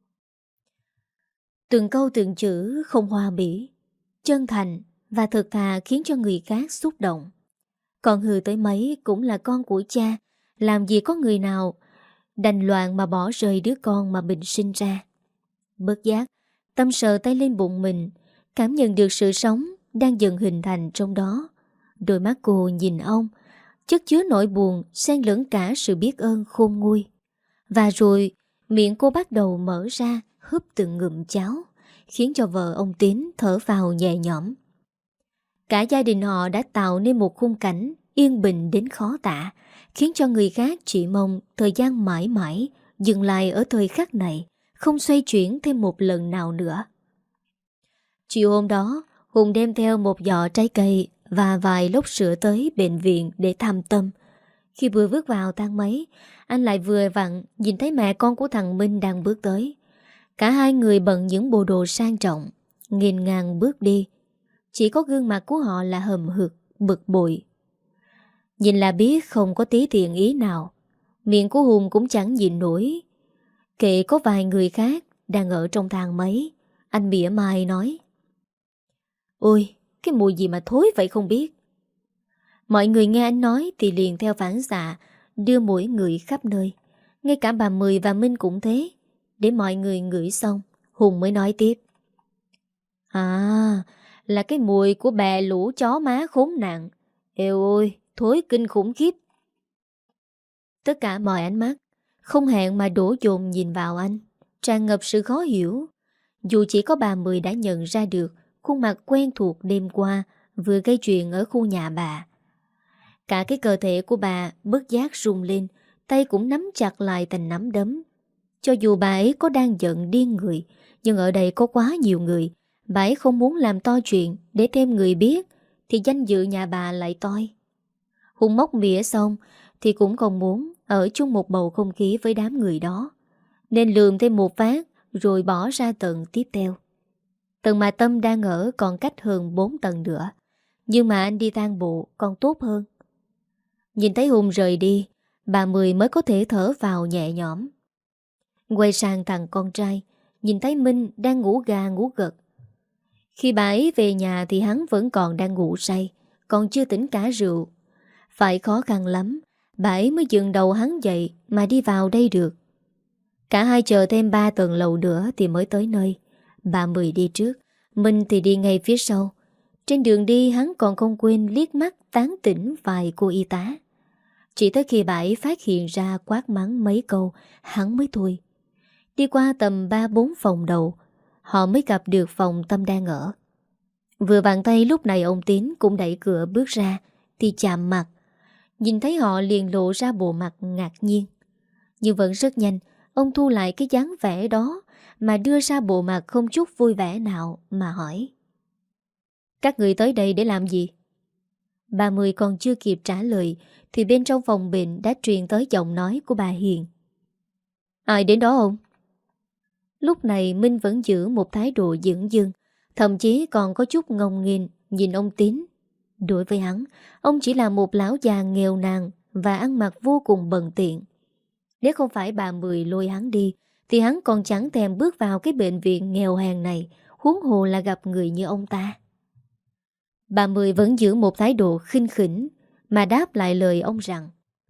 Speaker 1: Từng câu từng chữ không hoa mỹ, chân thành và thật thà khiến cho người khác xúc động. Còn hư tới mấy cũng là con của cha, làm gì có người nào đành loạn mà bỏ rơi đứa con mà mình sinh ra. Bất giác, Tâm sờ tay lên bụng mình, cảm nhận được sự sống đang dần hình thành trong đó. Đôi mắt cô nhìn ông, chất chứa nỗi buồn xen lẫn cả sự biết ơn khôn nguôi. Và rồi miệng cô bắt đầu mở ra húp từng ngụm cháo, khiến cho vợ ông Tín thở vào nhẹ nhõm. Cả gia đình họ đã tạo nên một khung cảnh yên bình đến khó tả, khiến cho người khác chỉ mong thời gian mãi mãi dừng lại ở thời khắc này, không xoay chuyển thêm một lần nào nữa. Chiều hôm đó, Hùng đem theo một giỏ trái cây và vài lốc sữa tới bệnh viện để thăm Tâm. Khi vừa bước vào thang máy, anh lại vừa vặn nhìn thấy mẹ con của thằng Minh đang bước tới. Cả hai người bận những bộ đồ sang trọng, nghênh ngang bước đi. Chỉ có gương mặt của họ là hầm hực, bực bội. Nhìn là biết không có tí thiện ý nào. Miệng của Hùng cũng chẳng nhịn nổi. Kệ có vài người khác đang ở trong thang máy, anh mỉa mai nói: Ôi, cái mùi gì mà thối vậy không biết. Mọi người nghe anh nói thì liền theo phản xạ đưa mỗi người khắp nơi. Ngay cả bà Mười và Minh cũng thế. Để mọi người ngửi xong, Hùng mới nói tiếp: À, là cái mùi của bè lũ chó má khốn nạn. Eo ôi, thối kinh khủng khiếp. Tất cả mọi ánh mắt không hẹn mà đổ dồn nhìn vào anh, tràn ngập sự khó hiểu. Dù chỉ có bà Mười đã nhận ra được khuôn mặt quen thuộc đêm qua vừa gây chuyện ở khu nhà bà. Cả cái cơ thể của bà bất giác rung lên, tay cũng nắm chặt lại thành nắm đấm. Cho dù bà ấy có đang giận điên người, nhưng ở đây có quá nhiều người, bà ấy không muốn làm to chuyện để thêm người biết, thì danh dự nhà bà lại toi. Hùng móc mỉa xong thì cũng không muốn ở chung một bầu không khí với đám người đó, nên lườm thêm một phát rồi bỏ ra tầng tiếp theo. Tầng mà Tâm đang ở còn cách hơn 4 tầng nữa, nhưng mà anh đi thang bộ còn tốt hơn. Nhìn thấy Hùng rời đi, bà Mười mới có thể thở vào nhẹ nhõm. Quay sang thằng con trai, nhìn thấy Minh đang ngủ gà ngủ gật. Khi bà ấy về nhà thì hắn vẫn còn đang ngủ say, còn chưa tỉnh cả rượu. Phải khó khăn lắm, bà ấy mới dựng đầu hắn dậy mà đi vào đây được. Cả hai chờ thêm 3 tầng lầu nữa thì mới tới nơi. Bà Mười đi trước, Minh thì đi ngay phía sau. Trên đường đi hắn còn không quên liếc mắt tán tỉnh vài cô y tá. Chỉ tới khi bà ấy phát hiện ra quát mắng mấy câu, hắn mới thôi. Đi qua tầm 3-4 phòng đầu, họ mới gặp được phòng Tâm đang ở. Vừa vặn tay lúc này ông Tín cũng đẩy cửa bước ra thì chạm mặt. Nhìn thấy họ liền lộ ra bộ mặt ngạc nhiên. Nhưng vẫn rất nhanh, ông thu lại cái dáng vẻ đó mà đưa ra bộ mặt không chút vui vẻ nào mà hỏi: Các người tới đây để làm gì? Bà Mười còn chưa kịp trả lời thì bên trong phòng bệnh đã truyền tới giọng nói của bà Hiền. Ai đến đó không? Lúc này Minh vẫn giữ một thái độ dửng dưng, thậm chí còn có chút ngông nghênh nhìn ông Tín. Đối với hắn, ông chỉ là một lão già nghèo nàn và ăn mặc vô cùng bần tiện. Nếu không phải bà Mười lôi hắn đi thì hắn còn chẳng thèm bước vào cái bệnh viện nghèo hèn này, huống hồ là gặp người như ông ta. Bà Mười vẫn giữ một thái độ khinh khỉnh mà đáp lại lời ông rằng: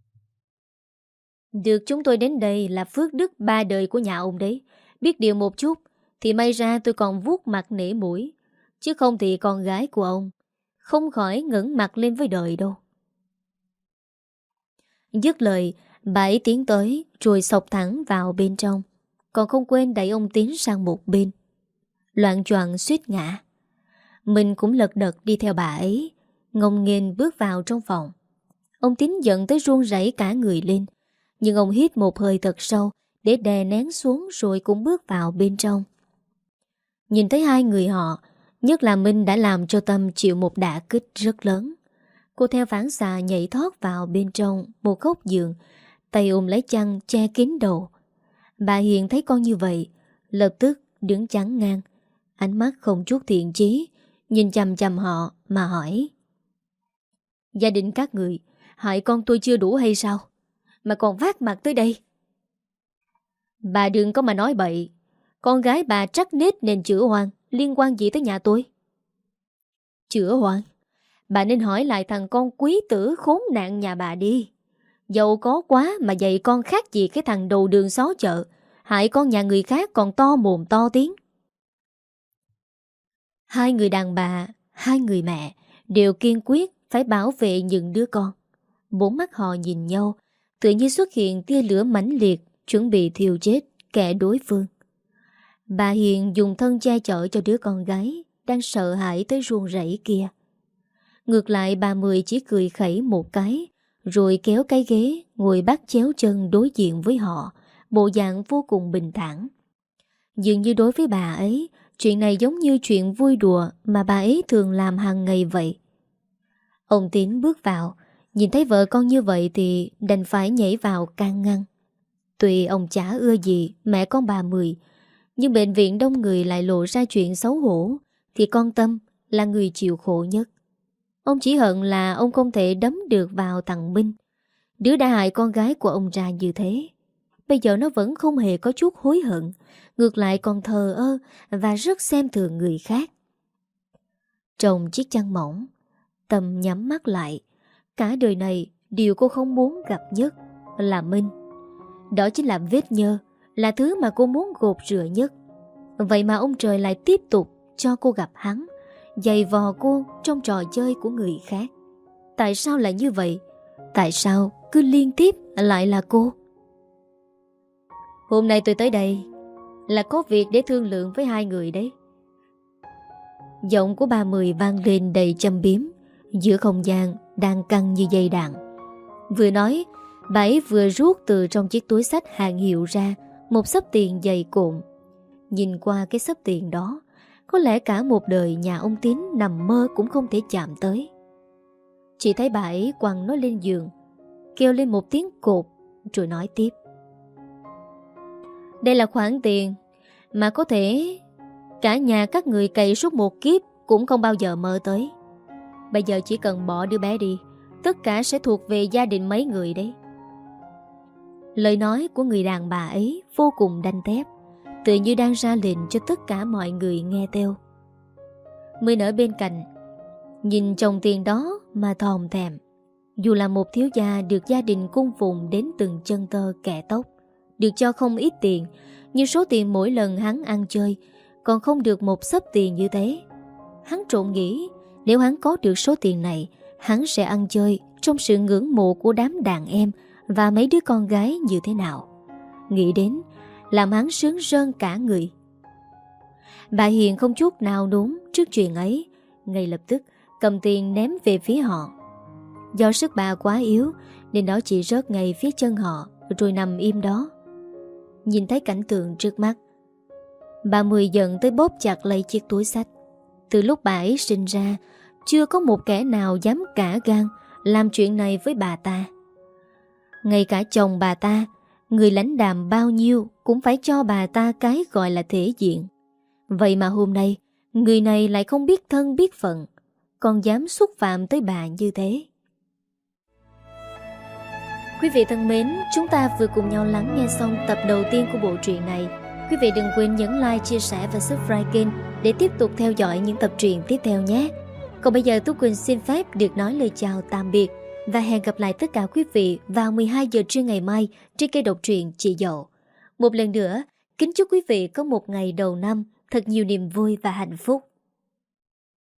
Speaker 1: Được chúng tôi đến đây là phước đức 3 đời của nhà ông đấy. Biết điều một chút thì may ra tôi còn vuốt mặt nể mũi, chứ không thì con gái của ông không khỏi ngẩng mặt lên với đời đâu. Dứt lời, bà ấy tiến tới rồi xộc thẳng vào bên trong, còn không quên đẩy ông Tín sang một bên. Loạng choạng suýt ngã. Mình cũng lật đật đi theo bà ấy, ngông nghênh bước vào trong phòng. Ông Tín giận tới run rẩy cả người lên, nhưng ông hít một hơi thật sâu để đè nén xuống rồi cũng bước vào bên trong. Nhìn thấy hai người họ, nhất là Minh đã làm cho Tâm chịu một đả kích rất lớn. Cô theo phản xạ nhảy thoát vào bên trong một góc giường, tay ôm lấy chăn che kín đầu. Bà Hiền thấy con như vậy, lập tức đứng chắn ngang, ánh mắt không chút thiện chí, nhìn chằm chằm họ mà hỏi: Gia đình các người hại con tôi chưa đủ hay sao, mà còn vác mặt tới đây? Bà đừng có mà nói bậy. Con gái bà trắc nết nên chữa hoang, liên quan gì tới nhà tôi? Chữa hoang? Bà nên hỏi lại thằng con quý tử khốn nạn nhà bà đi. Giàu có quá mà dạy con khác gì cái thằng đầu đường xó chợ, hại con nhà người khác còn to mồm to tiếng. Hai người đàn bà, hai người mẹ đều kiên quyết phải bảo vệ những đứa con. Bốn mắt họ nhìn nhau, tự nhiên xuất hiện tia lửa mãnh liệt, chuẩn bị thiêu chết kẻ đối phương. Bà Hiền dùng thân che chở cho đứa con gái đang sợ hãi tới run rẩy kia. Ngược lại bà Mười chỉ cười khẩy một cái, rồi kéo cái ghế ngồi bắt chéo chân đối diện với họ, bộ dạng vô cùng bình thản. Dường như đối với bà ấy, chuyện này giống như chuyện vui đùa mà bà ấy thường làm hàng ngày vậy. Ông Tín bước vào, nhìn thấy vợ con như vậy thì đành phải nhảy vào can ngăn. Tuy ông chả ưa gì mẹ con bà Mười, nhưng bệnh viện đông người lại lộ ra chuyện xấu hổ thì con Tâm là người chịu khổ nhất. Ông chỉ hận là ông không thể đấm được vào thằng Minh, đứa đã hại con gái của ông ra như thế. Bây giờ nó vẫn không hề có chút hối hận, ngược lại còn thờ ơ và rất xem thường người khác. Trong chiếc chăn mỏng, Tâm nhắm mắt lại. Cả đời này điều cô không muốn gặp nhất là Minh. Đó chính là vết nhơ, là thứ mà cô muốn gột rửa nhất. Vậy mà ông trời lại tiếp tục cho cô gặp hắn, giày vò cô trong trò chơi của người khác. Tại sao lại như vậy? Tại sao cứ liên tiếp lại là cô? Hôm nay tôi tới đây là có việc để thương lượng với hai người đấy. Giọng của bà Mười vang lên đầy châm biếm giữa không gian đang căng như dây đàn. Vừa nói, bà ấy vừa rút từ trong chiếc túi xách hàng hiệu ra một xấp tiền dày cộm. Nhìn qua cái xấp tiền đó, có lẽ cả một đời nhà ông Tín nằm mơ cũng không thể chạm tới. Chỉ thấy bà ấy quăng nó lên giường, kêu lên một tiếng cột rồi nói tiếp. Đây là khoản tiền mà có thể cả nhà các người cày suốt một kiếp cũng không bao giờ mơ tới. Bây giờ chỉ cần bỏ đứa bé đi, tất cả sẽ thuộc về gia đình mấy người đấy. Lời nói của người đàn bà ấy vô cùng đanh thép, tự như đang ra lệnh cho tất cả mọi người nghe theo. Mười ở bên cạnh nhìn chồng tiền đó mà thòm thèm. Dù là một thiếu gia được gia đình cung phụng đến từng chân tơ kẻ tóc, được cho không ít tiền, nhưng số tiền mỗi lần hắn ăn chơi còn không được một xấp tiền như thế. Hắn trộn nghĩ nếu hắn có được số tiền này, hắn sẽ ăn chơi trong sự ngưỡng mộ của đám đàn em và mấy đứa con gái như thế nào. Nghĩ đến làm hắn sướng rơn cả người. Bà Hiền không chút nào đúng trước chuyện ấy, ngay lập tức cầm tiền ném về phía họ. Do sức bà quá yếu nên nó chỉ rớt ngay phía chân họ rồi nằm im đó. Nhìn thấy cảnh tượng trước mắt, bà Mười giận tới bóp chặt lấy chiếc túi xách. Từ lúc bà ấy sinh ra, chưa có một kẻ nào dám cả gan làm chuyện này với bà ta. Ngay cả chồng bà ta, người lãnh đạm bao nhiêu cũng phải cho bà ta cái gọi là thể diện. Vậy mà hôm nay, người này lại không biết thân biết phận, còn dám xúc phạm tới bà như thế. Quý vị thân mến, chúng ta vừa cùng nhau lắng nghe xong tập đầu tiên của bộ truyện này. Quý vị đừng quên nhấn like, chia sẻ và subscribe kênh để tiếp tục theo dõi những tập truyện tiếp theo nhé. Còn bây giờ Tú Quỳnh xin phép được nói lời chào tạm biệt và hẹn gặp lại tất cả quý vị vào 12 giờ trưa ngày mai trên kênh độc truyện Chị Dậu. Một lần nữa, kính chúc quý vị có một ngày đầu năm thật nhiều niềm vui và hạnh phúc.